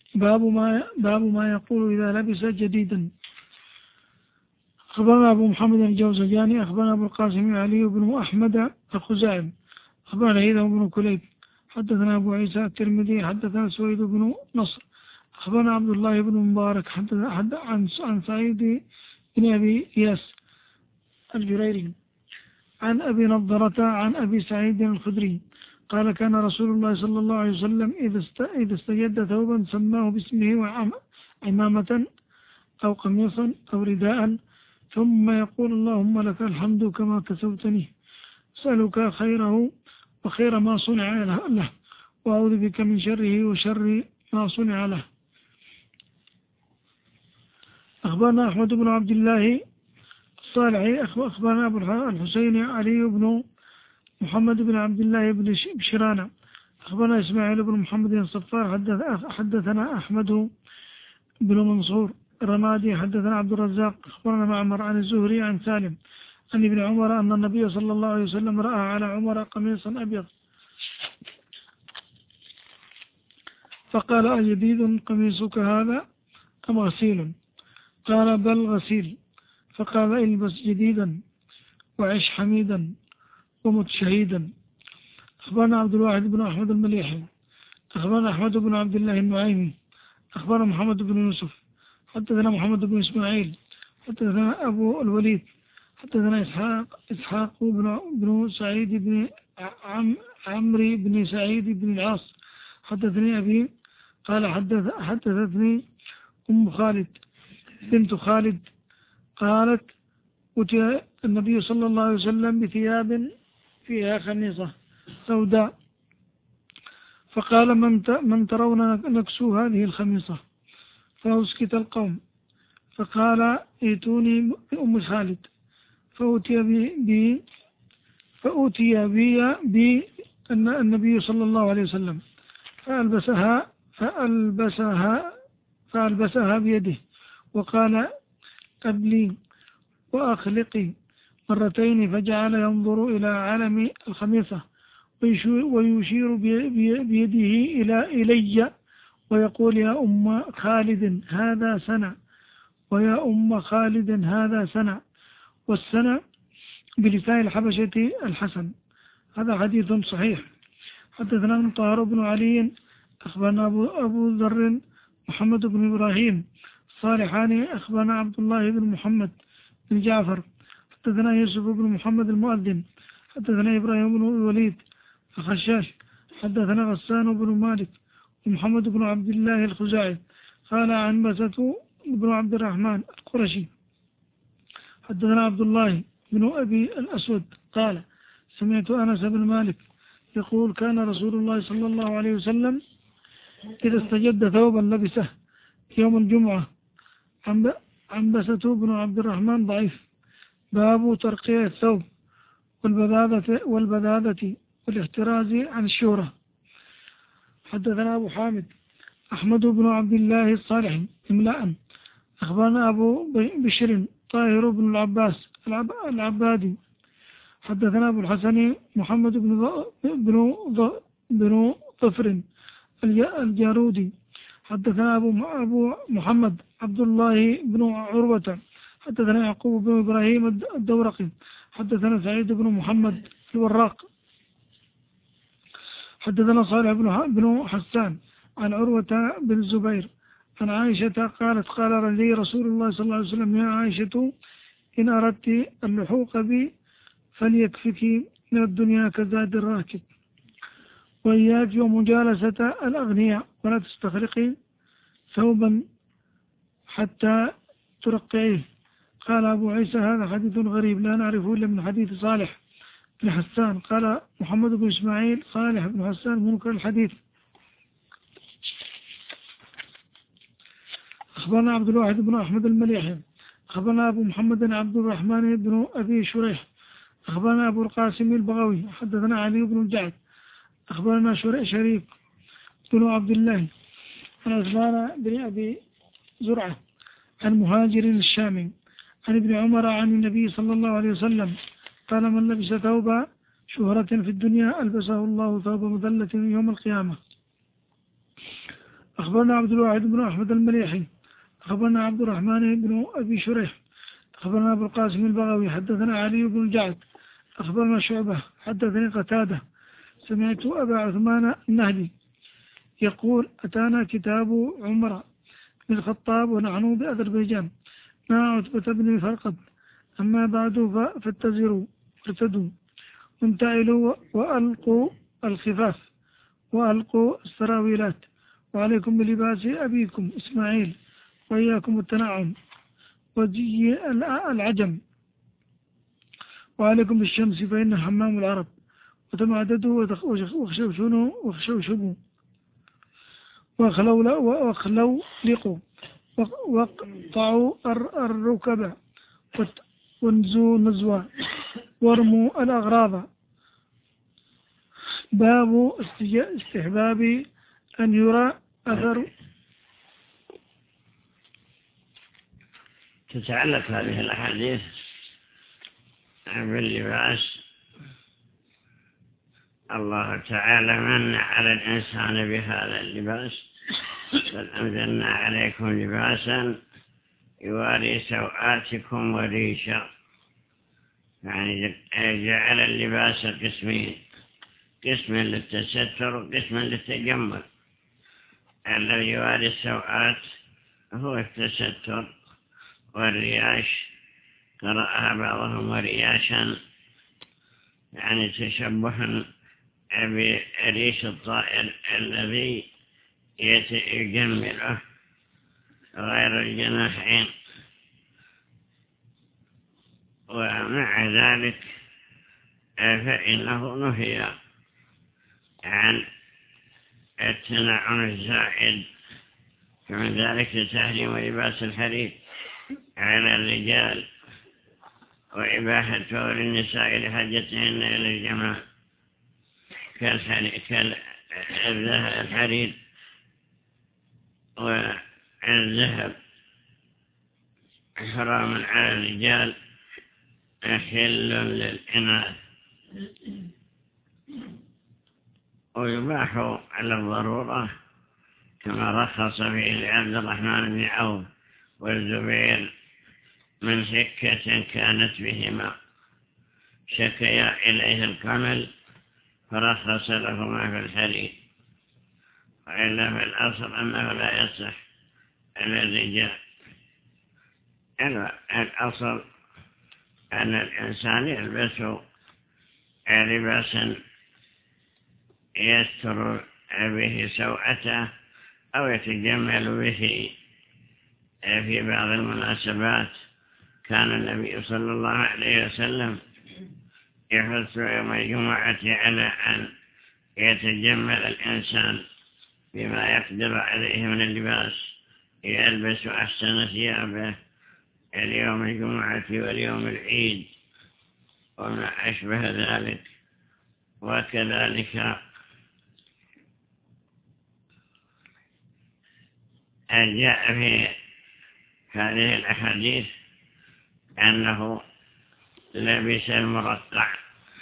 باب ما باب ما يقول إذا لبس جديدا. أخبرنا أبو محمد الجوزجاني أخبرنا أبو القاسم علي بن أحمد الخزاعي أخبرنا هيثم بن كليب حدثنا أبو عيسى الترمذي حدثنا سويد بن نصر أخبرنا عبد الله بن مبارك حدث عن عن سعيد بن أبي إياس الجريري عن أبي نضرة عن أبي سعيد الخدري قال كان رسول الله صلى الله عليه وسلم إذا استجد ثوبا سماه باسمه وعمامة أو قميصا أو رداء ثم يقول اللهم لك الحمد كما كسوتني أسألك خيره وخير ما صنع له وأعوذ بك من شره وشر ما صنع له. أخبرنا أحمد بن عبد الله الصالحي أخبرنا أبو الحسين علي بن محمد بن عبد الله بن بشرانة أخبرنا إسماعيل بن محمد الصفار حدثنا أحمد بن منصور الرمادي حدثنا عبد الرزاق أخبرنا معمر عن الزهري عن سالم عن ابن عمر أن النبي صلى الله عليه وسلم رأى على عمر قميصا أبيض فقال أجديد قميصك هذا أم غسيل؟ قال بل غسيل. فقال البس جديدا وعش حميدا ومت شهيدا. أخبرنا عبد الواحد بن أحمد المليحي أخبرنا أحمد بن عبد الله النعيمي أخبرنا محمد بن يوسف حدثنا محمد بن إسماعيل حدثنا أبو الوليد حدثنا إسحاق إسحاق بن, بن سعيد بن عم عمري بن سعيد بن العاص حدثني أبي قال حدث حدثتني أم خالد بنت خالد قالت أتي النبي صلى الله عليه وسلم بثياب فيها خميصة سوداء فقال من من ترون نكسو هذه الخميصة فأسكت القوم فقال ائتوني بأم خالد فأتي بي فأتي بي بي النبي صلى الله عليه وسلم فألبسها فألبسها فألبسها بيده وقال قبلي وأخلقي مرتين فجعل ينظر إلى علم الخميصة ويشير بيده إلى إلي ويقول يا أم خالد هذا سنة ويا أم خالد هذا سنة والسنة بلسان الحبشة الحسن. هذا حديث صحيح. حدثنا مطهر بن علي أخبرنا أبو, أبو ذر محمد بن إبراهيم صالحاني أخبرنا عبد الله بن محمد بن جعفر حدثنا يوسف بن محمد المؤذن حدثنا إبراهيم بن الوليد الخشاش حدثنا غسان بن مالك ومحمد بن عبد الله الخزاعي قال عن بسة بن عبد الرحمن القرشي حدثنا عبد الله بن أبي الأسود قال سمعت أنس بن مالك يقول كان رسول الله صلى الله عليه وسلم إذا استجد ثوبا لبسه يوم الجمعة عنبسة بن عبد الرحمن ضعيف. باب ترقية الثوب والبذاذة والبذاذة والاحتراز عن الشهرة. حدثنا أبو حامد أحمد بن عبد الله الصالح إملاء أخبرنا أبو بشر طاهر بن العباس العبادي حدثنا أبو الحسن محمد بن بن بن ظفر الجارودي حدثنا أبو أبو محمد عبد الله بن عروة حدثنا يعقوب بن إبراهيم الدورقي حدثنا سعيد بن محمد الوراق حدثنا صالح بن حسان عن عروة بن الزبير عن عائشة قالت قال لي رسول الله صلى الله عليه وسلم يا عائشة إن أردت اللحوق بي فليكفك من الدنيا كزاد الراكب وإياك ومجالسة الأغنياء ولا تستخرقي ثوبا حتى ترقعيه. قال أبو عيسى هذا حديث غريب لا نعرفه إلا من حديث صالح بن حسان. قال محمد بن إسماعيل صالح بن حسان منكر الحديث. أخبرنا عبد الواحد بن أحمد المليحي أخبرنا أبو محمد عبد الرحمن بن أبي شريح أخبرنا أبو القاسم البغوي حدثنا علي بن الجعد أخبرنا شريك بن عبد الله عن عثمان بن أبي زرعة عن مهاجر الشامي عن ابن عمر عن النبي صلى الله عليه وسلم قال من لبس ثوب شهرة في الدنيا ألبسه الله ثوب مذلة يوم القيامة. أخبرنا عبد الواحد بن أحمد المليحي أخبرنا عبد الرحمن بن أبي شريح أخبرنا أبو القاسم البغوي حدثنا علي بن الجعد أخبرنا شعبة حدثني قتادة سمعت أبا عثمان النهدي يقول أتانا كتاب عمر بن الخطاب ونحن بأذربيجان مع عتبة بن فرقد أما بعد فاتزروا وارتدوا وانتعلوا وألقوا الخفاف وألقوا السراويلات وعليكم بلباس أبيكم إسماعيل وإياكم التنعم وزي العجم وعليكم بالشمس فإن حمام العرب وتمعددوا وخشوشنوا وخشوشبوا وخلوا وخلوا لقوا وقطعوا الركب وانزوا نزوا وارموا الأغراض. باب استحباب أن يرى أثر. تتعلق هذه الأحاديث باللباس. الله تعالى من على الإنسان بهذا اللباس قد أنزلنا عليكم لباسا يواري سوآتكم وريشا، يعني جعل اللباس قسمين، قسم للتستر وقسم للتجمل. الذي يواري السوآت هو التستر، والرياش قرأها بعضهم ورياشا يعني تشبها بريش الطائر الذي يجمله غير الجناحين. ومع ذلك فإنه نهي عن التنعم الزائد، فمن ذلك تحريم لباس الحرير على الرجال وإباحته للنساء لحاجتهن إلى الجماع كالحرير والذهب حرام على الرجال حل للإناث، ويباح على الضرورة كما رخص فيه لعبد الرحمن بن عوف والزبير من سكة كانت بهما شكيا إليه القمل فرخص لهما في الحرير، وإلا في الأصل أنه لا يصح للرجال. الأصل أن الإنسان يلبس لباسا يستر به سوءته أو يتجمل به في بعض المناسبات. كان النبي صلى الله عليه وسلم يحث يوم الجمعة على أن يتجمل الإنسان بما يقدر عليه من اللباس، يلبس أحسن ثيابه اليوم الجمعة واليوم العيد وما أشبه ذلك. وكذلك جاء في هذه الأحاديث أنه لبس المرقع،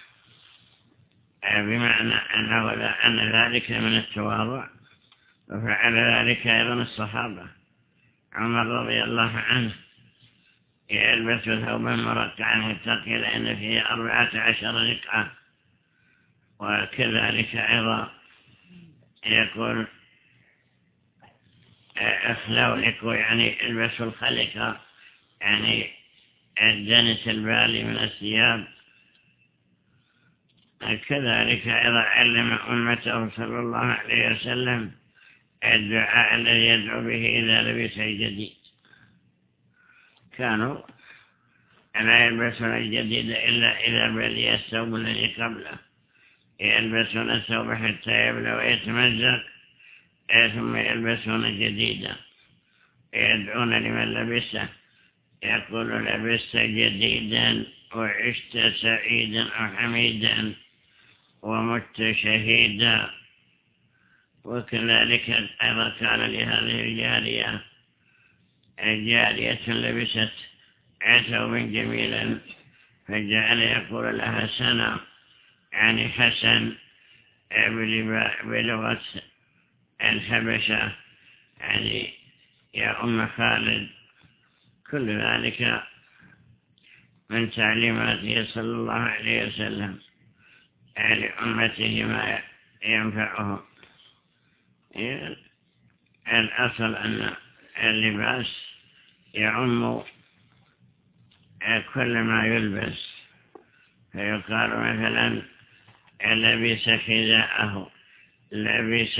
بمعنى أنه أن ذلك من التواضع، وفعل ذلك أيضا الصحابة. عمر رضي الله عنه يلبس ثوبا مرقعا حتى قيل إن فيه أربعة عشر رقعة. وكذلك أيضا يقول أخلولك، يعني البسوا الخلقة، يعني الدنس البالي من الثياب. كذلك أيضا علم أمته صلى الله عليه وسلم الدعاء الذي يدعو به إذا لبس الجديد. كانوا لا يلبسون الجديد إلا إذا بلي الثوب الذي قبله، يلبسون الثوب حتى يبلى ويتمزق ثم يلبسون جديدا، يدعون لمن لبسه، يقول لبست جديدا وعشت سعيدا وحميدا ومت شهيدا. وكذلك أيضا كان لهذه الجارية الجارية لبست ثوبا جميلا فجعل يقول لها سنة، يعني حسن بلغة الحبشة، أم خالد. كل ذلك من تعليماته صلى الله عليه وسلم لأمته ما ينفعهم. الأصل أن اللباس يعم كل ما يلبس، فيقال مثلا لبس حذاءه، لبس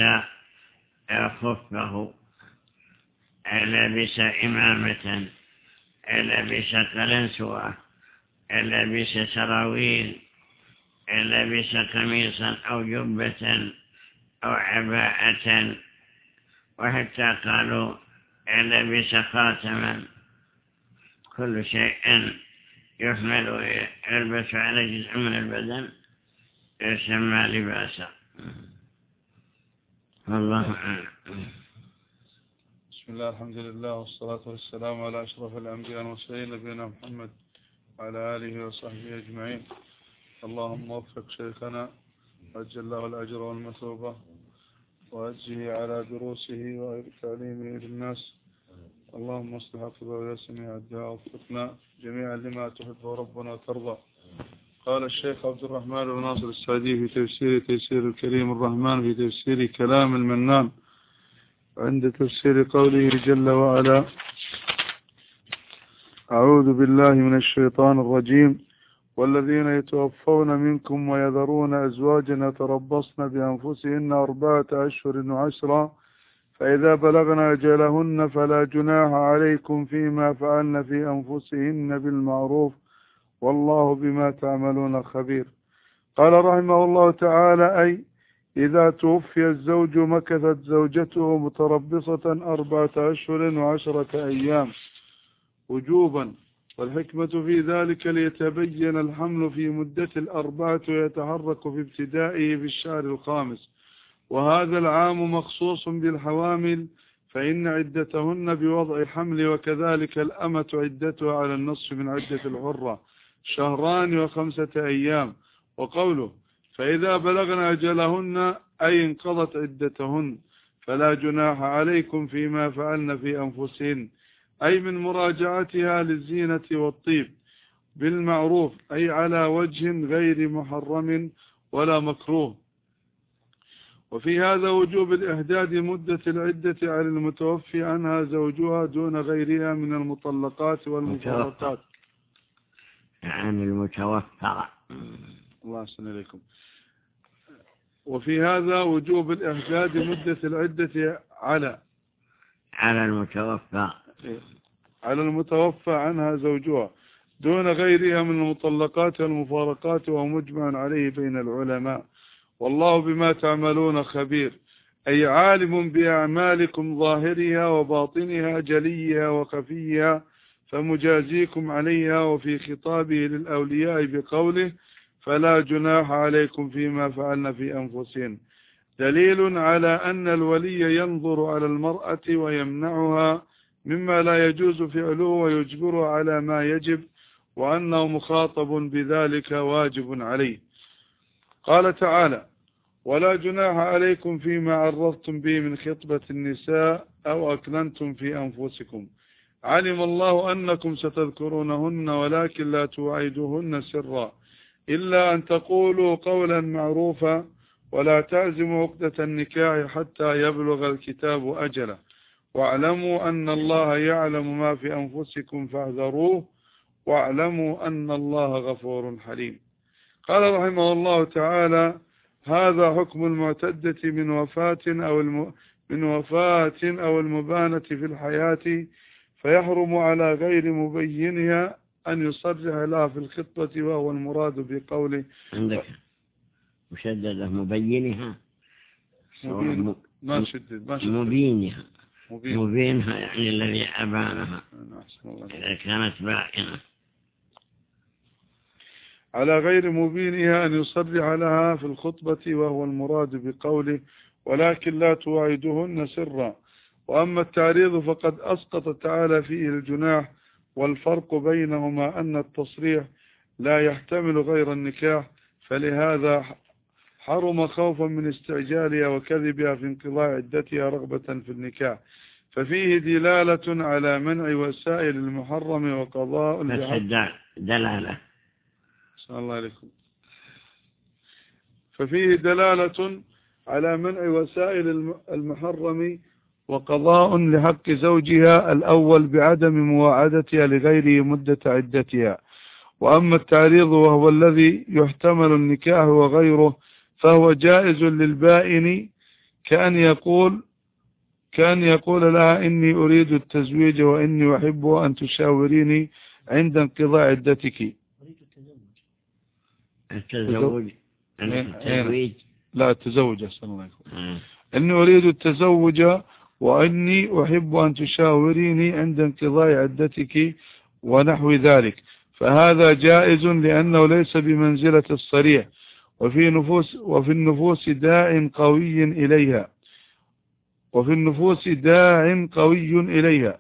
خفه، لبس إمامة، لبس قلنسوة، لبس سراويل، لبس قميصا أو جبة أو عباءة، وحتى قالوا لبس خاتما. كل شيء يحمل ويلبس على جزء من البدن يسمى لباسا. الله أعلم. بسم الله، الحمد لله، والصلاة والسلام على أشرف الأنبياء والمرسلين نبينا محمد وعلى آله وصحبه أجمعين. اللهم وفق شيخنا وأجل له الأجر والمثوبة وأجزه على دروسه وتعليمه للناس. اللهم اصلح حفظه ويسمع الدعاء وفقنا جميعا لما تحب ربنا وترضى. قال الشيخ عبد الرحمن بن ناصر السعدي في تفسير تيسير الكريم الرحمن في تفسير كلام المنان عند تفسير قوله جل وعلا: أعوذ بالله من الشيطان الرجيم: والذين يتوفون منكم ويذرون أزواجا يتربصن بأنفسهن أربعة أشهر وعشرا فإذا بلغن أجلهن فلا جناح عليكم فيما فعلن في أنفسهن بالمعروف والله بما تعملون خبير. قال رحمه الله تعالى: أي إذا توفي الزوج مكثت زوجته متربصة أربعة أشهر وعشرة أيام وجوبا، والحكمة في ذلك ليتبين الحمل في مدة الأربعة ويتحرك في ابتدائه في الشهر الخامس، وهذا العام مخصوص بالحوامل فإن عدتهن بوضع الحمل، وكذلك الأمة عدتها على النصف من عدة الحرة شهران وخمسة أيام. وقوله فإذا بلغن أجلهن أي انقضت عدتهن فلا جناح عليكم فيما فعلن في أنفسهن، أي من مراجعتها للزينة والطيب بالمعروف، أي على وجه غير محرم ولا مكروه. وفي هذا وجوب الإحداد مدة العدة على المتوفي عنها زوجها دون غيرها من المطلقات والمفارقات. عن المتوفى. الله يحسن إليكم. وفي هذا وجوب الإحداد مدة العدة على على المتوفى على المتوفى عنها زوجها دون غيرها من المطلقات والمفارقات، وهو مجمع عليه بين العلماء. والله بما تعملون خبير، أي عالم بأعمالكم ظاهرها وباطنها جليها وخفيها فمجازيكم عليها. وفي خطابه للأولياء بقوله فلا جناح عليكم فيما فعلن في أنفسهن دليل على أن الولي ينظر على المرأة ويمنعها مما لا يجوز فعله ويجبرها على ما يجب، وأنه مخاطب بذلك واجب عليه. قال تعالى: ولا جناح عليكم فيما عرضتم به من خطبة النساء أو أكننتم في أنفسكم، علم الله أنكم ستذكرونهن ولكن لا توعدوهن سرا إلا أن تقولوا قولا معروفا ولا تعزموا عقدة النكاح حتى يبلغ الكتاب أجله، واعلموا أن الله يعلم ما في أنفسكم فاحذروه واعلموا أن الله غفور حليم. قال رحمه الله تعالى: هذا حكم المعتدة من وفاة أو الم... من وفاة أو المبانة في الحياة، فيحرم على غير مبينها أن يصرح لها في الخطبة، وهو المراد بقوله عندك مشددة مبينها مبين. ما شدد ما شدد مبينها مبين. مبينها يعني الذي أبانها إذا كانت بائنة. على غير مبينها أن يصرح لها في الخطبة، وهو المراد بقوله ولكن لا توعدهن سرا. وأما التعريض فقد أسقط تعالى فيه الجناح، والفرق بينهما أن التصريح لا يحتمل غير النكاح، فلهذا حرم خوفا من استعجالها وكذبها في انقضاء عدتها رغبة في النكاح، ففيه دلالة على منع وسائل المحرم وقضاء دلالة صلى الله عليكم. ففيه دلالة على منع وسائل المحرم وقضاء لحق زوجها الأول بعدم مواعدتها لغيره مدة عدتها. وأما التعريض وهو الذي يحتمل النكاح وغيره فهو جائز للبائن كأن يقول كأن يقول لها إني أريد التزويج وإني أحب أن تشاوريني عند انقضاء عدتك. التزوج التزويج لا التزوج أحسن الله عليكم. إني أريد التزوج وإني أحب أن تشاوريني عند انقضاء عدتك ونحو ذلك، فهذا جائز لأنه ليس بمنزلة الصريح، وفي نفوس وفي النفوس داع قوي إليها وفي النفوس داع قوي إليها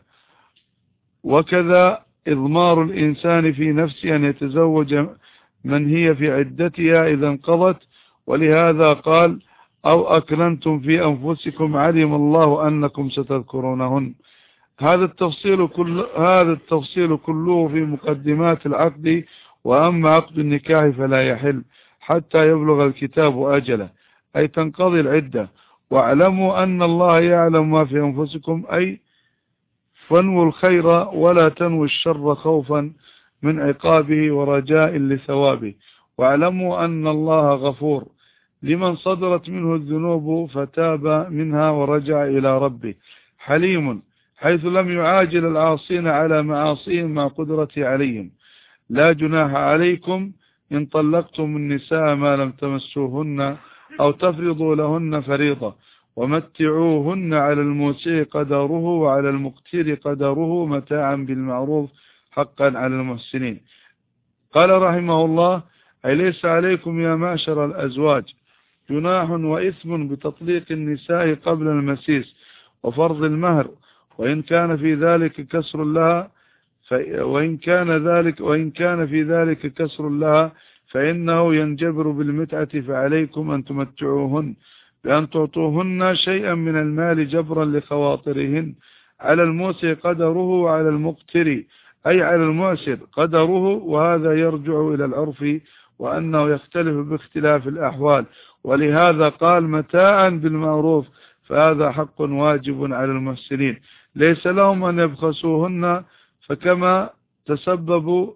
وكذا إضمار الإنسان في نفسه أن يتزوج من هي في عدتها إذا انقضت. ولهذا قال أو أكننتم في أنفسكم علم الله أنكم ستذكرونهن. هذا التفصيل كل هذا التفصيل كله في مقدمات العقد، وأما عقد النكاح فلا يحل حتى يبلغ الكتاب أجله، أي تنقضي العدة. واعلموا أن الله يعلم ما في أنفسكم، أي فانووا الخير ولا تنووا الشر خوفا من عقابه ورجاء لثوابه. واعلموا أن الله غفور لمن صدرت منه الذنوب فتاب منها ورجع إلى ربه، حليم حيث لم يعاجل العاصين على معاصيهم مع قدرته عليهم. لا جناح عليكم إن طلقتم النساء ما لم تمسوهن أو تفرضوا لهن فريضة، ومتعوهن على الموسع قدره وعلى المقتر قدره متاعا بالمعروف حقا على المحسنين. قال رحمه الله أي ليس عليكم يا معشر الأزواج جناح وإثم بتطليق النساء قبل المسيس وفرض المهر، وإن كان في ذلك كسر لها وإن كان ذلك وإن كان في ذلك كسر لها فإنه ينجبر بالمتعة، فعليكم أن تمتعوهن بأن تعطوهن شيئا من المال جبرا لخواطرهن، على الموسع قدره وعلى المقتر أي على المعسر قدره، وهذا يرجع إلى العرف وأنه يختلف باختلاف الأحوال. ولهذا قال متاعا بالمعروف، فهذا حق واجب على المحسنين، ليس لهم أن يبخسوهن، فكما تسببوا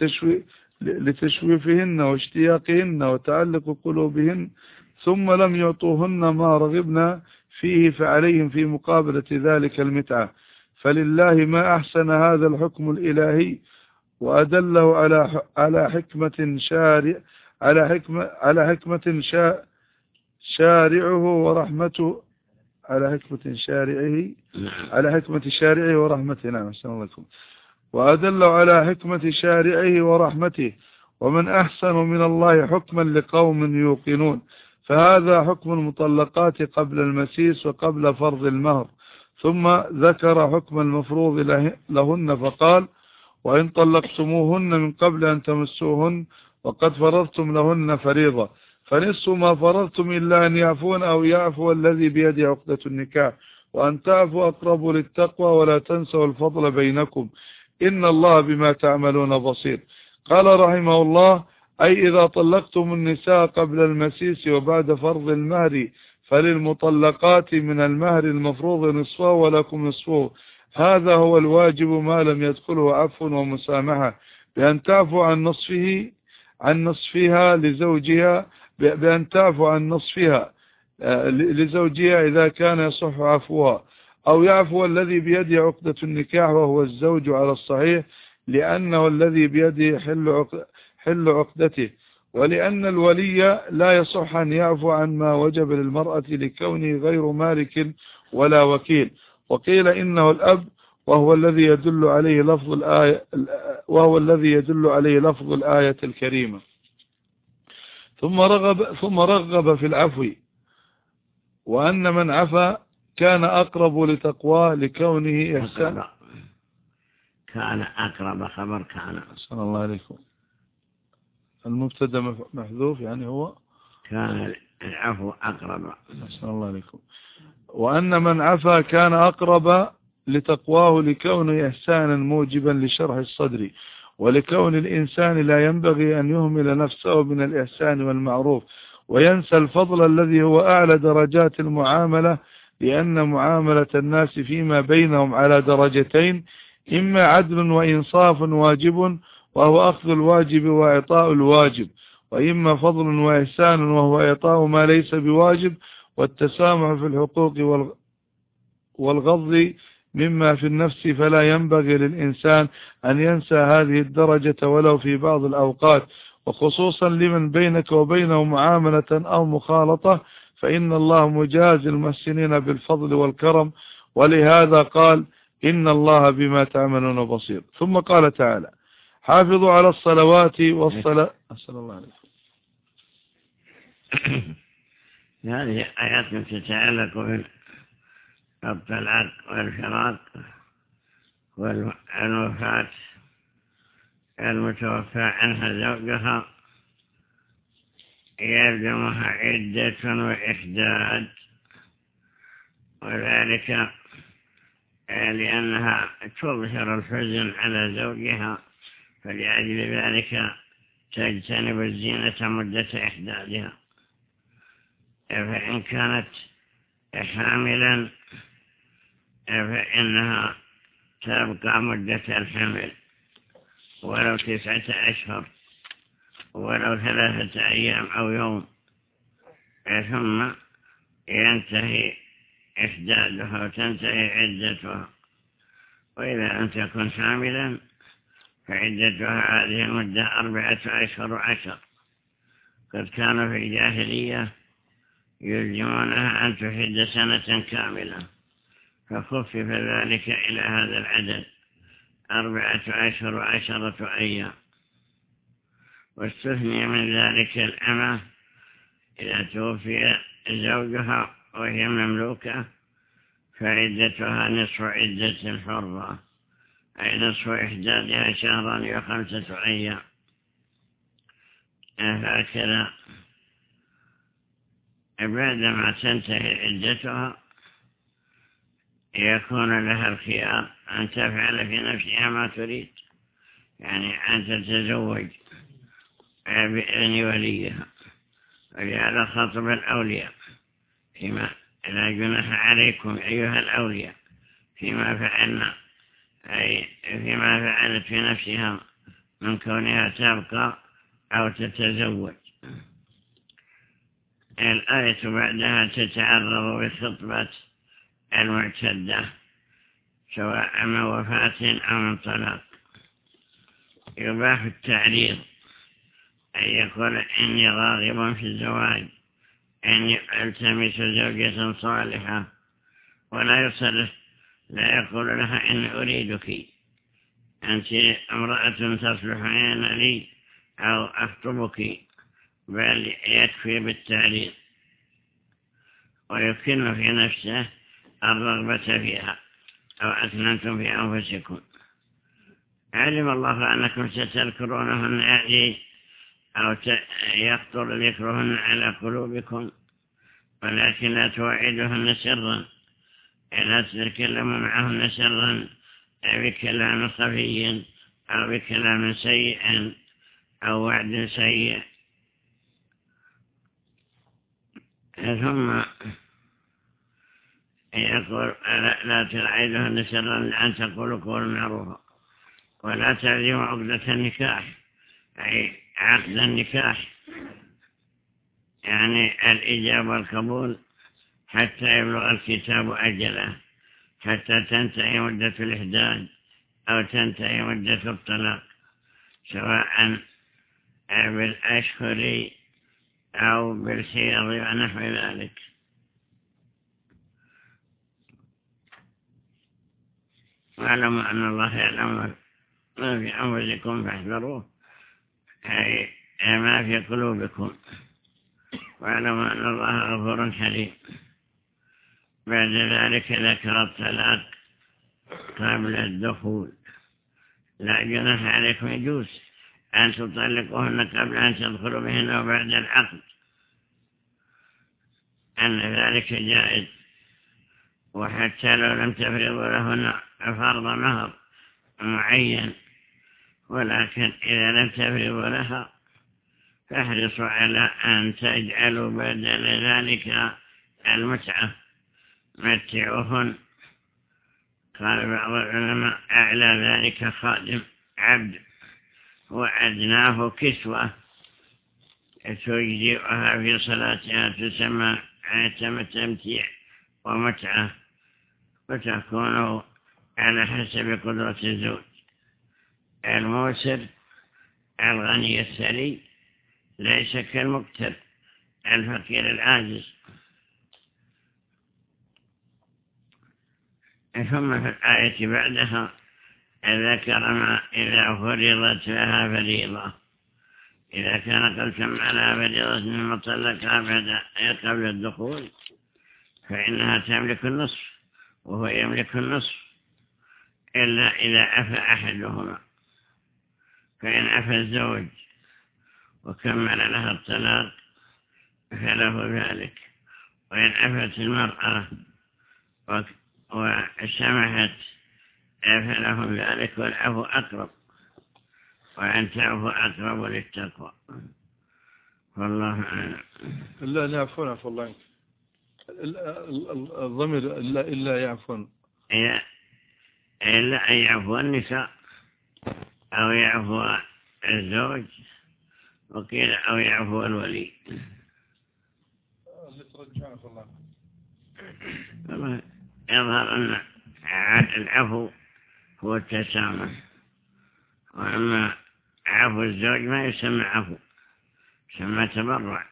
لتشويفهن واشتياقهن وتعلق قلوبهن ثم لم يعطوهن ما رغبنا فيه فعليهم في مقابلة ذلك المتعة. فلله ما أحسن هذا الحكم الإلهي وأدله على على حكمة شارع على حكمة على حكمة شا شارعه ورحمته على حكمة شارعه على حكمة شارعه ورحمته. نعم أحسن الله لكم. وأدله على حكمة شارعه ورحمته، ومن أحسن من الله حكما لقوم يوقنون. فهذا حكم المطلقات قبل المسيس وقبل فرض المهر، ثم ذكر حكم المفروض لهن فقال وإن طلقتموهن من قبل أن تمسوهن وقد فرضتم لهن فريضة فنصف ما فرضتم إلا أن يعفون أو يعفو الذي بيده عقدة النكاح، وأن تعفوا أقرب للتقوى ولا تنسوا الفضل بينكم إن الله بما تعملون بصير. قال رحمه الله أي إذا طلقتم النساء قبل المسيس وبعد فرض المهر فللمطلقات من المهر المفروض نصفه ولكم نصفه، هذا هو الواجب ما لم يدخله عفو ومسامحة، بأن تعفو عن نصفه عن نصفها لزوجها بأن تعفو عن نصفها لزوجها إذا كان يصح عفوها، أو يعفو الذي بيده عقدة النكاح وهو الزوج على الصحيح، لأنه الذي بيده حل حل عقدته، ولأن الولي لا يصح أن يعفو عن ما وجب للمرأة لكونه غير مالك ولا وكيل. وقيل إنه الأب وهو الذي يدل عليه لفظ الآية وهو الذي يدل عليه لفظ الآية الكريمة. ثم رغب ثم رغب في العفو، وأن من عفا كان أقرب لتقواه لكونه إحسان. كان أقرب خبر كان. صلى الله عليكم. المبتدا محذوف يعني هو كان العفو أقرب. صلى الله عليكم. وأن من عفا كان أقرب لتقواه لكونه إحسانا موجبا لشرح الصدر، ولكون الإنسان لا ينبغي أن يهمل نفسه من الإحسان والمعروف وينسى الفضل الذي هو أعلى درجات المعاملة، لأن معاملة الناس فيما بينهم على درجتين: إما عدل وإنصاف واجب وهو أخذ الواجب وإعطاء الواجب، وإما فضل وإحسان وهو إعطاء ما ليس بواجب والتسامح في الحقوق والغض مما في النفس. فلا ينبغي للإنسان أن ينسى هذه الدرجة ولو في بعض الأوقات، وخصوصا لمن بينك وبينه معاملة أو مخالطة، فإن الله مجازي المحسنين بالفضل والكرم. ولهذا قال: إن الله بما تعملون بصير. ثم قال تعالى: حافظوا على الصلوات والصلاة. أسأل الله عليكم. هذه آيات تتعلق بالطلاق والفراق والوفاة المتوفى عنها زوجها يلزمها عدة وإحداد، وذلك لأنها تظهر الحزن على زوجها، فلأجل ذلك تجتنب الزينة مدة إحدادها. فإن كانت حاملا فإنها تبقى مدة الحمل ولو تسعة أشهر ولو ثلاثة أيام أو يوم، ثم ينتهي إحدادها وتنتهي عدتها. وإذا لم تكن حاملا فعدتها هذه المدة أربعة أشهر وعشر. قد كانوا في الجاهلية يلزمونها أن تحد سنة كاملة، فخفف ذلك إلى هذا العدد أربعة أشهر وعشرة أيام. واستثني من ذلك الأمة إذا توفي زوجها وهي مملوكة فعدتها نصف عدة الحرة، أي نصف إحدادها شهران وخمسة أيام. هكذا بعدما تنتهي عدتها يكون لها الخيار أن تفعل في نفسها ما تريد، يعني أن تتزوج بإذن وليها. ولهذا خاطب الأولياء فيما لا جناح عليكم أيها الأولياء فيما فعلنا، أي فيما فعلت في نفسها من كونها تبقى أو تتزوج. الآية بعدها تتعرض بالخطبة المعتدة سواء من وفاة أو من طلاق. يباح التعريض، أن يقول إني راغب في الزواج، إني ألتمس زوجة صالحة، ولا يصرح، لا يقول لها إن أريدك، أنت امرأة تصلحين لي أو أخطبك، بل يكفي بالتعريض ويكن في نفسه الرغبة فيها. أو أثننتم في أنفسكم، علم الله أنكم ستذكرونهن يعني أو يخطر ذكرهن على قلوبكم، ولكن لا توعدهن سرا، لا تتكلموا معهن سرا بكلام خفي أو بكلام سيء أو وعد سيء. ثم يقول لا توعدهن سرا لأن تقولوا قول معروفا، ولا تعزموا عقدة النكاح، أي عقد النكاح يعني الإجابة والقبول حتى يبلغ الكتاب أجله، حتى تنتهي مدة الإحداد أو تنتهي مدة الطلاق، سواء بالأشهر أو بالحيض ونحو ذلك. واعلموا أن الله يعلم ما في أنفسكم فاحذروه، أي ما في قلوبكم، واعلموا أن الله غفور حليم. بعد ذلك ذكر الطلاق قبل الدخول. لا جناح عليكم، يجوز أن تطلقوهن قبل أن تدخلوا بهن وبعد العقد، أن ذلك جائز. وحتى لو لم تفرضوا لهن فرض مهر معين، ولكن إذا لم تفرضوا لها فاحرصوا على أن تجعلوا بدل ذلك المتعة، متعوهن. قال بعض العلماء أعلى ذلك خادم عبد وأدناه كسوة تجزئها في صلاتها، تسمى تمتيع ومتعة، وتكون على حسب قدرة الزوج. الموسر الغني الثري ليس كالمقتر الفقير العاجز. ثم في الآية بعدها ذكر ما إذا فرضت لها فريضة، إذا كان قد تم على فريضة المطلقة قبل الدخول فإنها تملك النصف وهو يملك النصف، إلا إذا أفى أحدهما. فإن أفى الزوج وكمل لها الطلاق فله ذلك، وإن أفت المرأة وسمحت فله ذلك، والعفو أقرب، وأن تعفو أقرب للتقوى. والله أعلم. لا لا عفوا عفوا الله عنك. الضمير إلا إلا يعفون إلا إلا أن يعفو النساء أو يعفو الزوج، وقيل أو يعفو الولي. يظهر أن العفو هو التسامح، وأما عفو الزوج ما يسمى عفو، يسمى تبرع،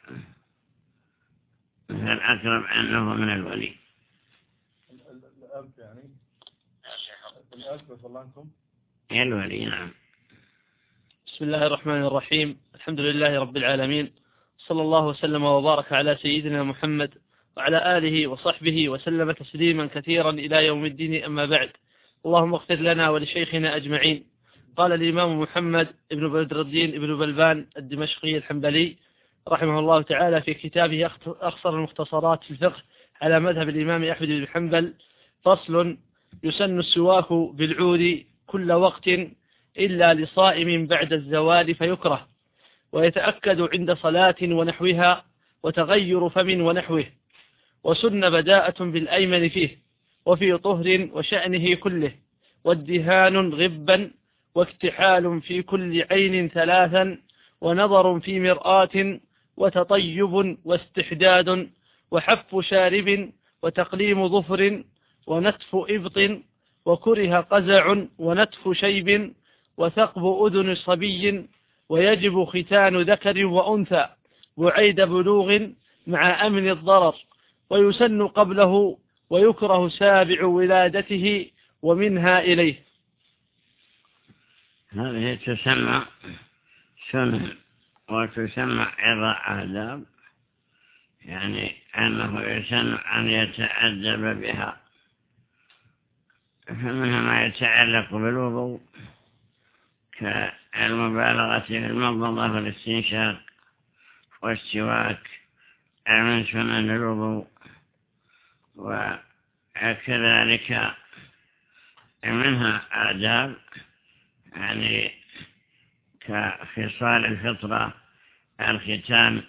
فالأقرب أنه من الولي. الأب يعني الأب صلى الله عنكم الولي. نعم. بسم الله الرحمن الرحيم. الحمد لله رب العالمين، صلى الله وسلم وبارك على سيدنا محمد وعلى آله وصحبه وسلم تسليما كثيرا إلى يوم الدين. أما بعد، اللهم اغفر لنا ولشيخنا أجمعين. قال الإمام محمد بن بدر الدين بن بلبان الدمشقي الحنبلي رحمه الله تعالى في كتابه أخصر المختصرات في الفقه على مذهب الإمام أحمد بن حنبل: فصل: يسن السواك بالعود كل وقت إلا لصائم بعد الزوال فيكره، ويتأكد عند صلاة ونحوها وتغير فم ونحوه، وسن بداءة بالأيمن فيه وفي طهر وشأنه كله، والدهان غبا، واكتحال في كل عين ثلاثا، ونظر في مرآة، وتطيب واستحداد، وحف شارب، وتقليم ظفر، ونتف إبط، وكره قزع ونتف شيب، وثقب أذن صبي، ويجب ختان ذكر وأنثى بعيد بلوغ مع أمن الضرر، ويسن قبله، ويكره سابع ولادته ومنها إليه. هذه تسمى سنن وتسمى إضاء آداب، يعني أنه يسن أن يتأدب بها. فمنها ما يتعلق بالوضوء كالمبالغة في المضمضة والاستنشاق والسواك من سنن الوضوء، وكذلك منها آداب يعني كخصال الفطرة. الختان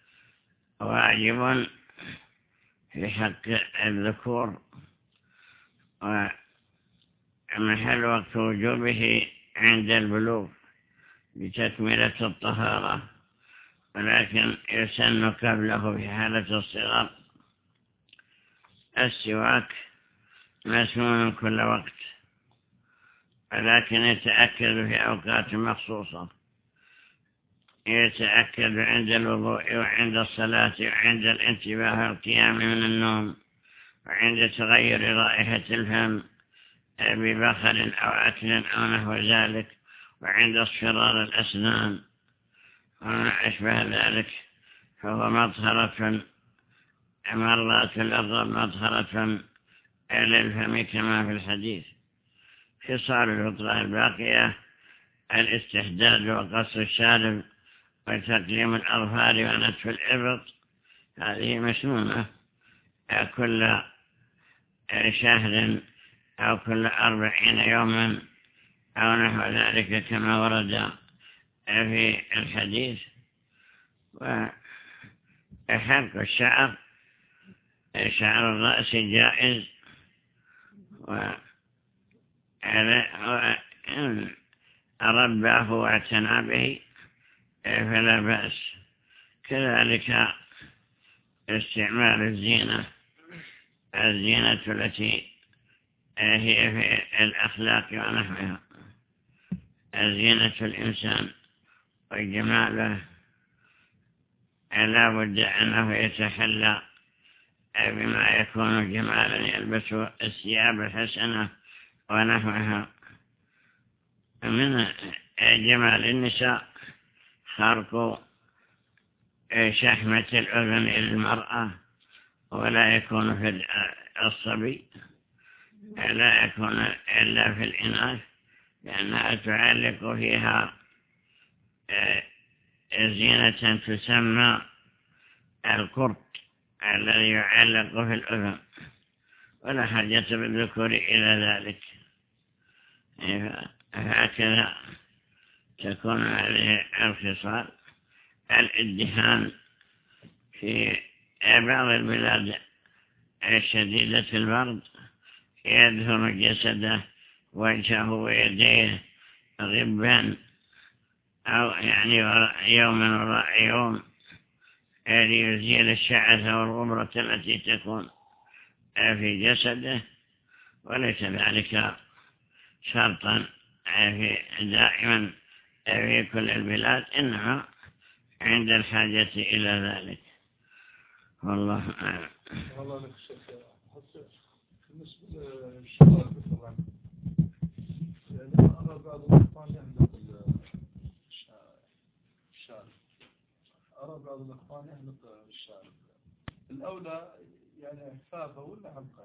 واجب في حق الذكور، ومحل وقت وجوبه عند البلوغ بتكملة الطهارة، ولكن يسن قبله في حالة الصغر. السواك مسنون كل وقت، ولكن يتأكد في أوقات مخصوصة، يتأكد عند الوضوء وعند الصلاة وعند الانتباه والقيام من النوم، وعند تغير رائحة الفم ببخر أو أكل أو نحو ذلك، وعند اصفرار الأسنان وما أشبه ذلك، فهو مطهرة مرات الأرض مطهرة للفم كما في الحديث. خصال الفطرة الباقية الاستحداد وقص الشارب وتقليم الأظفار ونتف الإبط، هذه مسنونة كل شهر أو كل أربعين يوما أو نحو ذلك كما ورد في الحديث. وحلق الشعر شعر الرأس جائز، وإن رباه واعتنى به فلا بأس. كذلك استعمال الزينة الزينة التي هي في الأخلاق ونحوها، زينة الإنسان وجماله لا بد أنه يتحلى بما يكون جمالا، يلبس الثياب الحسنة ونحوها. من جمال النساء خرق شحمة الأذن للمرأة، ولا يكون في الصبي، لا يكون إلا في الإناث، لأنها تعلق فيها زينة تسمى القرط الذي يعلق في الأذن، ولا حاجة بالذكور إلى ذلك. هكذا تكون هذه الخصال. الادهان في بعض البلاد الشديدة البرد يدهن جسده وجهه ويديه غبا، أو يعني يوما وراء يوم، ليزيل الشعث والغبرة التي تكون في جسده. وليس ذلك شرطا في دائما في كل البلاد، إنما عند الحاجة إلى ذلك. والله أعلم. والله لك الشيخ بالنسبة للشباب طبعا، يعني أرى بعض الأخوان يحلق الشارب، أرى بعض الأخوان يحلق الشارب، الأولى يعني إحفافه ولا حلقه؟